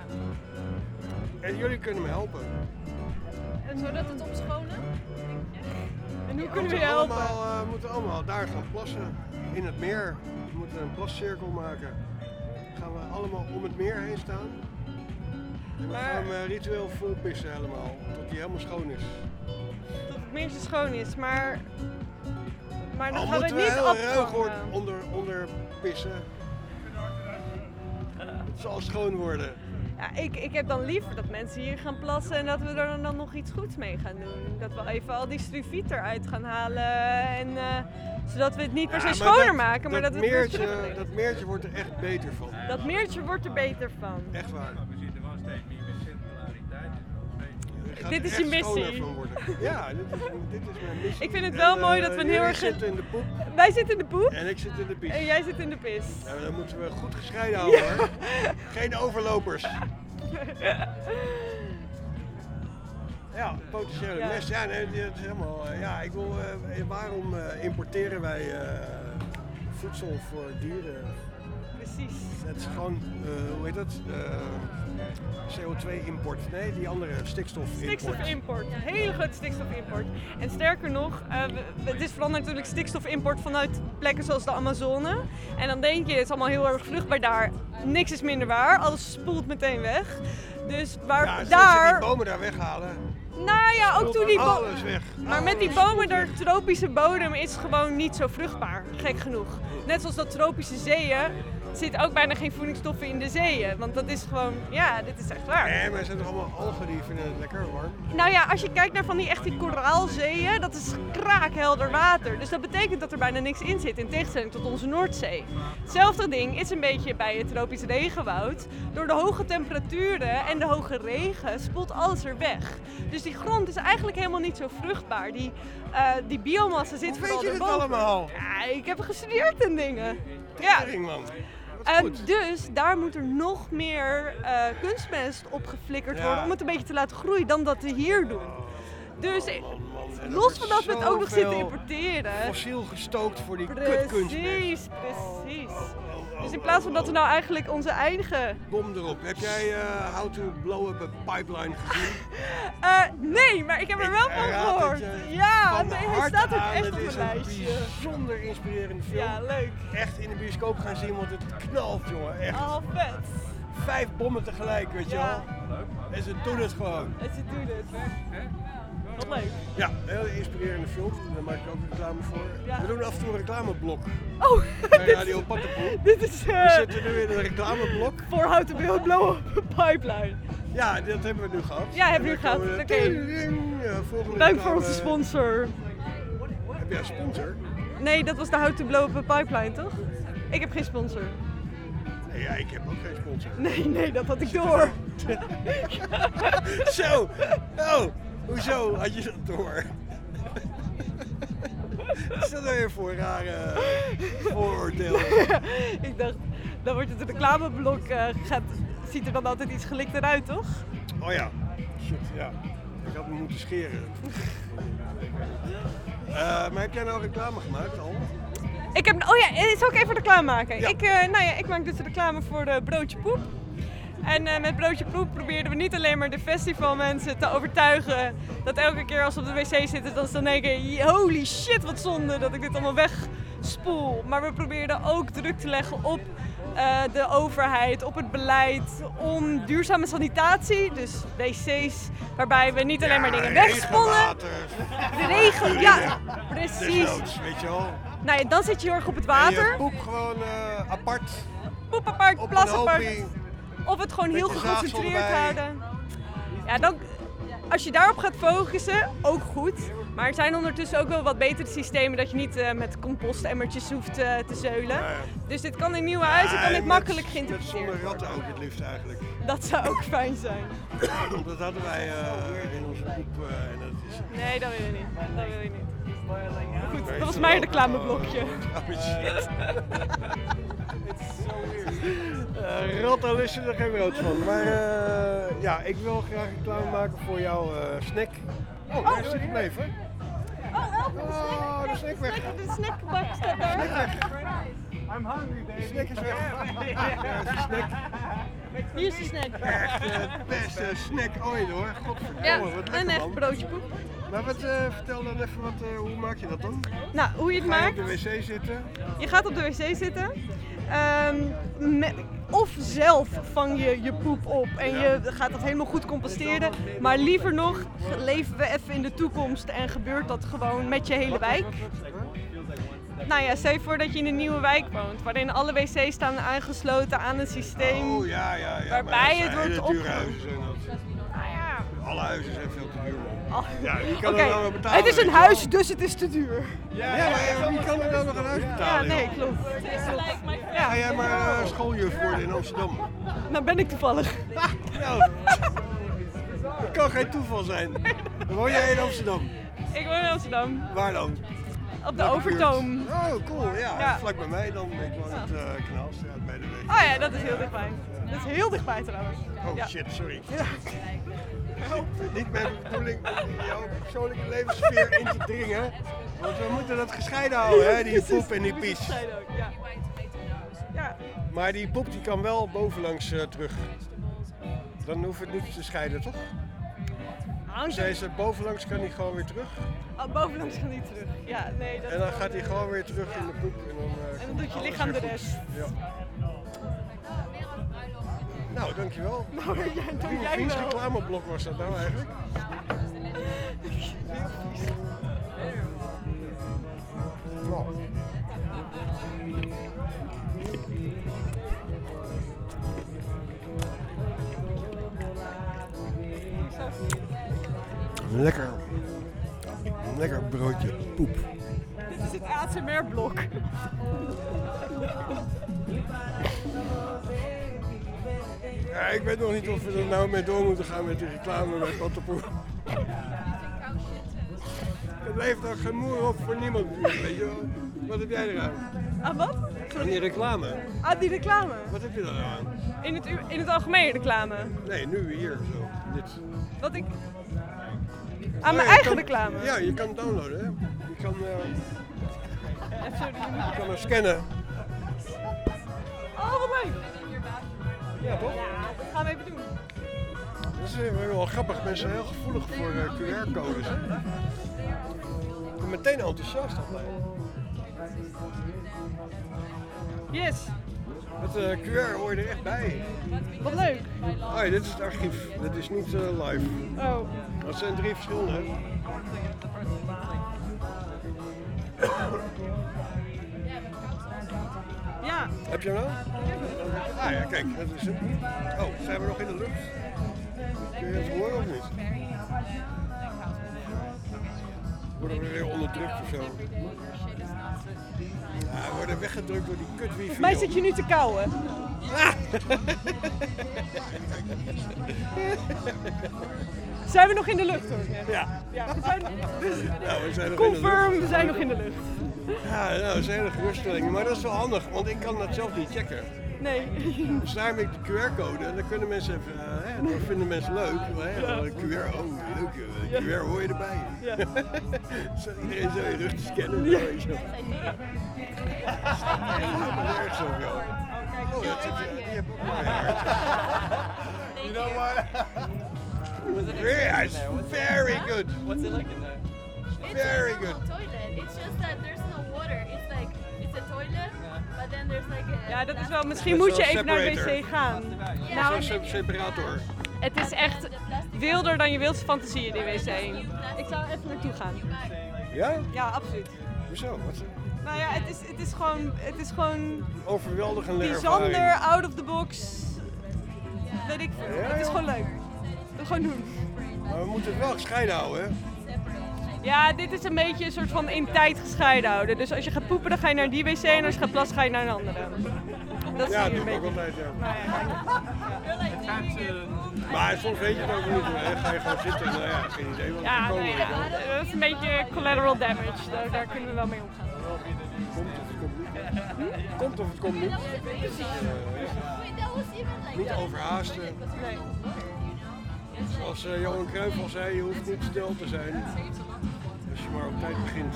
En jullie kunnen me helpen. En zodat het opschonen? En hoe Ja, kunnen we je helpen? We moeten allemaal daar gaan plassen. In het meer. We moeten een plascirkel maken. Gaan we allemaal om het meer heen staan. En we gaan ritueel vol pissen helemaal. Tot die helemaal schoon is. Tot het meertje schoon is, maar dan Al gaan we moeten niet heel ruig afvangen. onder pissen. Het zal schoon worden. Ja, ik heb dan liever dat mensen hier gaan plassen en dat we er dan nog iets goeds mee gaan doen. Dat we even al die struviet eruit gaan halen. En, zodat we het niet per se schoner maken, maar dat we het terug. Dat meertje wordt er echt beter van. Dat meertje wordt er beter van. Echt waar. We zitten wel steeds meer met circulariteit. Dit is je missie. Ja, dit is mijn missie. Ik vind het wel mooi dat we een heel erg... Zitten in de poep. Wij zitten in de poep. En ik zit in de pis. En jij zit in de pis. Ja, dan moeten we goed gescheiden houden hoor. Geen overlopers. Ja, potentiële mest. Ja, nee, dat is helemaal... ja, ik wil... waarom importeren wij voedsel voor dieren? Precies. Het is gewoon, hoe heet dat? CO2-import. Nee, die andere stikstofimport. Stikstofimport. Een hele grote stikstofimport. En sterker nog, het is vooral natuurlijk stikstofimport vanuit plekken zoals de Amazone. En dan denk je, het is allemaal heel erg vruchtbaar daar. Niks is minder waar. Alles spoelt meteen weg. Dus waar ja, daar... die bomen daar weghalen. Nou ja, ook toen die bomen... Alles weg. Maar met die bomen, de tropische bodem is gewoon niet zo vruchtbaar. Gek genoeg. Net zoals dat tropische zeeën zit ook bijna geen voedingsstoffen in de zeeën. Want dat is gewoon, ja, dit is echt waar. Nee, maar er zijn toch allemaal algen die vinden het lekker warm? Nou ja, als je kijkt naar van die echt die koraalzeeën, dat is kraakhelder water. Dus dat betekent dat er bijna niks in zit, in tegenstelling tot onze Noordzee. Hetzelfde ding is een beetje bij het tropisch regenwoud. Door de hoge temperaturen en de hoge regen spoelt alles er weg. Dus die grond is eigenlijk helemaal niet zo vruchtbaar. Die biomassa zit vooral weet je dit erboven. allemaal? Ja, ik heb gestudeerd en dingen. Ja. Man. Dus daar moet er nog meer kunstmest op geflikkerd Ja. worden om het een beetje te laten groeien dan dat we hier doen. Dus los van dat we het ook nog zitten importeren. Fossiel gestookt voor die Precies, kutkunstmest. precies. Dus in plaats van dat we nou eigenlijk onze eigen... Bom erop. Heb jij How to Blow Up a Pipeline gezien? Nee, maar ik heb er wel van gehoord. Ja, nee, hij staat ook echt op mijn lijstje. Het is een bijzonder inspirerende film. Ja, leuk. Echt in de bioscoop gaan zien, want het knalt, jongen. Echt. Oh, vet. 5 bommen tegelijk, weet je Ja. wel. En ze doen het gewoon. En ze doen het. Wat leuk. Ja, een hele inspirerende film. Daar maak ik ook reclame voor. Ja. We doen af en toe een reclameblok. Oh, bij Radio Pattenpoel. Dit is... We zitten nu in een reclameblok. Voor How to Blow Up a Pipeline. Ja, dat hebben we nu gehad. Ja, hebben we nu En dan gehad. komen Oké. volgende Dank reclame. voor onze sponsor. Heb jij een sponsor? Nee, dat was de How to Blow Up a Pipeline, toch? Ik heb geen sponsor. Nee, ja, ik heb ook geen sponsor. Nee, dat had ik door. Zo! Oh, hoezo had je dat door? Wat is dat nou weer voor rare vooroordeel? Ik dacht, dan wordt het een reclameblok, ziet er dan altijd iets gelikter uit, toch? Oh ja, shit, ja. Ik had me moeten scheren. Maar heb jij nou reclame gemaakt al? Oh ja, zal ik even reclame maken? Ja. Ik maak dus reclame voor Broodje Poep. En met Broodje Poep probeerden we niet alleen maar de festivalmensen te overtuigen dat elke keer als ze op de wc zitten, dat ze dan denken, holy shit, wat zonde dat ik dit allemaal wegspoel. Maar we probeerden ook druk te leggen op de overheid, op het beleid om duurzame sanitatie, dus wc's, waarbij we niet alleen maar dingen wegspoelen. De regen, ja, precies. Desnoods, weet je wel. Nou ja, dan zit je heel erg op het water. En je poep gewoon apart. Poep apart, plas apart. Hopie. Of het gewoon heel Met je geconcentreerd zaagsel erbij. houden. Ja, dan, als je daarop gaat focussen, ook goed. Maar er zijn ondertussen ook wel wat betere systemen dat je niet met compostemmertjes hoeft te zeulen. Ja, ja. Dus dit kan in nieuwe huizen, kan dit makkelijk geïntegreerd Zonder worden. ratten ook het liefst eigenlijk. Dat zou ook fijn zijn. Dat hadden wij in onze poep en dat is... Nee, dat wil je niet. Dat wil je niet. Goed, dat was mijn reclameblokje. Oh shit. Ratten lusten er geen brood van. Maar ja, ik wil graag reclame maken voor jouw snack. Oh, daar is hij gebleven. Oh, de snack weg. De snackbak staat daar. Snack weg. I'm hungry, baby. De snack is weg. Daar is de snack. Hier is de snack. Echt de beste snack ooit hoor. Godverdomme, Ja, wat lekker en even man. broodje poep. Maar wat, vertel dan even, hoe maak je dat dan? Nou, hoe je het Ga je maakt. op de wc zitten? Je gaat op de wc zitten. Of zelf vang je je poep op en je gaat dat helemaal goed composteren. Maar liever nog, leven we even in de toekomst en gebeurt dat gewoon met je hele wijk. Nou ja, stel je voor dat je in een nieuwe wijk woont, waarin alle wc's staan aangesloten aan een systeem. Oh ja. Waarbij het wordt dure opgeruimd. huizen zijn dat. Alle huizen zijn veel te duur. Oh. Ja, wie kan Oké, er nou wel betalen? het is een weet je wel? huis, dus het is te duur. Ja, maar wie kan er nou nog een huis Ja, betalen? nee, joh? klopt. Ga jij maar schooljuf worden in Amsterdam? Nou ben ik toevallig. Nou, dat kan geen toeval zijn. Dan woon jij in Amsterdam. Ik woon in Amsterdam. Waar dan? Op de Welke Overtoom. buurt? Oh, cool. Ja, Ja. vlak bij mij dan. Ik woon op de Kanaalstraat bij de weg. Oh ja, dat is heel dichtbij. Dat is heel dichtbij trouwens. Oh Ja. shit, sorry. Ja. Niet mijn bedoeling in jouw persoonlijke levenssfeer in te dringen. Want we moeten dat gescheiden houden, hè, die poep en die pies. Gescheiden ook, ja. Ja. Maar die poep die kan wel bovenlangs terug. Dan hoeft het niet te scheiden, toch? Deze bovenlangs kan die gewoon weer terug. Oh, bovenlangs gaat niet terug. Ja, nee, dat En dan gaat hij gewoon weer terug in de poep. En dan doet je lichaam de rest. Ja. Nou, dankjewel. Nou, dank jij Wiens wel. reclameblok was dat nou eigenlijk? Nou. Een lekker broodje poep. Dit is het ASMR-blok. Ja, ik weet nog niet of we er nou mee door moeten gaan met die reclame bij Pattenpoel. Het levert ook geen moer op voor niemand, weet je wel. Wat heb jij eraan? Ah, wat? Aan die reclame. Ah, die reclame? Wat heb je daar aan? In het algemeen reclame? Nee, nu hier zo. Dit. Wat ik... Aan mijn eigen reclame? Ja, je kan het downloaden, hè. Je kan... je kan hem scannen. Oh, wat leuk! Ja, toch? Ja, dat gaan we even doen. Dat is wel grappig. Mensen zijn heel gevoelig voor QR-codes. Ik ben meteen enthousiast altijd. Yes. Het QR hoor je er echt bij. Wat leuk. Oh, dit is het archief. Dit is niet live. Oh. Dat zijn 3 verschillende. Ja. Heb je hem nou? Ah ja, kijk, dat is hem. Oh, zijn we nog in de lucht? Kun je het horen of niet? Worden we weer onderdrukt of zo? Ja, we worden weggedrukt door die kut wifi. Volgens mij zit je nu te kauwen. Zijn we nog in de lucht hoor? Ja. Ja, we zijn, we zijn nog confirm, in de lucht. we zijn nog in de lucht. Ja, nou, dat is een hele geruststelling. Maar dat is wel handig, want ik kan dat zelf niet checken. Nee. Dus daarom heb ik de QR-code en dan kunnen mensen even, dat vinden mensen leuk. QR, oh leuk, QR hoor je erbij. Ja. Zo iedereen zo je rug te scannen. Ja. Weet je. Erg zo, joh. Oh, dat zit je hebt ook mooi hart. You know what? Yeah, it's very good. What's it like in there? Very good. Toilet. It's just that there's no water. It's a toilet, but then there's like a... Ja, dat is wel. Misschien moet je even naar de wc gaan. Nou, zo'n separator. Het is echt wilder dan je wildste fantasie in die wc. Ik zou even naartoe gaan. Ja? Ja, absoluut. Hoezo? Wat? Nou ja, het is gewoon overweldigende bijzonder, ervaring. out of the box. Weet ik veel. Ja, Het is joh. gewoon leuk. We gewoon doen. Maar we moeten het wel gescheiden houden, hè? Ja, dit is een beetje een soort van in tijd gescheiden houden. Dus als je gaat poepen, dan ga je naar die wc en als je gaat plassen, ga je naar een andere. Dat is Ja, hier dat een doe ik ook beetje. altijd, ja. Ja. Maar soms weet je het ook niet, hè? Ga je gewoon zitten, nou ja, geen idee wat er Ja, komen nee, is. dat is een beetje collateral damage. Daar kunnen we wel mee omgaan. Komt of het komt niet. Precies. Niet overhaasten. Nee. Zoals Johan Cruijff al zei, je hoeft niet stil te zijn. Als je maar op tijd begint.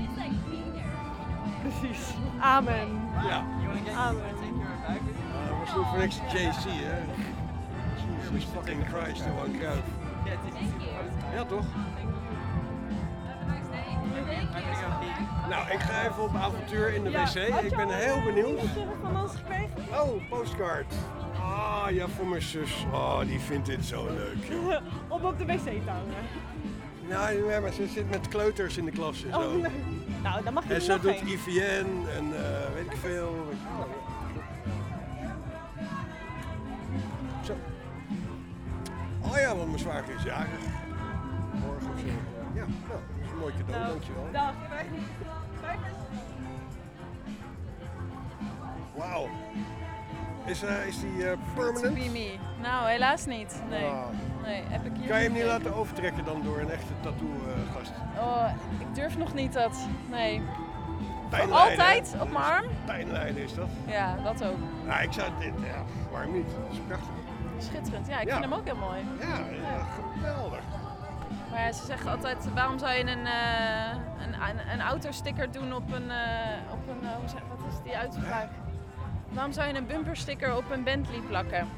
Precies. Amen. Ja. Amen. Dat was niet voor niks JC, hè? Jesus fucking Christ, Johan Cruijff. Ja, toch? Nou, ik ga even op avontuur in de wc. Ik ben heel benieuwd. Van ons gekregen? Oh, postcard. Ah, ja, voor mijn zus. Oh, die vindt dit zo leuk, joh. Om op de wc te hangen. Nou, ja, maar ze zit met kleuters in de klas en zo. Oh, leuk. Nou, dan mag je En er ze nog doet heen. IVN en weet ik veel. Zo. Oh ja, want mijn zwager is jarig. Morgen of zo. Ja, nou, dat is een mooi cadeau, dankjewel. Dag. Wauw. Is die permanent? To be me. Nou, helaas niet. Nee. Ah. Nee, heb ik hier Kan je hem niet gekeken. laten overtrekken dan door een echte tattoo-gast? Oh, ik durf nog niet dat. Nee. Voor Pijnlijden, altijd hè? op mijn arm? Pijnlijden is dat? Ja, dat ook. Nou, ik zou dit, ja, waarom niet? Dat is prachtig. Schitterend. Ja, ik Ja. vind hem ook heel mooi. Ja, geweldig. Maar ja, ze zeggen altijd, waarom zou je een autosticker doen op een, wat is die uitspraak? Waarom zou je een bumpersticker op een Bentley plakken?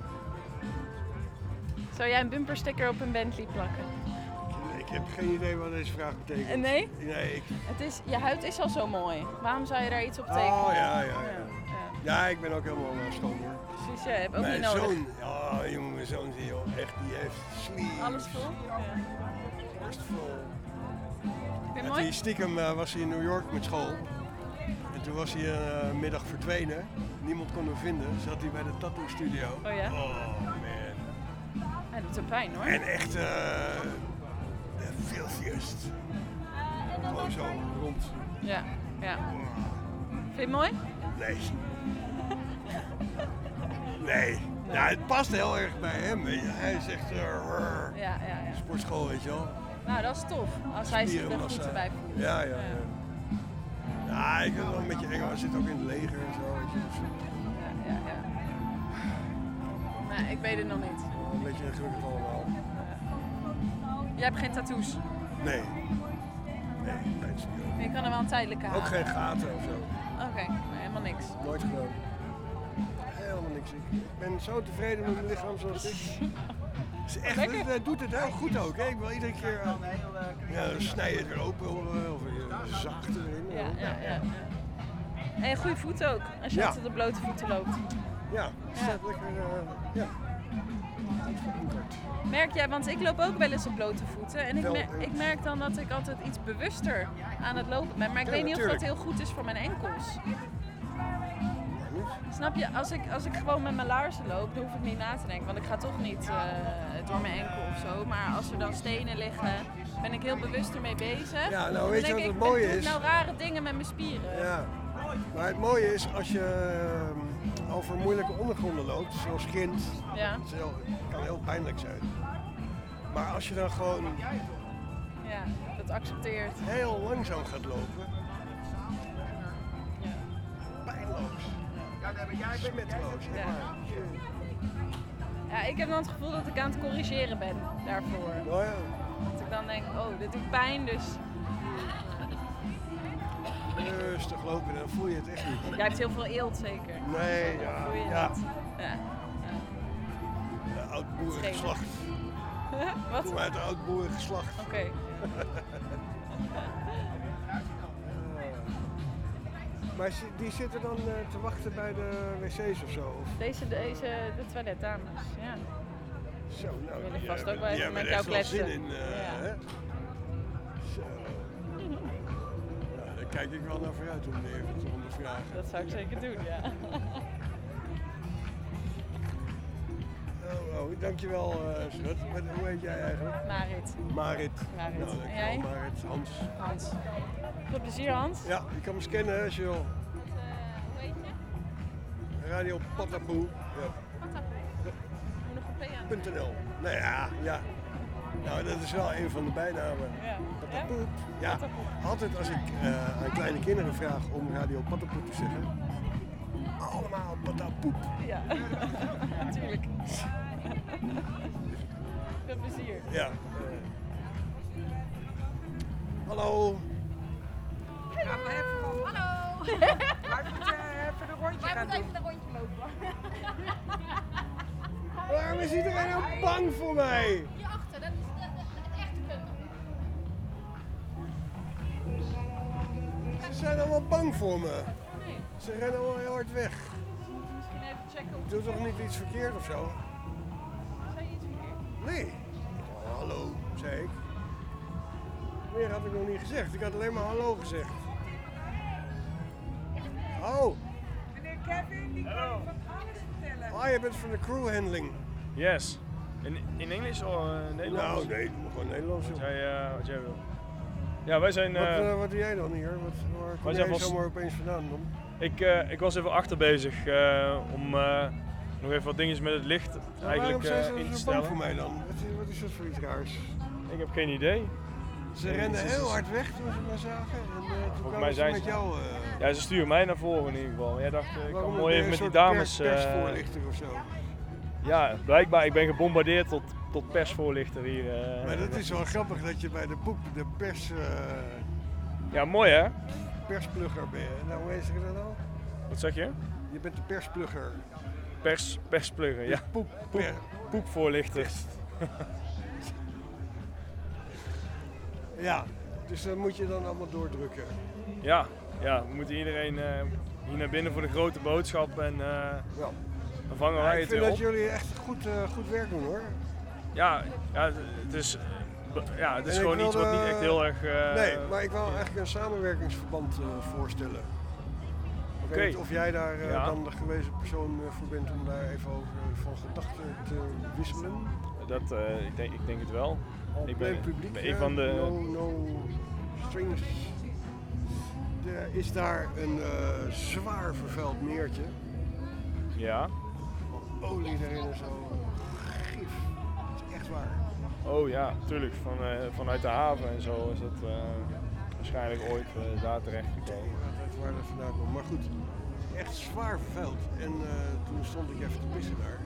Zou jij een bumpersticker op een Bentley plakken? Ik heb geen idee wat deze vraag betekent. Nee? Nee, Je huid is al zo mooi. Waarom zou je daar iets op tekenen? Oh, ja. Ja, ik ben ook helemaal schoon hoor. Precies, ja, je hebt ook Mijn niet nodig. zoon, oh jongen, mijn zoon zie je joh, echt, die heeft sleeves. Alles vol? Borstvol. Vind je En mooi? die stiekem was hij in New York met school. En toen was hij een middag verdwenen. Niemand kon hem vinden. Zat hij bij de tattoo studio. Oh ja? Oh man. Hij doet te pijn hoor. En echt de filthiest. Gewoon zo rond. Ja, ja. Vind je het mooi? Nee. Nee. Ja, het past heel erg bij hem. Weet je. Hij is echt ja. sportschool, weet je wel. Nou, dat is tof. Als hij zich er goed bij voelt. Ja. Ja, ik ben wel een beetje eng. Hij zit ook in het leger en zo. Weet je. Dus, ja. Nee, ik weet het nog niet. een beetje ingewikkeld allemaal. Jij hebt geen tattoos? Nee, mensen niet ook. Je kan er wel een tijdelijke halen. Ook geen gaten of zo. Oké, helemaal niks. Nooit gedaan. Helemaal niks. Ik ben zo tevreden met mijn lichaam zoals het is. Het is echt, het doet het heel goed ook. Hè? Ik wil iedere keer snij je het weer open of je zacht erin. Ja. En goede voeten ook, als je altijd op blote voeten loopt. Ja, het staat lekker. Merk jij, want ik loop ook wel eens op blote voeten en ik merk dan dat ik altijd iets bewuster aan het lopen ben. Maar ik weet niet of dat heel goed is voor mijn enkels. Snap je, als ik gewoon met mijn laarzen loop, dan hoef ik niet na te denken. Want ik ga toch niet door mijn enkel of zo. Maar als er dan stenen liggen, ben ik heel bewust ermee bezig. Ja, nou weet je wat het mooie is? Ik doe nou rare dingen met mijn spieren. Ja, maar het mooie is als je over moeilijke ondergronden loopt, zoals grind. Ja. Het kan heel pijnlijk zijn. Maar als je dan gewoon dat accepteert. Heel langzaam gaat lopen. Pijnloos. Smetteloos. Ja, ik heb dan het gevoel dat ik aan het corrigeren ben daarvoor. Oh ja. Dat ik dan denk, dit doet pijn, dus... Rustig lopen, dan voel je het echt niet. Jij hebt heel veel eelt zeker? Nee, Voel je ja. het? Ja. Oud boerengeslacht. Wat? Kom uit de oud boerengeslacht. Oké. Maar die zitten dan te wachten bij de wc's of zo? Of? Deze de toiletdames, ja. Zo, nou, die willen vast ook wel even met jou kletsen. Zin in, hè? Zo. Nou, daar kijk ik wel naar vooruit om even te ondervragen. Dat zou ik zeker doen, ja. Oh, dankjewel, schat. Hoe heet jij eigenlijk? Marit. Nou, dankjewel, en jij? Marit. Hans. Veel plezier, Hans. Ja, je kan me scannen als je wil. Hoe heet je? Radio Patapoe. Ja. .nl. Nou ja. Nou, dat is wel een van de bijnamen. Ja. Patapoe. Ja, altijd als ik aan kleine kinderen vraag om Radio Patapoe te zeggen. Allemaal patapoep. Ja, natuurlijk. Veel plezier. Ja. Hallo. Ja, maar even van... Hallo! Wij moeten even een rondje gaan doen. Even een rondje lopen. Waarom is iedereen nou bang voor mij? Hierachter, dat is het echte punt. Ze zijn allemaal bang voor me. Ze rennen allemaal heel hard weg. Misschien even checken Ik doe toch niet iets verkeerd of zo? Zei je iets verkeerd? Nee. Hallo, zei ik. Meer had ik nog niet gezegd. Ik had alleen maar hallo gezegd. Oh. Meneer Kevin, die kan van alles vertellen. Ah, je bent van de crew handling. Yes. In Engels of Nederlands? Nou, nee, gewoon Nederlands. Wat jij wil. Ja, wij zijn... Wat doe jij dan hier? Waar kom jij zomaar opeens vandaan dan? Ik was even achter bezig om nog even wat dingetjes met het licht eigenlijk in te Waarom zijn ze zo bang stellen. voor mij dan? Wat is dat voor iets raars? Ik heb geen idee. Ze renden heel hard weg toen ze mij zagen. En toen Volgens mij kwamen ze zijn met ze... jou... Ja, ze sturen mij naar voren in ieder geval. Jij dacht, ik waarom kan mooi even met die ben je een dames... soort persvoorlichter of zo? Ja, blijkbaar. Ik ben gebombardeerd tot persvoorlichter hier. Maar dat is wel grappig dat je bij de boek de pers... Ja, mooi hè? Persplugger ben je. Nou, hoe heet dat nou? Wat zeg je? Je bent de persplugger. Persplugger, ja. Poepvoorlichter. Ja, dus dat moet je dan allemaal doordrukken. Ja, we moeten iedereen hier naar binnen voor de grote boodschap en dan vangen wij ik het weer vind op. dat jullie echt goed werk doen hoor. Ja, het is gewoon iets wat niet echt heel erg... Nee, maar ik wil eigenlijk een samenwerkingsverband voorstellen. Ik weet niet of jij daar dan de gewezen persoon voor bent om daar even over van gedachten te wisselen. Ik denk het wel. Ik ben publiek, een van de... No strings. Er is daar een zwaar vervuild meertje. Ja. Olie erin en zo. Gif. Dat is echt waar. Oh ja, tuurlijk. Vanuit de haven en zo is dat waarschijnlijk ooit daar terecht gekomen. Dat waar dat vandaan komt. Maar goed, echt zwaar vervuild. En toen stond ik even te pissen daar.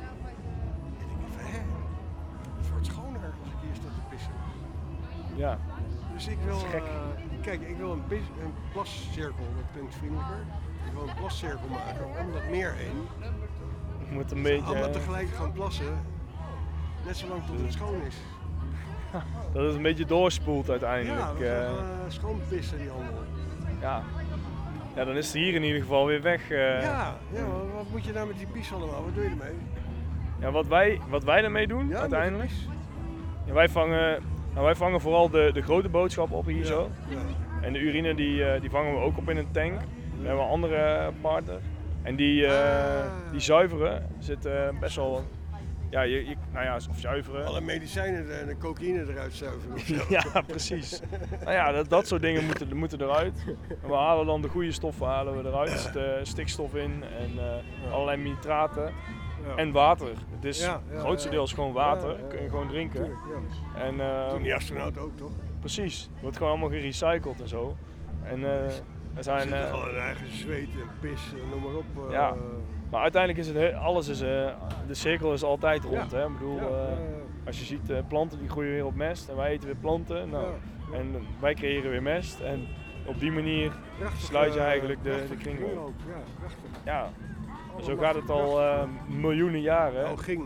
En ik dacht van, het wordt schoner als ik hier sta te pissen. Ja. Dus ik wil, kijk, ik wil een plascirkel, dat klinkt vriendelijker. Ik wil een plascirkel maken om dat meer heen. Je moet een beetje... Allemaal tegelijk gaan plassen, net zolang tot het schoon is. Dat het een beetje doorspoelt uiteindelijk. Ja, we gaan schoon pissen die handel. Ja. Ja, dan is het hier in ieder geval weer weg. Ja, maar wat moet je nou met die pies allemaal? Wat doe je ermee? Ja, wat wij ermee doen uiteindelijk. Ja, wij vangen vooral de grote boodschappen op hier zo. Ja. En de urine die vangen we ook op in een tank. We hebben een andere partner. En die zuiveren zit best wel... Ja, of zuiveren. Alle medicijnen en de cocaïne eruit zuiveren. Ja, precies. Nou ja, dat soort dingen moeten eruit. En we halen dan de goede stoffen eruit. De stikstof in en allerlei nitraten. Ja. En water. Het is grootstendeels gewoon water. Kun je gewoon drinken. Tuurlijk, ja. En, toen die astronaut ook, toch? Precies. Het wordt gewoon allemaal gerecycled en zo. En er zijn... Er zit gewoon een eigen zweet en pis, noem maar op. Ja. Maar uiteindelijk is de cirkel is altijd rond. Hè? Ik bedoel, als je ziet planten die groeien weer op mest en wij eten weer planten. Nou, en wij creëren weer mest. En op die manier sluit je eigenlijk de kringloop. Ja, prachtig. Ja, zo gaat het al miljoenen jaren. Oh, ging.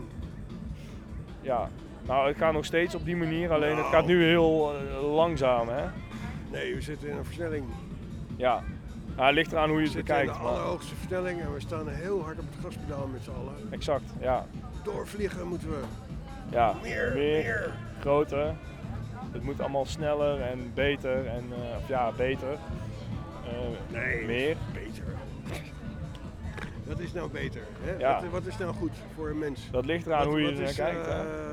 Ja, nou het gaat nog steeds op die manier, alleen het gaat nu heel langzaam. Hè? Nee, we zitten in een versnelling. Ja. Het ligt eraan hoe je het bekijkt. We zitten in de allerhoogste versnelling en we staan heel hard op het gaspedaal met z'n allen. Exact, ja. Doorvliegen moeten we. Ja, meer. Groter. Het moet allemaal sneller en beter. Beter. Nee, meer. Beter. Wat is nou beter? Hè? Ja. Wat is nou goed voor een mens? Dat ligt eraan hoe je er naar kijkt.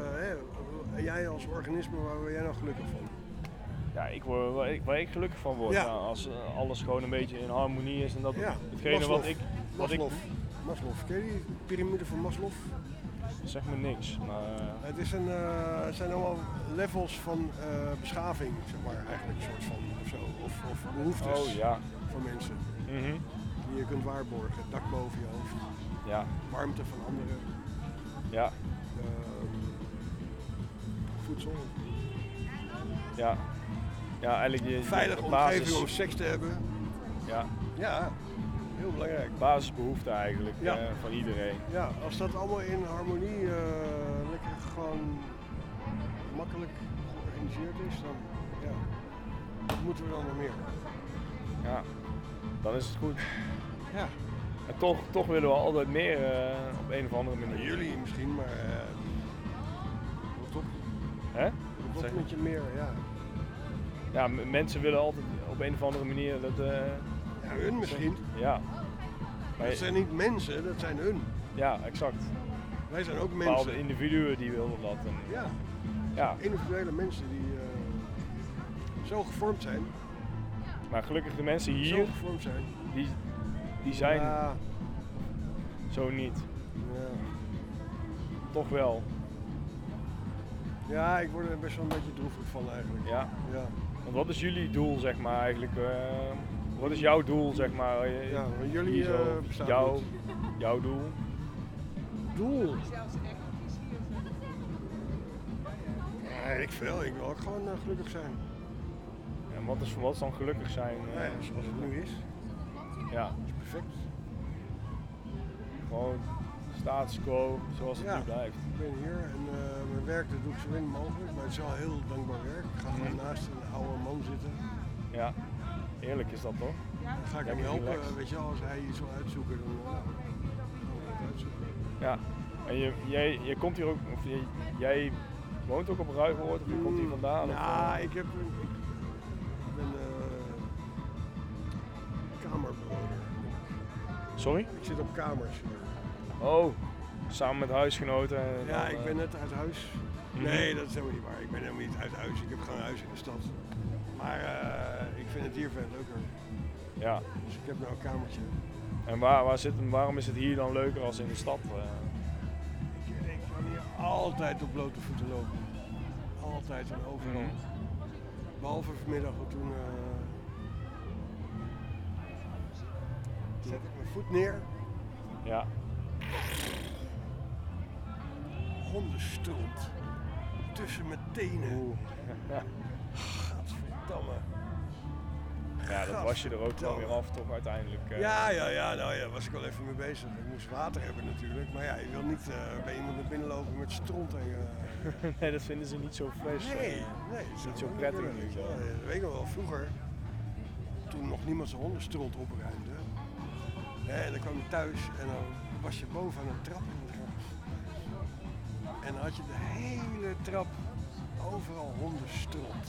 Jij als organisme, waar word jij nou gelukkig van? Ja, waar ik gelukkig van word, als alles gewoon een beetje in harmonie is en dat hetgene Maslow. wat ik... Maslow, ken je die piramide van Maslow? Zeg me niks, maar... Het zijn allemaal levels van beschaving, zeg maar, eigenlijk een soort van, of zo. Of behoeftes van mensen. Mm-hmm. Die je kunt waarborgen. Dak boven je hoofd. Ja. Warmte van anderen. Ja. Voedsel. Ja. Ja, eigenlijk veilige omgeving om seks te hebben. Ja. Ja, heel belangrijk. Basisbehoefte eigenlijk van iedereen. Ja, als dat allemaal in harmonie lekker gewoon makkelijk georganiseerd is, dan wat moeten we dan nog meer? Ja, dan is het goed. Ja. En toch willen we altijd meer op een of andere manier. Jullie misschien, maar top. Hè? Wat moet je meer, ja. Ja, mensen willen altijd op een of andere manier dat... hun misschien. Ja. Maar dat zijn niet mensen, dat zijn hun. Ja, exact. Wij zijn ook mensen. Bepaalde individuen die wilden dat. En, ja. Individuele mensen die zo gevormd zijn. Maar gelukkig de mensen hier... Zo gevormd zijn. Die zijn zo niet. Ja. Toch wel. Ja, ik word er best wel een beetje droevig van eigenlijk. Ja? Ja. Want wat is jullie doel, zeg maar, eigenlijk? Wat is jouw doel, zeg maar? Ja, jullie bestaan jouw doel? Doel? Ja, ik wil ook gewoon gelukkig zijn. En wat is dan gelukkig zijn? Zoals het nu is. Ja. Dat is perfect. Gewoon status quo, zoals het nu blijft. Ik ben hier en mijn werk dat doe ik zo min mogelijk, maar het is wel heel dankbaar werk. Ik ga gewoon naast een oude man zitten. Ja, eerlijk is dat toch? Dan ga ik hem helpen, weet je wel, als hij iets wil uitzoeken, dan gaan we het uitzoeken. Ja, en jij komt hier ook, of jij woont ook op Ruigoord, of je komt hier vandaan? Ja, ik ben kamerbewoner. Sorry? Ik zit op kamers hier. Oh, samen met huisgenoten. En Ja, dan, ik ben net uit huis. Nee, dat is helemaal niet waar. Ik ben helemaal niet uit huis. Ik heb gewoon een huis in de stad. Maar ik vind het hier veel leuker. Ja. Dus ik heb nou een kamertje. En waarom is het hier dan leuker als in de stad? Ik kan hier altijd op blote voeten lopen. Altijd en overal. Behalve vanmiddag, want toen zet ik mijn voet neer. Ja. Hondenstront. Tussen mijn tenen. Gadverdamme. Ja, dat was je er ook dan weer af toch uiteindelijk. Ja, nou ja, daar was ik wel even mee bezig. Ik moest water hebben natuurlijk, maar ja, je wil niet bij iemand naar binnen lopen met stront en nee, dat vinden ze niet zo fris. Nee, het is niet zo prettig nu. Dat weet ik nog wel, vroeger, toen nog niemand zijn hondenstront opruimde. En dan kwam je thuis en dan was je boven aan een trap in het gras. En dan had je de hele trap overal hondenstront.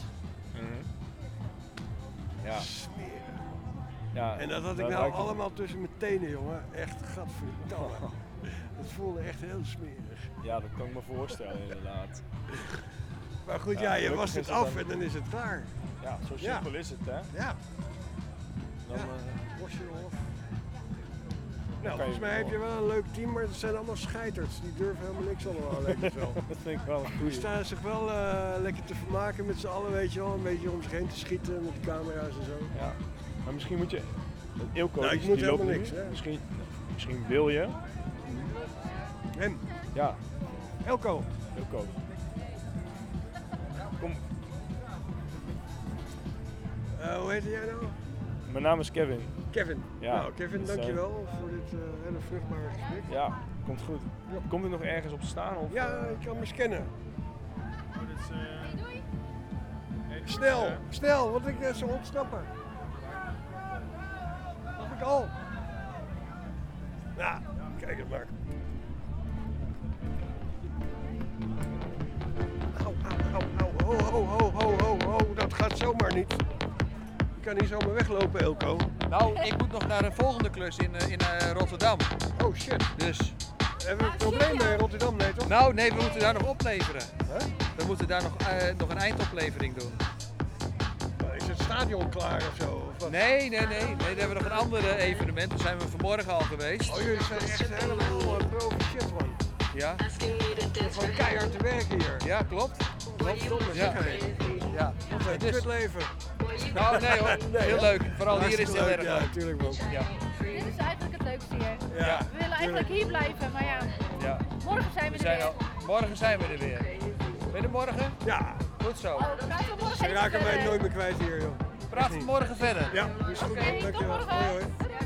Ja. Smerig. Ja, En dat had ik nou allemaal tussen mijn tenen, jongen. Echt, gadverdamme. Dat voelde echt heel smerig. Ja, dat kan ik me voorstellen inderdaad. Maar goed, ja, je wast het af en dan is het klaar. Ja, zo simpel is het, hè? Ja. Dan was je eraf. Nou, volgens mij heb je wel een leuk team, maar het zijn allemaal scheiters. Die durven helemaal niks allemaal, lijkt het wel. Dat vind ik wel een goeie. Die staan zich wel lekker te vermaken met z'n allen, weet je wel. Een beetje om zich heen te schieten met de camera's en zo. Ja, maar misschien moet je... Eelco, Nou, ik die moet loopt helemaal nu. niks, hè. Misschien wil je. Hem? Ja. Eelco. Kom. Hoe heet jij nou? Mijn naam is Kevin. Kevin. Ja. Nou, Kevin, dankjewel voor dit hele vruchtbare gesprek. Ja, komt goed. Komt er nog ergens op te staan? Of, Ja, ik kan me scannen. Dit is, Snel, want ik zal ontsnappen. Mag ik al? Ja, kijk het maar. Au, dat gaat zomaar niet. Ik kan niet zomaar weglopen, Eelco. Nou, ik moet nog naar een volgende klus in Rotterdam. Oh shit. Dus... Hebben we een probleem bij Rotterdam, nee toch? Nou, nee, we moeten daar nog opleveren. We moeten daar nog een eindoplevering doen. Is het stadion klaar of zo? Of wat? Nee, daar hebben we nog een ander evenement. Daar zijn we vanmorgen al geweest. Oh, jullie zijn echt helemaal pro-shit, man. Ja. Gewoon keihard te werken hier. Ja, klopt. Ja. Ja. Wat een kutleven. Nou, nee hoor. Heel leuk. Vooral hier is het heel erg Ja, leuk. natuurlijk man. Ja. Dit is eigenlijk het leukste hier. Ja, We willen eigenlijk hier blijven, maar ja. Ja. Morgen zijn we er weer. Morgen zijn we er weer. Ben je er morgen? Ja. Goed zo. Oh, dan praten we morgen Ze even raken mij verder. nooit meer kwijt hier, joh. Praten we morgen verder. Ja, is goed. Oké, tot Dankjewel. morgen. Hoi, hoi.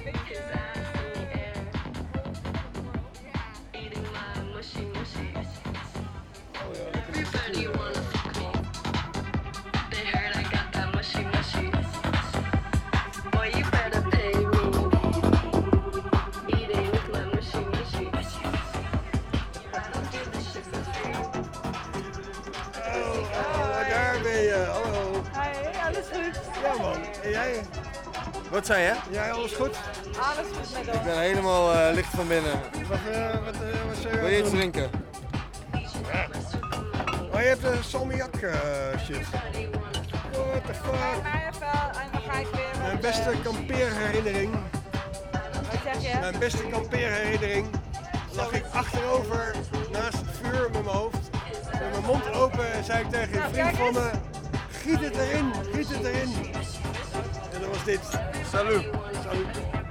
Daar ben je. Hallo. Hi, alles goed? Ja man. En jij? Wat zei je? Jij alles goed? Alles goed met Ik ons. ben helemaal licht van binnen. Wat zou je Wil je iets doen? drinken? Oh, je hebt een salmiak shit. What the fuck? Maar even, en dan ga ik weer... Mijn beste kampeerherinnering. Wat zeg je? Mijn beste kampeerherinnering. Lag ik achterover naast het vuur met mijn hoofd. Met mijn mond open en zei ik tegen een vriend van me: giet het erin, giet het erin. En dat was dit. Salut. Salut.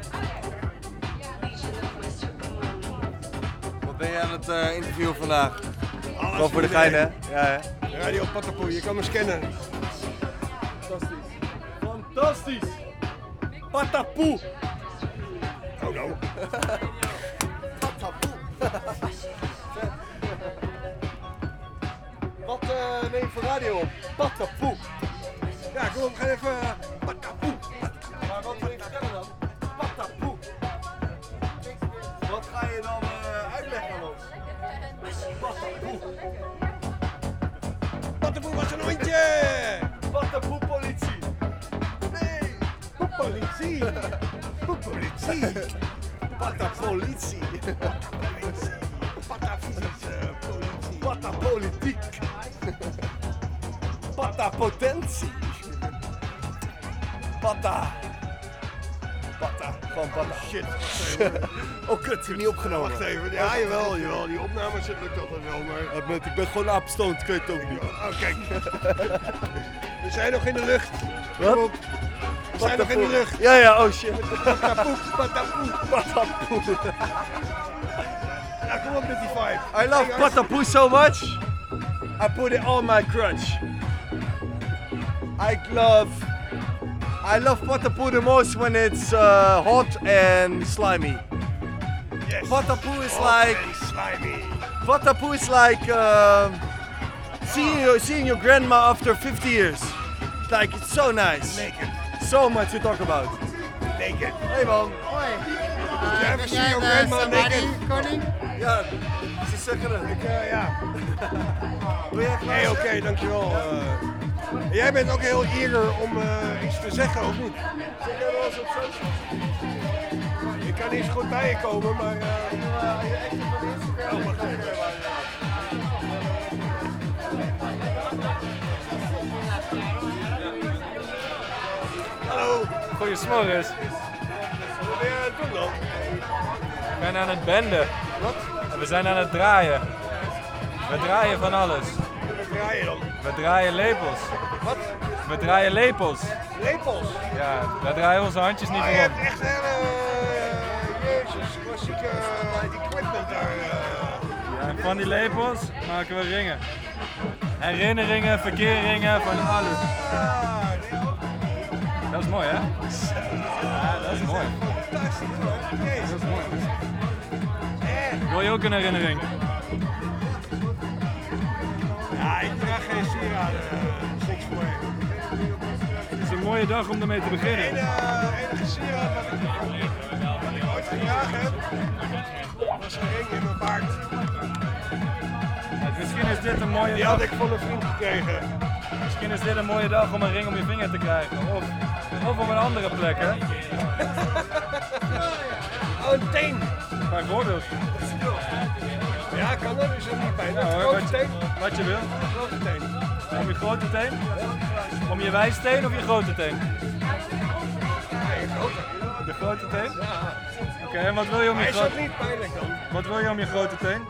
Wat ben je aan het interviewen vandaag? Alles Wel voor de iedereen. gein, hè? Ja, hè? Radio Patapoe, je kan me scannen. Fantastisch. Fantastisch. Patapoe. Oh no. Patapoe. Wat neem je voor radio op? Patapoe. Ja, kom op, ga even. Patapoe. Maar wat wil je vertellen dan? Patapoe. Wat ga je dan uitleggen aan ons? Patapoe. Patapoe was een hondje. Patapoe politie. Nee. Politie. Politie. Patapolitie. Pata potentie. Pata. Gewoon pata. Shit. Oh kut, niet opgenomen. Wacht even. Ja, jawel. Die opnames lukt altijd wel, maar... Ik ben gewoon apenstoond, ik weet het ook niet. Oh, kijk. We zijn nog in de lucht. Wat? Kom op. We zijn nog in de lucht. Ja, oh shit. Patapoe. Ja, kom op met die vibe. I love patapoe so much. I put it on my crutch. I love patapoe the most when it's hot and slimy. Yes. Patapoe is Hot like and slimy. Patapoe is like seeing your grandma after 50 years. Like it's so nice. Naked. So much to talk about. Naked. Hey man. Hoi. Even zien your grandma naked. Koning? Ja, ze zeggen het. Ja. Hey, oké, dankjewel. Jij bent ook heel eager om iets te zeggen, of niet? Zeg jij wel eens op social? Ik kan niet zo goed bij je komen, maar... Oh, wacht even. Hallo. Goeiemorgens. Wat ben je aan het doen dan? We zijn aan het benden. Wat? We zijn aan het draaien. We draaien van alles. Wat draai je dan? We draaien lepels. Wat? We draaien lepels. Lepels? Ja, wij draaien onze handjes niet Je meer om. hebt echt hele... Jezus, klassieke equipment daar. Ja, en van die lepels maken we ringen. Herinneringen, verkeringen, van alles. Dat is mooi, hè? Ja, dat is mooi. Fantastisch, hoor. Jezus. Dat is mooi. Wil je ook een herinnering? Ja, ik draag geen sieraden. Dat is niks voor mij. Het is een mooie dag om ermee te beginnen. Enige sieraad wat ik ooit gedragen heb, was een ring in mijn baard. Misschien is dit een mooie Die dag. had ik van een vriend gekregen. Misschien is dit een mooie dag om een ring om je vinger te krijgen. Of op een andere plek, hè? Oh, een teen. Bijvoorbeeld. Ja, kan er. Is er niet bij. Ja, hoor, grote teen. Wat je wil. Grote teen. Om je grote teen? Om je wijsteen of je grote teen? Nee, grote. De grote teen? Ja. Oké, en wat wil je om je Maar is dat grote... niet pijnlijk dan? Wat wil je om je grote teen?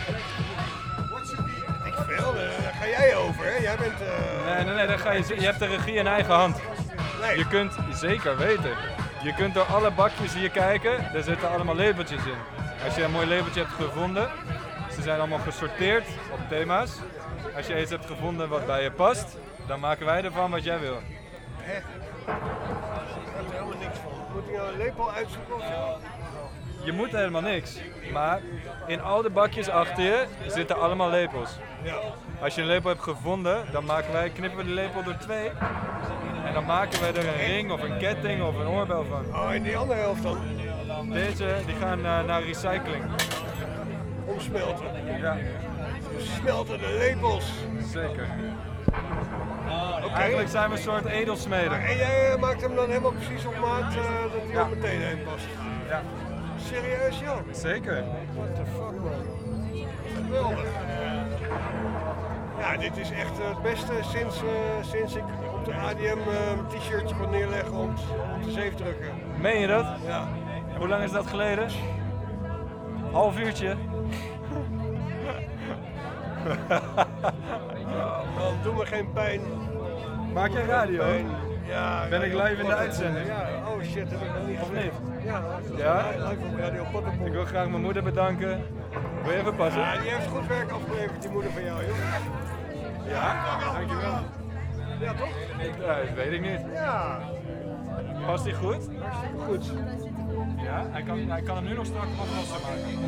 Ik veel, daar ga jij over, hè? Jij bent... Nee, dan ga je hebt de regie in eigen hand. Nee. Je kunt, zeker weten, je kunt door alle bakjes hier kijken, daar zitten allemaal labeltjes in. Als je een mooi labeltje hebt gevonden, ze zijn allemaal gesorteerd op thema's. Als je iets hebt gevonden wat bij je past, dan maken wij ervan wat jij wil. Hè? Ik heb er helemaal niks van. Moet ik nou een lepel uitzoeken of zo? Je moet helemaal niks, maar in al de bakjes achter je zitten allemaal lepels. Ja. Als je een lepel hebt gevonden, dan knippen we de lepel door 2 en dan maken we er een ring of een ketting of een oorbel van. Oh, en die andere helft dan? Deze die gaan naar recycling. Omsmelten. Ja. Dus smelten de lepels. Zeker. Oké. Eigenlijk zijn we een soort edelsmeden. En jij maakt hem dan helemaal precies op maat dat hij er meteen heen past? Ja. Serieus, joh? Zeker. What the fuck, man. Geweldig. Ja, dit is echt het beste sinds ik op de ADM een t-shirtje kon neerleggen om te zeef drukken. Meen je dat? Ja. En hoe lang is dat geleden? Half uurtje. Man, doe me geen pijn. Maak jij radio? Pijn. Ja, Ben ik live in de uitzending? Ja, oh shit, heb ik nog niet Of gezegd. niet? Ja, Ja? live op Radio Potterpoel. Ik wil graag mijn moeder bedanken. Wil je even passen? Ja, die heeft goed werk afgeleverd, die moeder van jou, joh. Ja? Dankjewel. Ja, toch? Ja, dat weet ik niet. Ja. Past hij goed? Hartstikke goed. Ja, hij kan hem nu nog strak aflossen maken.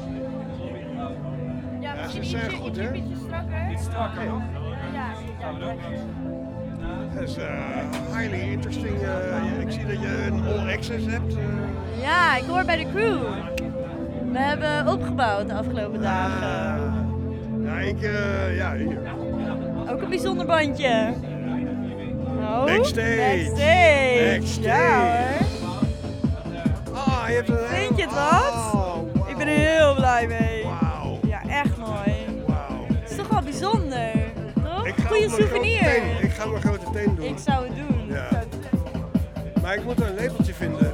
Ja, ze zijn goed, hè? Iets strakker nog? Ja. Gaan we doen. Dat is highly interesting. Ik zie dat je een all access hebt. Ja, ik hoor bij de crew. We hebben opgebouwd de afgelopen dagen. Ja, ja, hier. Ook een bijzonder bandje. Oh, Backstage. Backstage. Ja hoor. Ah, je hebt een... Vind je het wat? Wow. Ik ben er heel blij mee. Wauw. Ja, echt mooi. Wauw. Het is toch wel bijzonder, toch? Goeie souvenir. Ik ga mijn grote teen doen. Ik zou het doen. Ja. Maar ik moet een lepeltje vinden.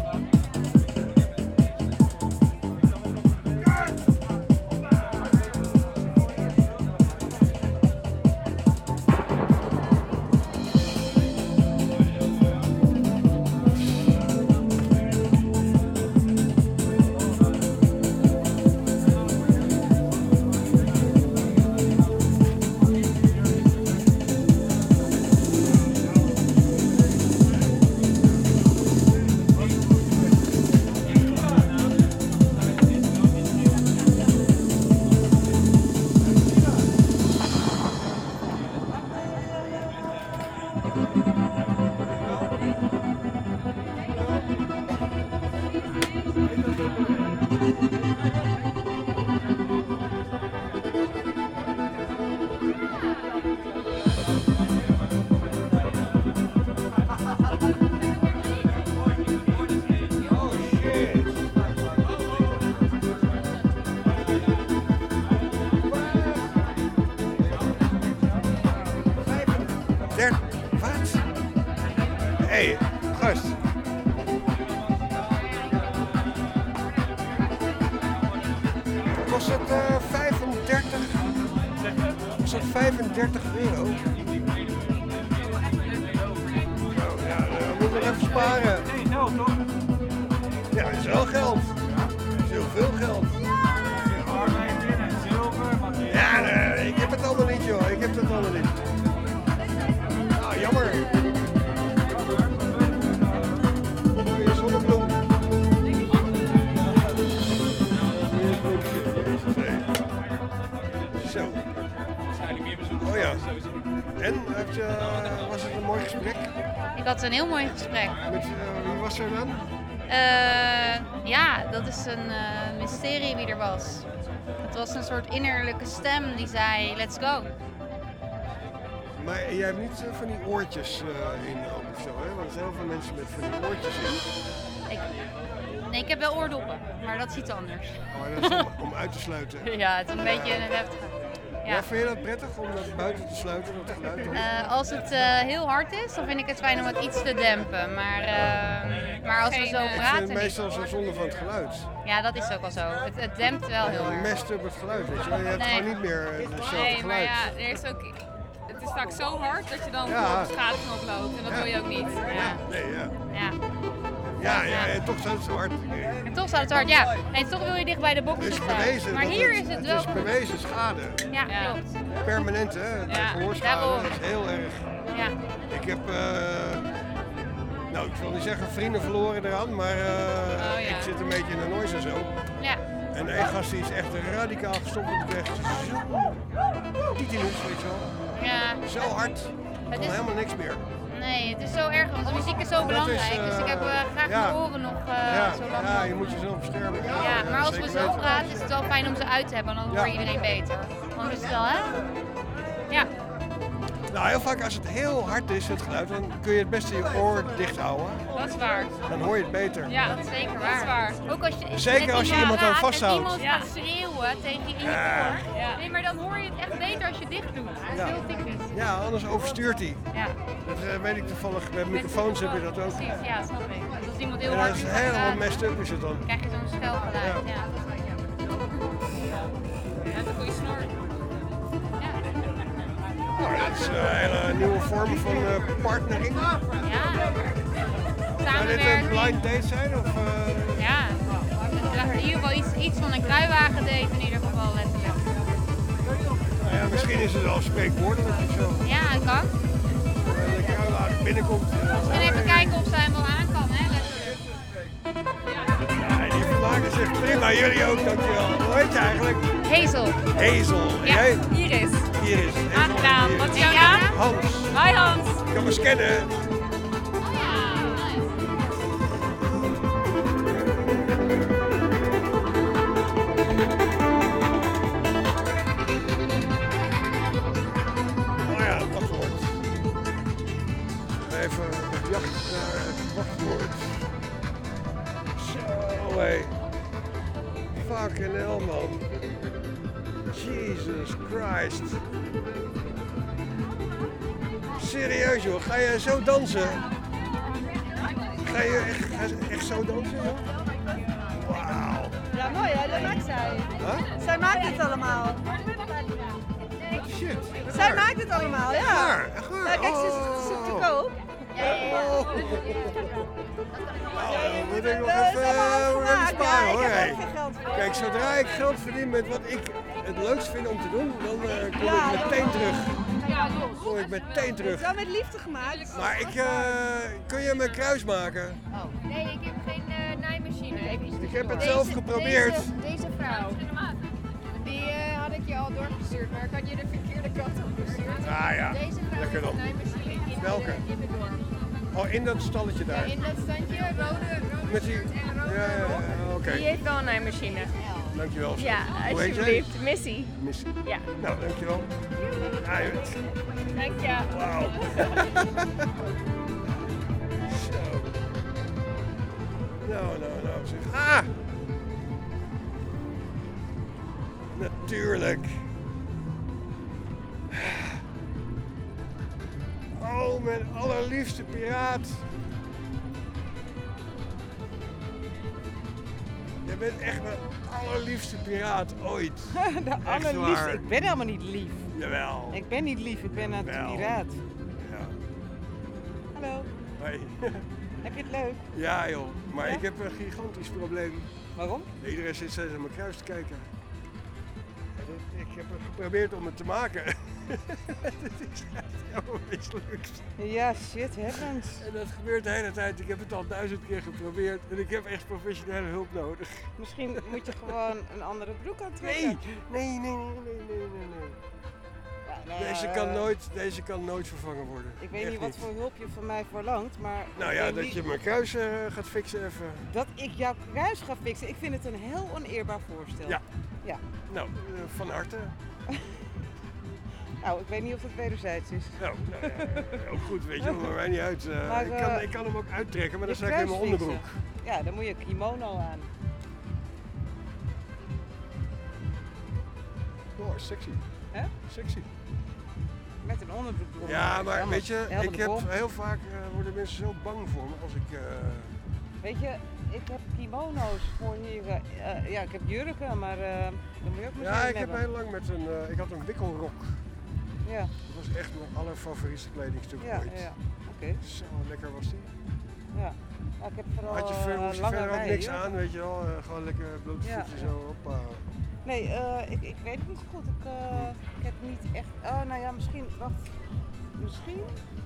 Wat? Hé, gast. Was het 35? Was dat 35 euro? Oh, ja, dan moeten we even sparen. Nee, geld toch? Ja, dat is wel geld. Dat is heel veel geld. Ja, nee, ik heb het allemaal niet, joh. Ik heb het allemaal niet. Ah, jammer. Mooie zonnebloem. Zo. Oh ja. En, was het een mooi gesprek? Ik had een heel mooi gesprek. Met, wie was er dan? Ja, dat is een mysterie wie er was. Het was een soort innerlijke stem die zei, let's go. Maar jij hebt niet van die oortjes in of zo, hè? Want er zijn heel veel mensen met van die oortjes in. Nee, ik heb wel oordoppen, maar dat is iets anders. Oh, dat is om uit te sluiten. Ja, het is een beetje een heftige. Ja. Vind je dat prettig om dat buiten te sluiten, dat geluid? Als het heel hard is, dan vind ik het fijn om het iets te dempen. Maar als we zo praten... Ik vind het meestal zo zonde van het geluid. Ja, dat is ook wel zo. Het dempt wel heel erg. Je mest op het geluid, weet je wel. Je hebt gewoon niet meer hetzelfde Nee, maar geluid. ja, er is ook... Het is vaak zo hard dat je dan Ja. op de schadeknop loopt en dat wil je ook niet. Ja. Nee, ja. Ja. Ja, en toch staat het zo hard. En toch staat het hard, ja. En toch wil je dicht bij de box Het is staan. bewezen. Maar dat hier is het wel is goed. bewezen schade. Ja, klopt. Permanent, hè? Ja, Gehoorschade, daarom. dat is heel erg. Ja. Ik heb, nou, ik wil niet zeggen vrienden verloren eraan, maar ik zit een beetje in de noise en zo. Ja. En één gast die is echt radicaal gestopt en die kreeg zo titinus, weet je wel. Ja. Zo hard, Het kan is- helemaal niks meer. Nee, het is zo erg, want de muziek is zo Dat belangrijk. is, dus ik heb graag ja. mijn oren nog Ja, zo lang ja, je moet jezelf beschermen. Ja, maar als we zeker zo weten. praten is het wel fijn om ze uit te hebben, dan hoort iedereen beter. Anders is het wel, hè? Ja. Nou, heel vaak als het heel hard is, het geluid, dan kun je het beste je oor dicht houden. Dat is waar. Dan hoor je het beter. Ja, Dat is zeker dat is waar. Ook als je, Zeker net als je in iemand dan raad vasthoudt. En iemand gaat schreeuwen tegen je in je Ja. oor. Ja. Nee, maar dan hoor je het echt beter als je dicht doet. Dat is Ja. heel dikjes. Ja, anders overstuurt hij. Ja. Dat weet ik toevallig. Met microfoons heb je dat ook. Precies, ja, snap ik. Dus als iemand heel En hard dat is moet helemaal praten, messed up is het dan. krijg je zo'n schelgeluid. Ja. Ja, dat is een goede snor. Nou, dat is een hele nieuwe vorm van partnering. Ja. Zou dit een blind date zijn? Of, Ja. In ieder geval iets van een kruiwagen date in ieder geval letterlijk. nou ja, misschien is het wel spreekwoordelijk of zo. Ja, het kan. En de kruiwagen binnenkomt. En even kijken of zij hem wel aan kan, hè, letterlijk. Ja, die vermaken zich prima. Jullie ook, dankjewel. Hoe heet je eigenlijk? Hazel. Hazel. Ja, Jij? Iris. Iris. Aangedaan. Wat is jouw naam? Hans. Hi Hans. Ik kan me scannen. Oh ja, het wachtwoord. Even op jacht naar het wachtwoord. Zo hé. Fucking hell man. Jesus Christ. serieus joh, ga je zo dansen? Ga je echt zo dansen joh? Wauw. Ja, mooi hè, dat maakt zij. Huh? Zij maakt het allemaal. Shit. Zij maakt het allemaal, ja. Echt waar? Echt waar? Ja, kijk, ze is te koop. Nou, dan moet ik nog even sparen hoor. Hey. Kijk, zodra ik geld verdien met wat ik het leukst vind om te doen, dan kom ik meteen terug. Kom ik meteen terug. Het is wel met liefde gemaakt. Maar kun je me kruis maken? Nee, ik heb geen naaimachine. Ik heb het zelf geprobeerd. Deze vrouw. Die had ik je al doorgestuurd, maar ik had je de verkeerde kant opgestuurd. Ah ja, Deze vrouw lekker dan. heeft een naaimachine in Welke? in de dorp. Oh, in dat stalletje daar? Ja, in dat standje, rode Met die... Ja, oké. Die heeft wel een naaimachine. Dankjewel. Ja, Hoe heet jij? alsjeblieft. Missy. Missy. Ja. Nou, dankjewel. Ah, je bent... Dank je. Wauw. Zo. Nou, zeg. Ah! Natuurlijk. Oh, mijn allerliefste piraat. Je bent echt mijn allerliefste piraat ooit. De allerliefste? Ik ben helemaal niet lief. Jawel. Ik ben niet lief, ik ben een piraat. Ja. Hallo. Hoi. Heb je het leuk? Ja joh, maar Ja? ik heb een gigantisch probleem. Waarom? Iedereen zit steeds aan mijn kruis te kijken. Ik heb het geprobeerd om het te maken. Het is echt helemaal mislukt. Ja, shit happens. En dat gebeurt de hele tijd. Ik heb het al 1000 keer geprobeerd en ik heb echt professionele hulp nodig. Misschien moet je gewoon een andere broek aantrekken. Nee. Deze kan nooit vervangen worden. Ik weet Echt niet wat voor hulp je van mij verlangt, maar... Nou ja, dat je mijn kruis gaat fixen even. Dat ik jouw kruis ga fixen, ik vind het een heel oneerbaar voorstel. Ja. Nou, van harte. Nou, ik weet niet of het wederzijds is. Nou ja, ook goed, weet je, maar mij niet uit. Maar, ik kan hem ook uittrekken, maar dan je sta ik in mijn kruis onderbroek. fixen. Ja, dan moet je een kimono aan. Oh, sexy. Hè? Sexy. Met een onderbroek eronder. Ja, maar Helemaal- weet je, helemaal ik de heb bom. heel vaak worden mensen zo bang voor me als ik... Weet je, ik heb kimono's voor hier. Ja, ik heb jurken, maar dan moet je ook Ja, ik heb heel lang met een... ik had een wikkelrok. Ja. Dat was echt mijn allerfavoriete kledingstuk ooit. Ja, oké. Zo lekker was die. Ja. Nou, ik heb vooral Had je moest je lange verder ook rijen, niks ja. aan, weet je wel. Gewoon lekker blote Ja, voeten ja. zo, hoppa. Nee, ik weet het niet zo goed. Ik heb niet echt... Oh, nou ja, misschien... Wacht. Misschien?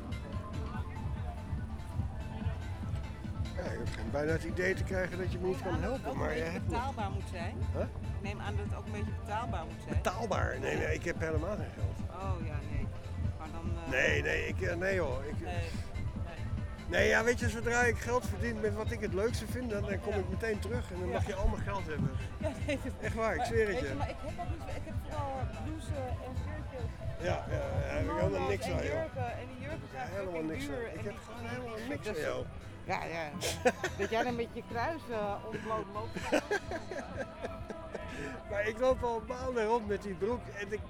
Ja, ik heb bijna het idee te krijgen dat je me niet kan helpen, maar je hebt me. betaalbaar moet zijn. Huh? Ik neem aan dat het ook een beetje betaalbaar moet zijn. Betaalbaar? Nee, ik heb helemaal geen geld. Oh ja, nee. Maar dan... Nee joh. Nee, ja, weet je, zodra ik geld verdien met wat ik het leukste vind, dan kom ik meteen terug en dan mag je al mijn geld hebben. Ja, nee, Echt waar, ik zweer het weet je. Maar ik heb ook niet... Ik heb vooral blouses en shirtjes. Ja, heb ik helemaal niks aan, joh. En die jurken zijn Helemaal fucking niks duur. aan. Ik en heb die- gewoon helemaal niks Dus- aan jou. Ja. Dat jij dan met je kruis ontbloot loopt. Maar ik loop al maanden rond met die broek en ik...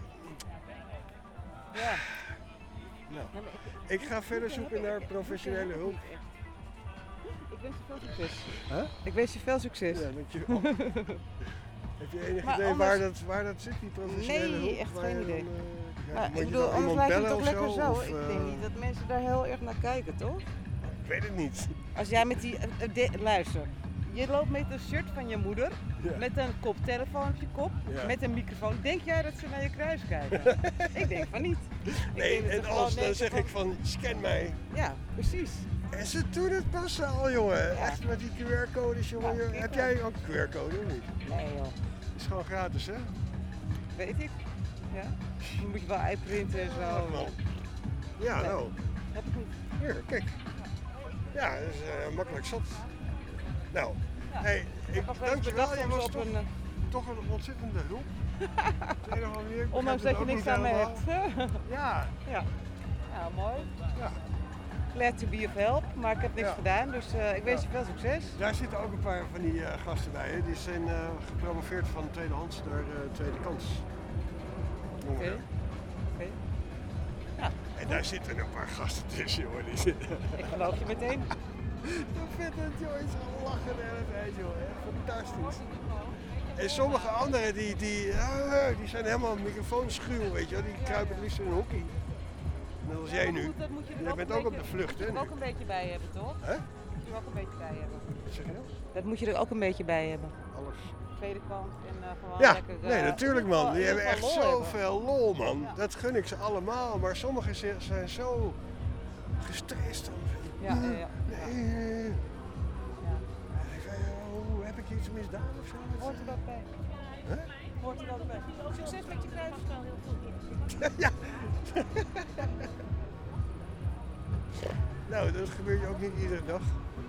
Ja. Nou, ik ga verder zoeken naar professionele hulp. Ik wens je veel succes. Huh? Ik wens je veel succes. Ja, dankjewel. Heb je enig Maar idee anders- waar dat zit, die professionele hulp? Nee, echt Waar geen je idee. dan, Maar moet ik je bedoel, dan anders iemand lijkt het bellen toch of lekker zo. Of, Ik denk niet dat mensen daar heel erg naar kijken, toch? Ik weet het niet. Als jij met die... luister. Je loopt met een shirt van je moeder, Ja. met een koptelefoon op je kop, Ja. met een microfoon. Denk jij dat ze naar je kruis kijken? Ik denk van niet. Ik Nee, denk dat en ze als, gewoon dan denken zeg ik van, scan mij. Ja, precies. En ze doen het pas al, jongen. Echt met die QR-codes, jongen. Ja, Heb jij ook een QR-code of niet? Nee joh. Is gewoon gratis, hè? Weet ik. Ja. Dan moet je wel uitprinten en zo. Ja, Nee. nou. Heb ik niet. Hier, kijk. Ja, dat is makkelijk zat. Nou, hey, dankjewel. Je was toch een ontzettende hulp. Op de een of andere manier. Ik Ondanks dat begrijp je het niks ook aan me niet hebt. Ja. Ja. Ja, mooi. Ja. Glad to be of help, maar ik heb niks Ja. gedaan, dus ik wens je veel succes. Daar zitten ook een paar van die gasten bij. Hè. Die zijn gepromoveerd van tweedehands naar tweede kans. Oké. Ja. En Daar zitten een paar gasten tussen, hoor. Die zitten... Ik geloof je meteen. Dat vindt het, joh. Is al lachen de hele tijd, joh. Fantastisch. En sommige anderen, die zijn helemaal microfoonschuw, weet je wel. Die kruipen het liefst in een hockey. Net als jij nu. Dat moet je er Jij bent ook op de vlucht, hè? er ook een beetje bij hebben, toch? Hè? Moet je er ook een beetje bij hebben. Wat zeg je nou? Dat moet je er ook een beetje bij hebben. Alles. Tweede kant en gewoon Ja, lekker... nee, natuurlijk, man. Die in ieder hebben echt geval lol zoveel lol, man. Dat gun ik ze allemaal. Maar sommigen zijn zo gestrest. Ja. Heb ik iets misdaan of zo? Hoort er dat bij? Huh? Hoort er dat bij? Succes met je kruisspel, heel goed. Ja. Nou, dat gebeurt je ook niet iedere dag.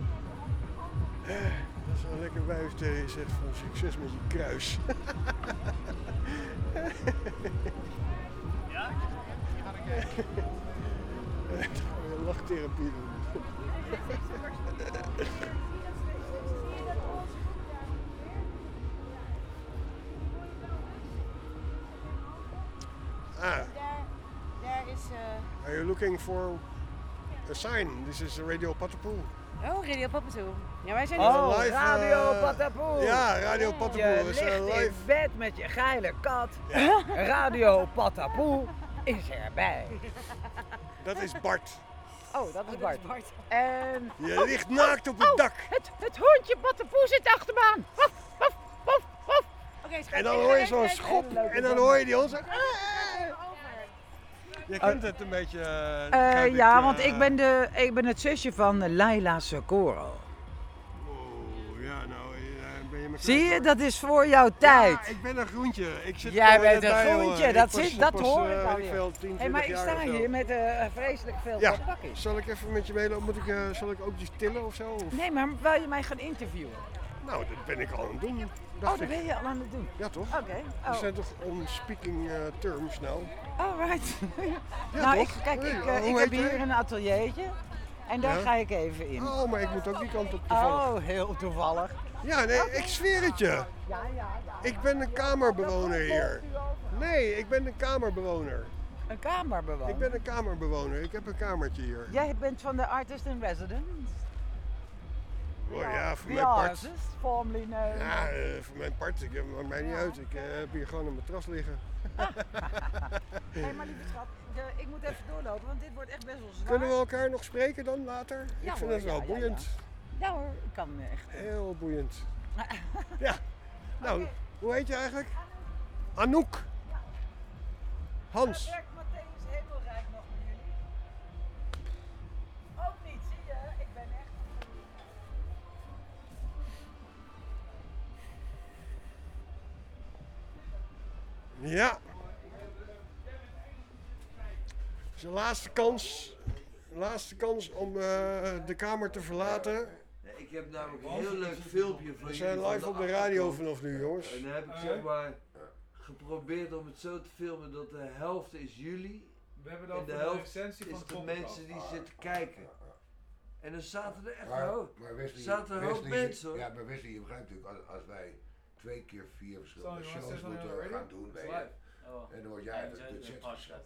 Dat is wel lekker wijf tegen je zegt van succes met je kruis. Ja? Dan gaan we lachtherapie doen. Daar is... Are you looking for a sign? This is Radio Patapoe. Oh, Radio Patapoe. Ja, wij zijn live, Radio Patapoe. Ja, Radio Patapoe. Je We ligt zijn live. in bed met je geile kat. Radio Patapoe is erbij. Dat is Bart. Oh, dat is Bart. En... Je ligt naakt op het dak. Het hondje Patapoe zit achterbaan. Waf, waf, waf, waf. En dan hoor je zo'n schop en dan hoor je die hond zo... Je kent het een beetje... Ja, want ik ben het zusje van Laila Socorro. Ja, nou, ben je me Zie je, dat is voor jouw tijd. Ja, ik ben een groentje. Jij bent een groentje, dat hoor ik al veel 10, Hey, maar ik 20 jaar sta of zo. hier met vreselijk veel Ja, bakjes. zal ik even met je meelopen? Zal ik ook iets tillen of zo? Of? Nee, maar wil je mij gaan interviewen? Nou, dat ben ik al aan het doen. Dat ben je al aan het doen? Ja, toch? Oké. We zijn toch on speaking terms nou? All right. Ja, nou, toch? ik heb hier een ateliertje en daar ga ik even in. Oh, maar ik moet ook die kant op toevallig. Oh, heel toevallig. Ja, nee, ik zweer het je. Ja. Ik ben een kamerbewoner hier. Nee, ik ben een kamerbewoner. Een kamerbewoner? Ik ben een kamerbewoner. Ik heb een kamertje hier. Jij bent van de Artist in Residence? Oh ja, voor The mijn part. Artist, formerly known. Ja, voor mijn part. Maakt mij niet uit. Ik heb hier gewoon een matras liggen. Hé, maar lieve schat, ik moet even doorlopen, want dit wordt echt best wel zwaar. Kunnen we elkaar nog spreken dan later? Ja, ik vind hoor, het wel boeiend. Ja hoor, ik kan echt. Heel boeiend. Ja. Nou, hoe heet je eigenlijk? Anouk. Hans. Werkt Matthäus Hemelrijk nog met jullie? Ook niet, zie je? Ik ben echt... Ja. Zijn laatste kans om de kamer te verlaten. Ik heb namelijk een heel leuk filmpje van We zijn jullie live van op de de radio achterkant. vanaf nu, jongens. En dan heb ik zeg maar geprobeerd om het zo te filmen dat de helft is jullie We hebben en dan de de helft recensie van is de de podcast. mensen die zitten kijken. En dan zaten er echt Maar zaten een hoop mensen hoor. Ja, maar Wesley, je begrijpt natuurlijk, als wij 2 keer 4 verschillende Sorry, shows maar moeten is dat gaan doen, weet je. En dan word jij de chat gezet.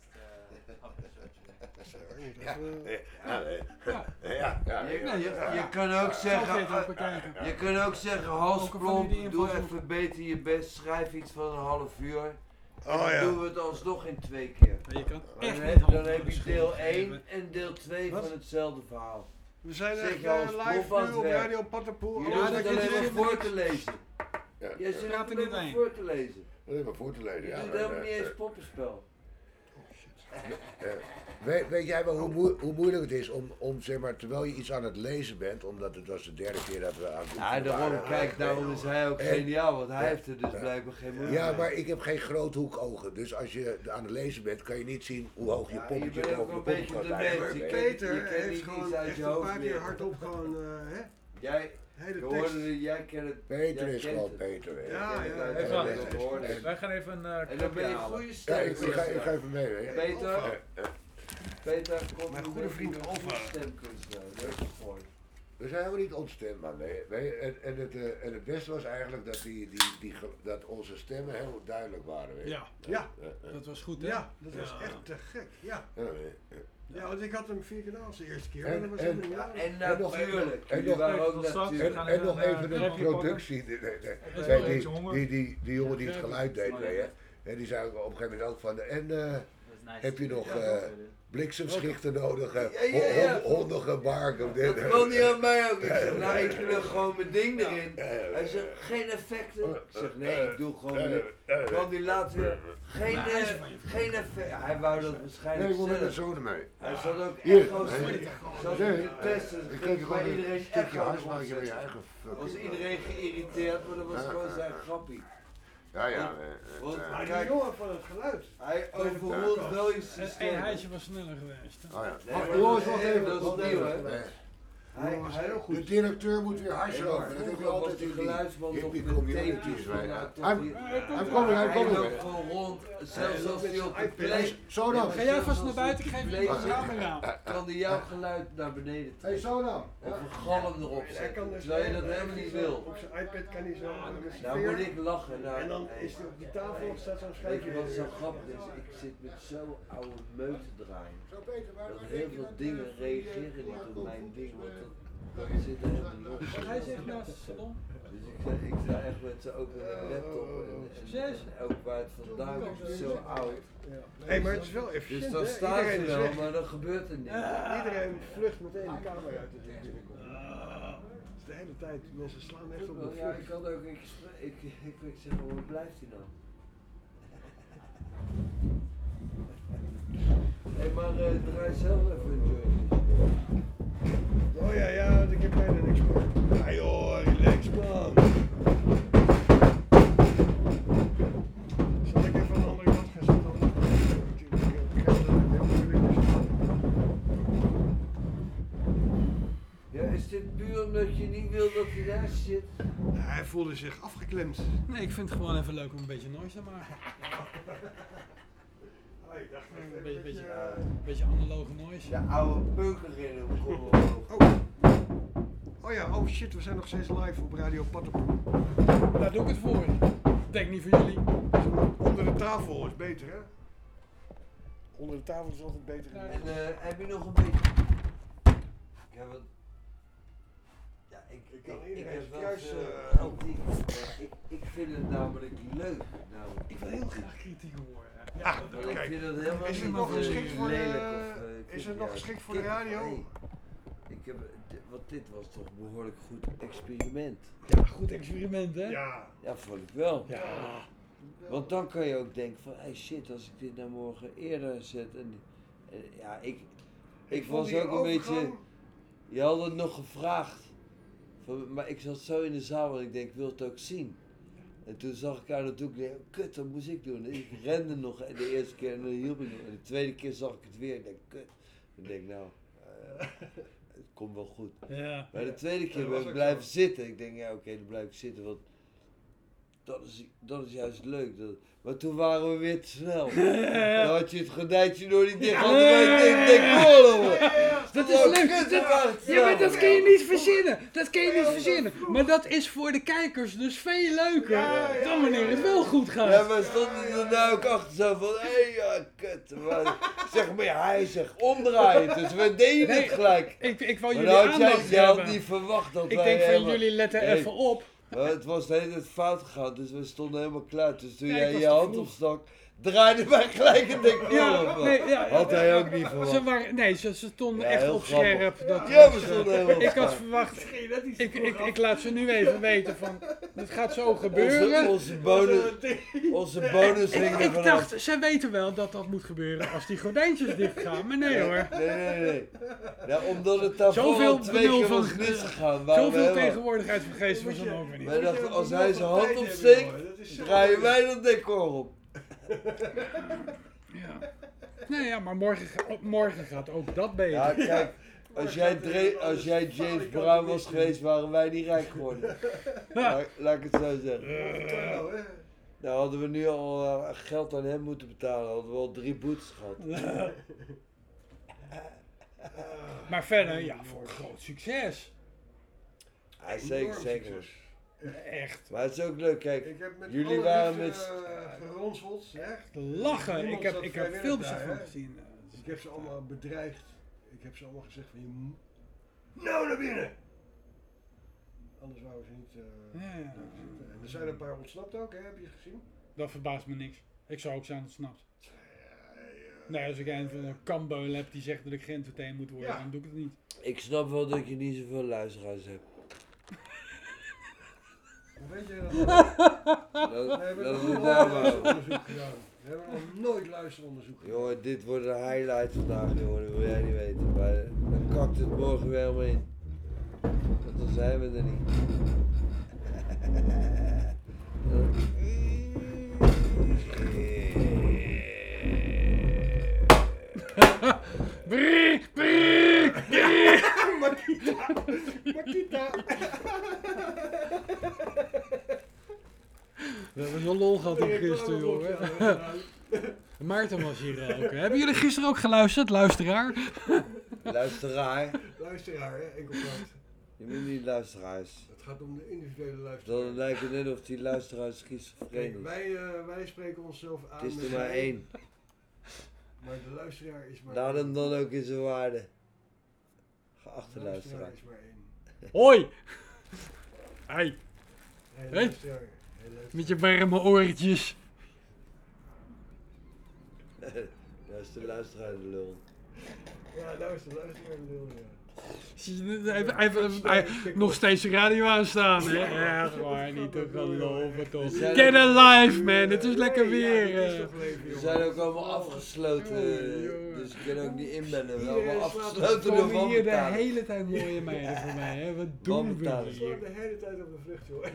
Je kan ook zeggen, Hans Plomp, doe even beter je best, schrijf iets van een half uur. En dan doen we het alsnog in 2 keer. Dan heb je deel 1 en deel 2 van hetzelfde verhaal. We zijn echt Hans live Plomp aan nu het op werk. Radio Patapoe. Je hoeft het alleen maar voor te lezen. Jij zit er alleen maar voor te lezen. Alleen maar voor te lezen, Je ja. doet helemaal niet eens poppenspel. Weet jij wel hoe moeilijk het is om zeg maar, terwijl je iets aan het lezen bent, omdat het was de 3e keer dat we aan het doen Ja, daarom, kijk, daarom is hij ook geniaal, want hij heeft er dus blijkbaar geen moeite Ja, mee. maar ik heb geen groothoekogen, dus als je aan het lezen bent, kan je niet zien hoe hoog je poppetje bent ook boven de een beetje poppenkast de ligt. mens. Peter je kent heeft niet gewoon iets uit echt je een hoofd paar keer meer. hardop gewoon, hè? Jij Hele hoorde, jij kent het. Peter jij is kent gewoon het. Peter. Hè. Ja, Wij gaan even een En dan ben je een halen. goede stem. Ja, ik ga even mee. Hè. Peter, kom Mijn nu goede met vriend een Alva. goede stemkunstenaar. Dat is mooi. We zijn helemaal niet ontstembaar, nee. En het beste was eigenlijk dat onze stemmen heel duidelijk waren. Weet je. Ja. Dat was goed, hè? Ja, dat was echt te gek, ja. Ja, want ik had hem 4 keer als de eerste keer. En natuurlijk. En nog even een productie. Die jongen die het geluid deed, weet je. En die zei op een gegeven moment ook van... heb je nog bliksemschichten nodig? Hondige barken? Dat kwam niet aan mij ook. Ik zeg, nou, ik wil gewoon mijn ding erin. Hij zegt, geen effecten. Ik zeg, nee, ik doe gewoon... Kwam die later weer... Geen effecten. Hij wou dat waarschijnlijk zelf. Nee, ik wil met de zoon mee. Hij zat ook echo's te testen. Ik kreeg gewoon iedereen een stukje hartsmaakje met je eigen fuck. Was iedereen geïrriteerd, maar dat was gewoon zijn grappie. Ja. Maar die jongen van het geluid. Hij overroelt wel je systeem. En hij was sneller geweest. Oh ja. Nee, jongens, wacht even. Dat is nieuw, hè? Hij was heel goed. De directeur moet weer hartstikke over. Dat heb je altijd die geluidsman nog die met communities. teentjes. Hij komt loopt gewoon rond, zelfs als hij op de play... Sonam. Ga jij vast naar buiten, ik geef je de camera. Kan hij jouw geluid naar beneden trekken. Hey Sonam. Of een galm erop zetten, terwijl je dat helemaal niet wil. Op zijn iPad kan hij zo... Nou moet ik lachen. En dan is hij op die tafel, staat zo'n Weet schijfje. je wat zo grappig is? Ik zit met zo'n oude meut te draaien. Dat heel veel dingen reageren niet op mijn ding, want dat zit er helemaal niet op. Hij zegt naast het salon. Dus ik sta echt met z'n open laptop en ook waar het vandaan is, zo oud. Hé, maar het is wel efficiënt. Dus dan staat ze wel, maar dan gebeurt er niks. Iedereen vlucht meteen de kamer uit als ik binnenkom. Dus de hele tijd, mensen slaan echt op de vlucht. Ja, ik had ook, ik zeg, waar blijft hij dan? Hé, maar draai zelf even een joint. Oh ja, ik heb bijna niks meer. Ja joh, relax man. Zal ik even aan de andere kant gaan zitten? Ja, is dit puur omdat je niet wil dat hij daar zit? Hij voelde zich afgeklemd. Nee, ik vind het gewoon even leuk om een beetje noise te maken. Ik dacht Een beetje analoge noise. Ja, oude peuker in hem. Oh ja, oh shit, we zijn nog steeds live op Radio Pattenpoel. Daar doe ik het voor. Denk niet voor jullie. Onder de tafel is beter, hè? Onder de tafel is altijd beter. En heb je nog een beetje... Ik heb het... Ja, ik heb wel kritiek. Ik vind het namelijk leuk. Ik wil heel graag kritiek horen. Ja, ik vind het helemaal is het niet nog geschikt voor lelijk. Is het nog geschikt voor de radio? Nee. Want dit was toch een behoorlijk goed experiment. Ja, goed experiment, hè? Ja. Ja, vond ik wel. Ja. Want dan kan je ook denken van, hey shit, als ik dit nou morgen eerder zet. En ja, ik was ook een beetje... Je had het nog gevraagd. Maar ik zat zo in de zaal en ik denk, ik wil het ook zien. En toen zag ik haar natuurlijk, nee, kut, dat moest ik doen. Ik rende nog de eerste keer en dan hielp ik nog. En de tweede keer zag ik het weer en ik denk, kut. En ik denk, nou, het komt wel goed. Ja. Maar de tweede keer ben ik blijven zitten. Ik denk, ja oké, dan blijf ik zitten, want dat is juist leuk. Maar toen waren we weer te snel. Dan had je het gordijntje door die dicht had. Ik denk, dat is leuk. Ja, maar dat kun je niet verzinnen. Dat kun je niet verzinnen. Maar dat is voor de kijkers dus veel leuker dan wanneer het wel goed gaat. Ja, maar stonden er nou ook achter zo van, hé, ja, kut. Zeg maar, hij zegt omdraaien. Dus we deden het gelijk. Ik wou maar jullie aandacht jij had niet verwacht dat ik wij... denk van jullie letten even op. Het was de hele tijd fout gegaan, dus we stonden helemaal klaar. Dus toen jij je hand opstak, draaide wij gelijk een decor op. Had hij ook niet verwacht. Ze stonden echt op scherp. We stonden helemaal ik had verwacht, ik laat ze nu even weten van, dit gaat zo gebeuren. Onze bonus ging Ik dacht, ze weten wel dat dat moet gebeuren als die gordijntjes dicht gaan, maar nee hoor. Nee. Ja, omdat het daarvoor al 2 keer was misgegaan. Zoveel tegenwoordigheid van geest was dan ook weer niet. Wij dachten, als hij zijn hand opsteekt, draaien wij dat decor op. Ja. Nee, ja, maar morgen gaat ook dat beter. Ja, kijk, als jij James Brown was geweest, waren wij niet rijk geworden. Laat ik het zo zeggen. Nou hadden we nu al geld aan hem moeten betalen, hadden we al 3 boetes gehad. Maar verder, ja, voor een groot succes. Ja, zeker. Echt. Maar het is ook leuk, kijk. Ik heb met jullie waren met... geronseld, echt. Lachen. Niemand Ik zat heb vrijwillig filmpjes bij, van hè. gezien. Ik heb ze allemaal bedreigd. Ik heb ze allemaal gezegd van je moet nou naar binnen. Anders wouden ze niet Ja. zitten. En er zijn een paar ontsnapt ook, hè? Heb je het gezien? Dat verbaast me niks. Ik zou ook zijn ontsnapt. Nee, als ik een kambeul heb die zegt dat ik grensverteen moet worden, dan doe ik het niet. Ik snap wel dat je niet zoveel luisteraars hebt. Weet je Dat we hebben is nog daar nooit luisteronderzoek gedaan. We hebben nog nooit luisteronderzoek gedaan. Jongen, dit wordt een highlight vandaag, jongen. Dat wil jij niet weten. Maar dan kakt het morgen weer helemaal in. Want dan zijn we er niet. Makita. We hebben zo'n lol gehad op gisteren, jongen. Maarten was hier ook. Hebben jullie gisteren ook geluisterd, luisteraar? Luisteraar. Luisteraar, hè? Enkelvoud. Je moet niet luisteraars. Het gaat om de individuele luisteraar. Dan lijkt het net of die luisteraars schizofreen is. Wij spreken onszelf aan. Het is er met maar wij. één. Maar de luisteraar is maar Laat één. hem dan ook in zijn waarde. Geachte De luisteraar. is maar één. Hoi! Hey! Hey, Hey. luisteraar. Hey, luisteraar. Met je warme oortjes. Dat is de luisteraar de lul. Ja, nou is de luisteraar de lul, ja. Hij nog steeds de radio aanstaan, hè? Ja, gewoon niet te geloven, toch. We zijn Get ook- alive, man. Het is lekker weer. We zijn ook allemaal afgesloten, dus ik kan ook niet inbellen. We zijn allemaal Er afgesloten door komen hier de wanbetaling. hele tijd mooie meiden voor mij, hè? Wat doen we Wanbetaling. We hier? zijn de hele tijd op de vlucht, joh.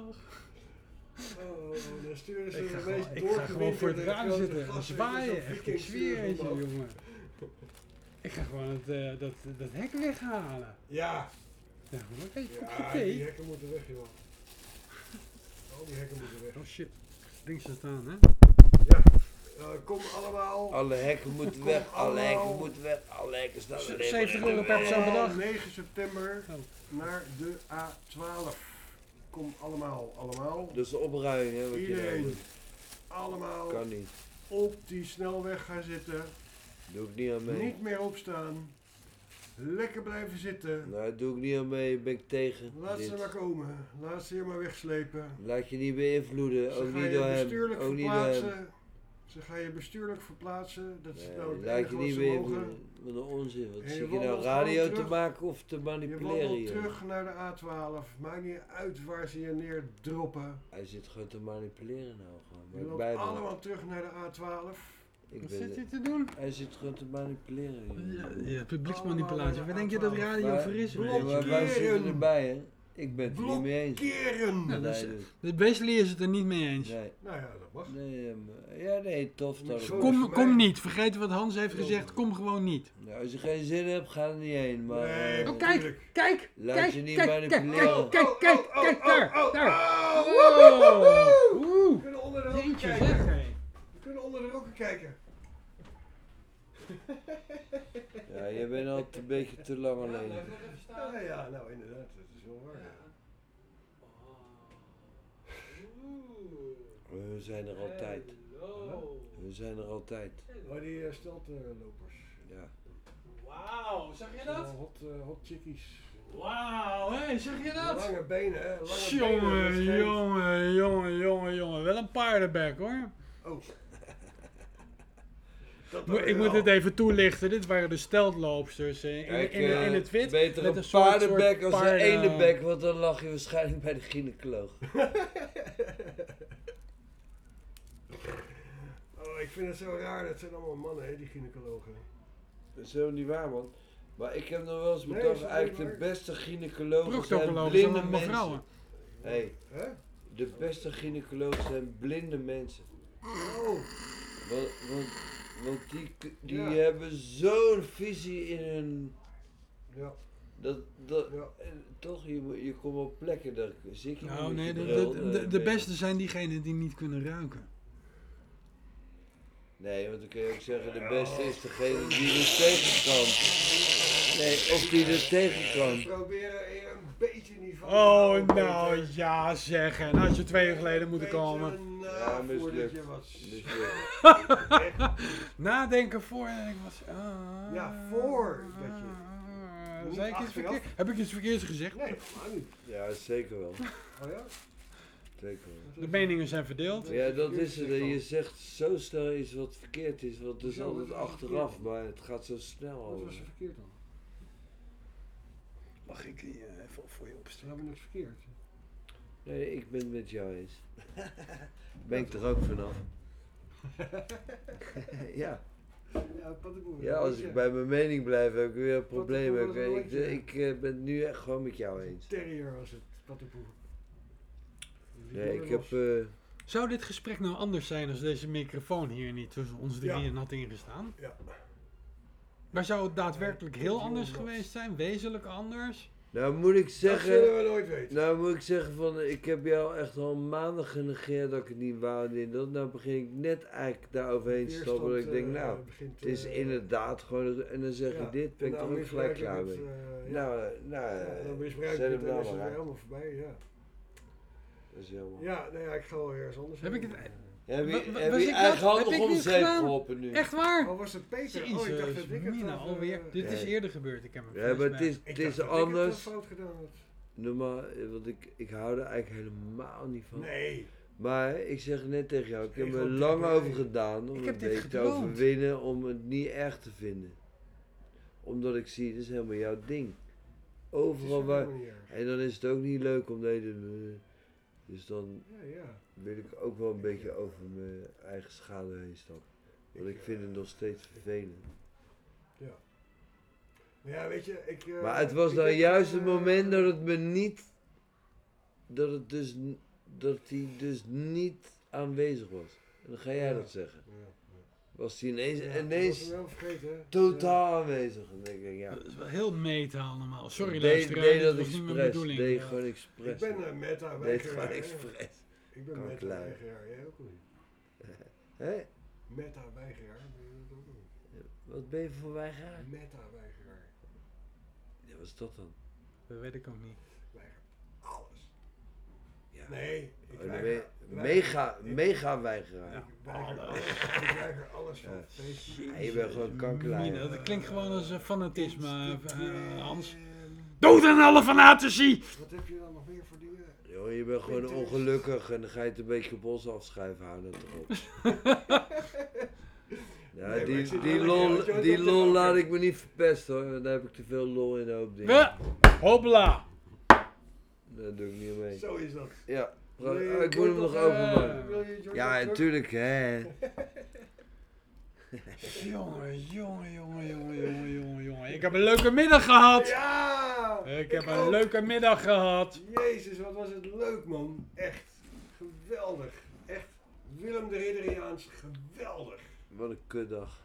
Oh, dan sturen ze Ik de ga meest gewoon voor het raam grote zitten en gasten, zwaaien. zo'n Echt, ik Viking zweer het je, sturen ze jongen. Ik ga gewoon dat hek weghalen. Ja. Ja, gewoon een kopje Ja, thee. die hekken moeten weg, joh. Al die hekken moeten weg. Oh shit. Ding staat staan, hè? Ja. Kom allemaal. Alle hekken moeten Kom weg, alle hekken allemaal. moeten weg, alle hekken staan er 70 euro per persoon per dag. 9 september naar de A12. Kom allemaal. Dus de opruiming, hè, wat je nou Iedereen. doet. Allemaal Kan niet. op die snelweg gaan zitten. Doe ik niet aan mee. Niet meer opstaan. Lekker blijven zitten. Nou, doe ik niet aan mee, ben ik tegen. Laat ze dit. maar komen. Laat ze hier maar wegslepen. Laat je niet beïnvloeden, Ze ook gaan niet je door hem. bestuurlijk Ook niet door hem. verplaatsen. Ze gaan je bestuurlijk verplaatsen. Dat is Nee, nou het laat je enige wat niet ze beïnvloeden. mogen. Wat een onzin. Wat En zit je je nou wandelt radio gewoon te terug. maken of te Je manipuleren wandelt hier? terug naar de A12. Maakt niet uit waar ze je neerdroppen. Hij zit gewoon te manipuleren nou gewoon. Je Waar ik loopt bij ben. allemaal terug naar de A12. Ik Wat ben zit er. je te doen? Hij zit gewoon te manipuleren. hier. Ja, publieksmanipulatie. Waar denk je dat radio Maar- voor is? Ja, maar wij zitten erbij, hè? Ik ben het er niet mee eens. Blokkeren! Nee, Dus, dus- dus basically is het er niet mee eens. nee. Nou ja, dat mag. Nee, ja, nee, tof. Dat Kom niet. Vergeet wat Hans heeft gezegd. Kom gewoon niet. Nou, als je geen zin hebt, ga er niet heen. Maar, Nee, Oh, kijk! Kijk! Laat Kijk! je niet Kijk! manipuleren. Kijk! Kijk! Daar! Daar! We Oeh! kunnen onder de rokken Jeetje, kijken. zeg, hé. We kunnen onder de rokken kijken. Ja, je bent altijd een beetje te lang alleen. Ja, nou inderdaad. Dat is wel waar. We zijn er altijd. We zijn er altijd. Oh, die steltlopers. Ja. Wauw, zag je dat? Hot chickies. Wauw, hé, zag je dat? Lange benen, hè? Lange benen. dat is geen- Jongen. Wel een paardenbek, hoor. Oh. Ik moet het even toelichten. Dit waren de steltloopsters in het wit. Beter met een soort paardenbek als een paarden- ene bek, want dan lag je waarschijnlijk bij de gynaecoloog. Oh, ik vind het zo raar. Dat zijn allemaal mannen, hè, die gynaecologen. Dat is helemaal niet waar, man. Maar ik heb nog wel eens Nee, bedacht, is dat eigenlijk niet de beste gynaecologen zijn Proctologen blinde zijn allemaal mensen. vrouwen. Hey, Hè? de beste gynaecologen zijn blinde mensen. Oh. Want die Ja. hebben zo'n visie in hun... Ja. Dat toch, je komt op plekken, daar zit je Nou, niet nee, met je bril, de beste zijn diegenen die niet kunnen ruiken. Nee, want dan kun je ook zeggen, de beste is degene die er tegen kan. Nee, of die er tegen kan. Proberen hier een beetje niveau. Oh, nou ja, zeg. En had je 2 uur geleden moeten komen. Ja, mislukt. Nadenken voor en ik was... Ja, voor dat je... Zei ik iets verkeerd? Heb ik iets verkeerds gezegd? Nee, helemaal niet. Ja, zeker wel. Oh ja? Zeker wel. De meningen zijn verdeeld. Ja, dat is het. Je zegt zo snel iets wat verkeerd is, want het is altijd achteraf, maar het gaat zo snel Wat over. was er verkeerd dan? Mag ik die even voor je opstellen? We hebben niks verkeerd. Nee, ik ben het met jou eens. Ben ik er ook vanaf. Ja. Ja, als ik bij mijn mening blijf, heb ik weer een probleem. Ik ben het nu echt gewoon met jou eens. Terrier was het, Pattenpoe. Nee, ik heb... Zou dit gesprek nou anders zijn als deze microfoon hier niet tussen ons drieën had ingestaan? Ja. Maar zou het daadwerkelijk heel anders geweest zijn? Wezenlijk anders? Nou moet ik zeggen... Dat zullen we nooit weten. Nou moet ik zeggen van, ik heb jou echt al maanden genegeerd dat ik het niet wou en dat. Nou begin ik net eigenlijk daar overheen te stappen dat ik denk, nou, het is inderdaad gewoon... En dan zeg je dit, ben ik er ook gelijk klaar mee. Dan misbruik je het en is het weer helemaal voorbij, ja. Dat is jammer. Ja, nou ja, ik ga wel ergens anders. Heb ik het... Heb je eigen hand nog om de zeep geholpen nu? Echt waar? Oh, was het Peter? Jezus, Oh, ik dacht dat ik het Mina, alweer. Dit is eerder gebeurd. Ik heb hem ja, maar het is anders. Ik fout gedaan had. Normaal, want ik hou er eigenlijk helemaal niet van. Nee. Maar ik zeg net tegen jou, ik heb er lang over gedaan om een beetje te overwinnen, om het niet erg te vinden. Omdat ik zie, dit is helemaal jouw ding. Overal waar. En dan is het ook niet leuk om dus dan wil ik ook wel een beetje over mijn eigen schade heen stappen. Want ik vind het nog steeds vervelend. Ja. Ja, weet je, maar het was dan juist het moment dat het me niet... Dat hij dus niet aanwezig was. En dan ga jij dat zeggen. Was hij ineens totaal aanwezig. Dan denk ik, ja. Dat is wel heel meta allemaal. Sorry luisteraar, dit dat was niet mijn expres. bedoeling. Deed gewoon expres. Ik ben meta deed gewoon expres. Ik ben meta-weigeraar, jij ook niet. Hé? Meta-weigeraar, ben je dat ook niet? Wat ben je voor weigeraar? Meta-weigeraar. Ja, wat is dat dan? Dat weet ik ook niet. Weiger alles. Ja. Nee, ik mega weigeraar. Ja, ik weiger alles van feestjes. Ja, je bent gewoon kankerlijn. Dat klinkt gewoon als fanatisme, Hans. Dood aan alle fanatici! Wat heb je dan nog meer voor dingen? Joh, je bent gewoon ongelukkig en dan ga je het een beetje op ons afschrijven, hou dat toch op. Ja, nee, die lol laat ik me niet verpesten hoor, daar heb ik te veel lol in de hoop dingen. Ja, hopla! Daar doe ik niet mee. Zo is dat. Ja, ik moet hem nog openmaken. Ja, natuurlijk hè. Jongen. Ik heb een leuke middag gehad. Ja! Ik heb een leuke middag gehad. Jezus, wat was het leuk man. Echt. Geweldig. Echt. Willem de Ridderiaans, geweldig. Wat een kutdag.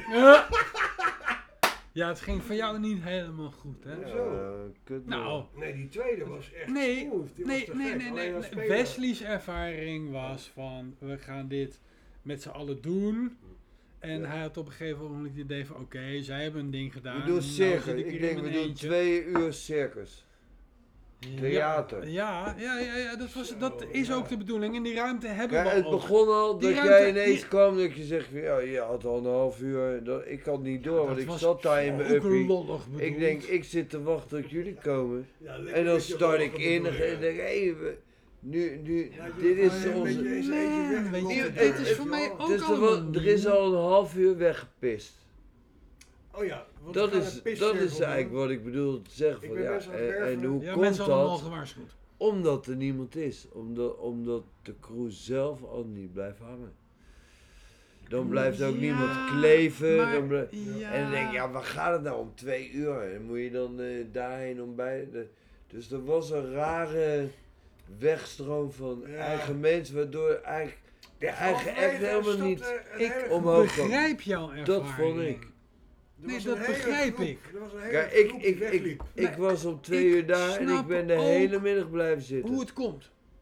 Ja, het ging voor jou niet helemaal goed, hè? Nou. Nee, die tweede was echt smooth. Die Nee. Wesley's ervaring was van, we gaan dit met z'n allen doen. En hij had op een gegeven moment het idee van, oké, zij hebben een ding gedaan. We doen circus. Ik denk we doen 2 uur circus. Theater. Ja, dat is ook de bedoeling. En die ruimte hebben we het ook. begon al dat jij ineens kwam dat je zegt, ja, je had al een half uur. Ik had niet door, want ik zat daar in mijn uppie. Ik denk, ik zit te wachten tot jullie komen. Ja, en dan start ik in en denk, hé, dit is onze... Het is voor mij ook al... Er is al een half uur weggepist. Oh ja, dat is eigenlijk wat ik bedoel te zeggen. Van, en hoe komt dat? Omdat er niemand is. Omdat de crew zelf al niet blijft hangen. Dan blijft ook niemand kleven. En dan denk je, waar gaat het nou om 2 uur? En moet je dan daarheen om bij... Dus er was een rare wegstroom van eigen mensen, waardoor eigenlijk de eigen act helemaal niet omhoog kwam. Ik begrijp jouw ervaring. Dat vond ik. Nee, dat begrijp ik. Kijk, ik was om 2 uur daar en ik ben de hele middag blijven zitten. Hoe het komt.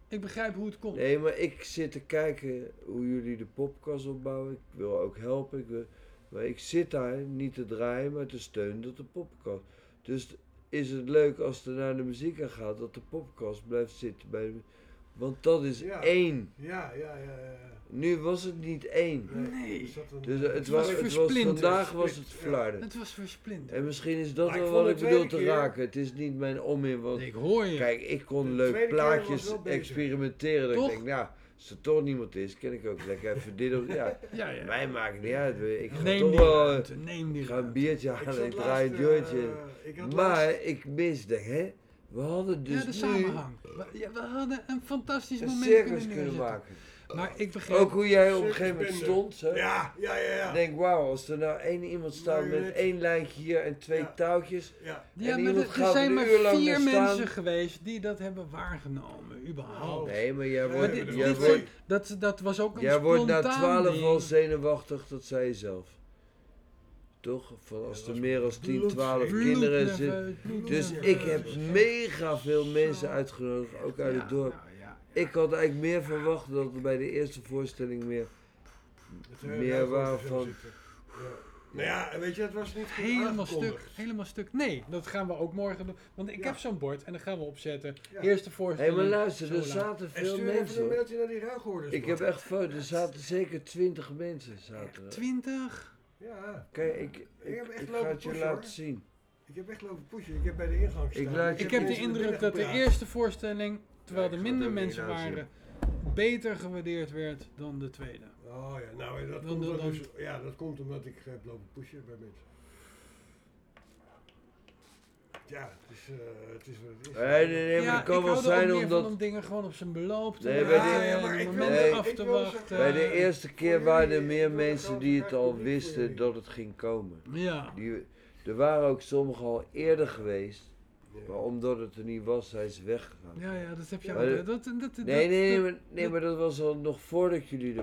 Ik begrijp hoe het komt. Nee, maar ik zit te kijken hoe jullie de podcast opbouwen. Ik wil ook helpen. Maar ik zit daar niet te draaien, maar te steunen tot de podcast. Dus is het leuk als er naar de muziek aan gaat, dat de podcast blijft zitten bij de... Want dat is één. Ja. Nu was het niet één. Nee. Dus het was vandaag was het flarden. Het was versplinterd. En misschien is dat Maar wel ik wat vond ik de bedoel tweede te keer- raken. Het is niet mijn onmin. Want Ik hoor je. kijk, ik kon De leuk tweede keer was plaatjes wel bezig. experimenteren. Dat Toch? ik denk, nou, als er toch niemand is, kan ik ook lekker even dit of ja. Ja. Mij maakt niet uit. Ik ga Neem toch die wel ruimte, neem die ga een ruimte. biertje Ik halen zat en ik draai een laatst, jointje. ik had Maar laatst- ik misde, hè. We hadden dus de nu samenhang. We hadden een fantastisch een moment circus kunnen neerzetten. maken. Maar ik begreep... Ook hoe jij op een gegeven moment Circusbende. stond. Zo. Ja. Ik denk, wauw, als er nou één iemand staat met Marionet. 1 lijntje hier en 2 touwtjes. Ja. Ja, en maar iemand er gaat zijn een maar uur lang 4 daar staan. mensen geweest die dat hebben waargenomen, überhaupt. Nee, maar jij Maar wordt, dit- jij dit wordt, zijn- dat was ook een jij wordt na spontaan 12 al ding. zenuwachtig, dat zei je zelf. Toch? Van als er meer dan 10, 12 bloednerveus, kinderen zitten. Dus bloednerveus. ik heb mega veel mensen uitgenodigd, ook uit het dorp. Ik had eigenlijk meer verwacht dat er bij de eerste voorstelling meer waren van... Nou ja, weet je, het was niet goed Helemaal stuk. Nee, dat gaan we ook morgen doen. Want ik heb zo'n bord en dan gaan we opzetten. Ja. Eerste Hé, voorstelling. maar luister, zo er laat. zaten En veel stuur even mensen. een hoor. mailtje naar die ruighoorders. Ik heb echt foto's, er zaten zeker 20 mensen. Zaten er. 20? Ja. Kijk, Ik heb echt ik lopen ga het je pushen, laten hoor. zien. Ik heb echt lopen pushen. Ik heb bij de ingang gestaan. Ik heb de indruk dat de eerste voorstelling, terwijl er minder ook niet mensen nou zien. waren, beter gewaardeerd werd dan de tweede. Oh ja, nou dat Dan- komt, dan- dus, ja, dat komt omdat ik heb lopen pushen bij mensen. Ja, het is wat het is. Nee, maar Ja, het kan ik wel hou er zijn ook meer omdat... van om dingen gewoon op zijn beloop te Nee, laten, bij de- en maar die ik wil- momenten nee, af ik te wil wachten. Bij de eerste keer waren er jullie, meer ik wil mensen een die groot het al publiek voor wisten jullie. dat het ging komen. Ja. Er waren ook sommigen al eerder geweest, maar omdat het er niet was, zijn ze weggegaan. Ja, dat heb je Maar altijd. nee, maar dat was al nog voordat jullie er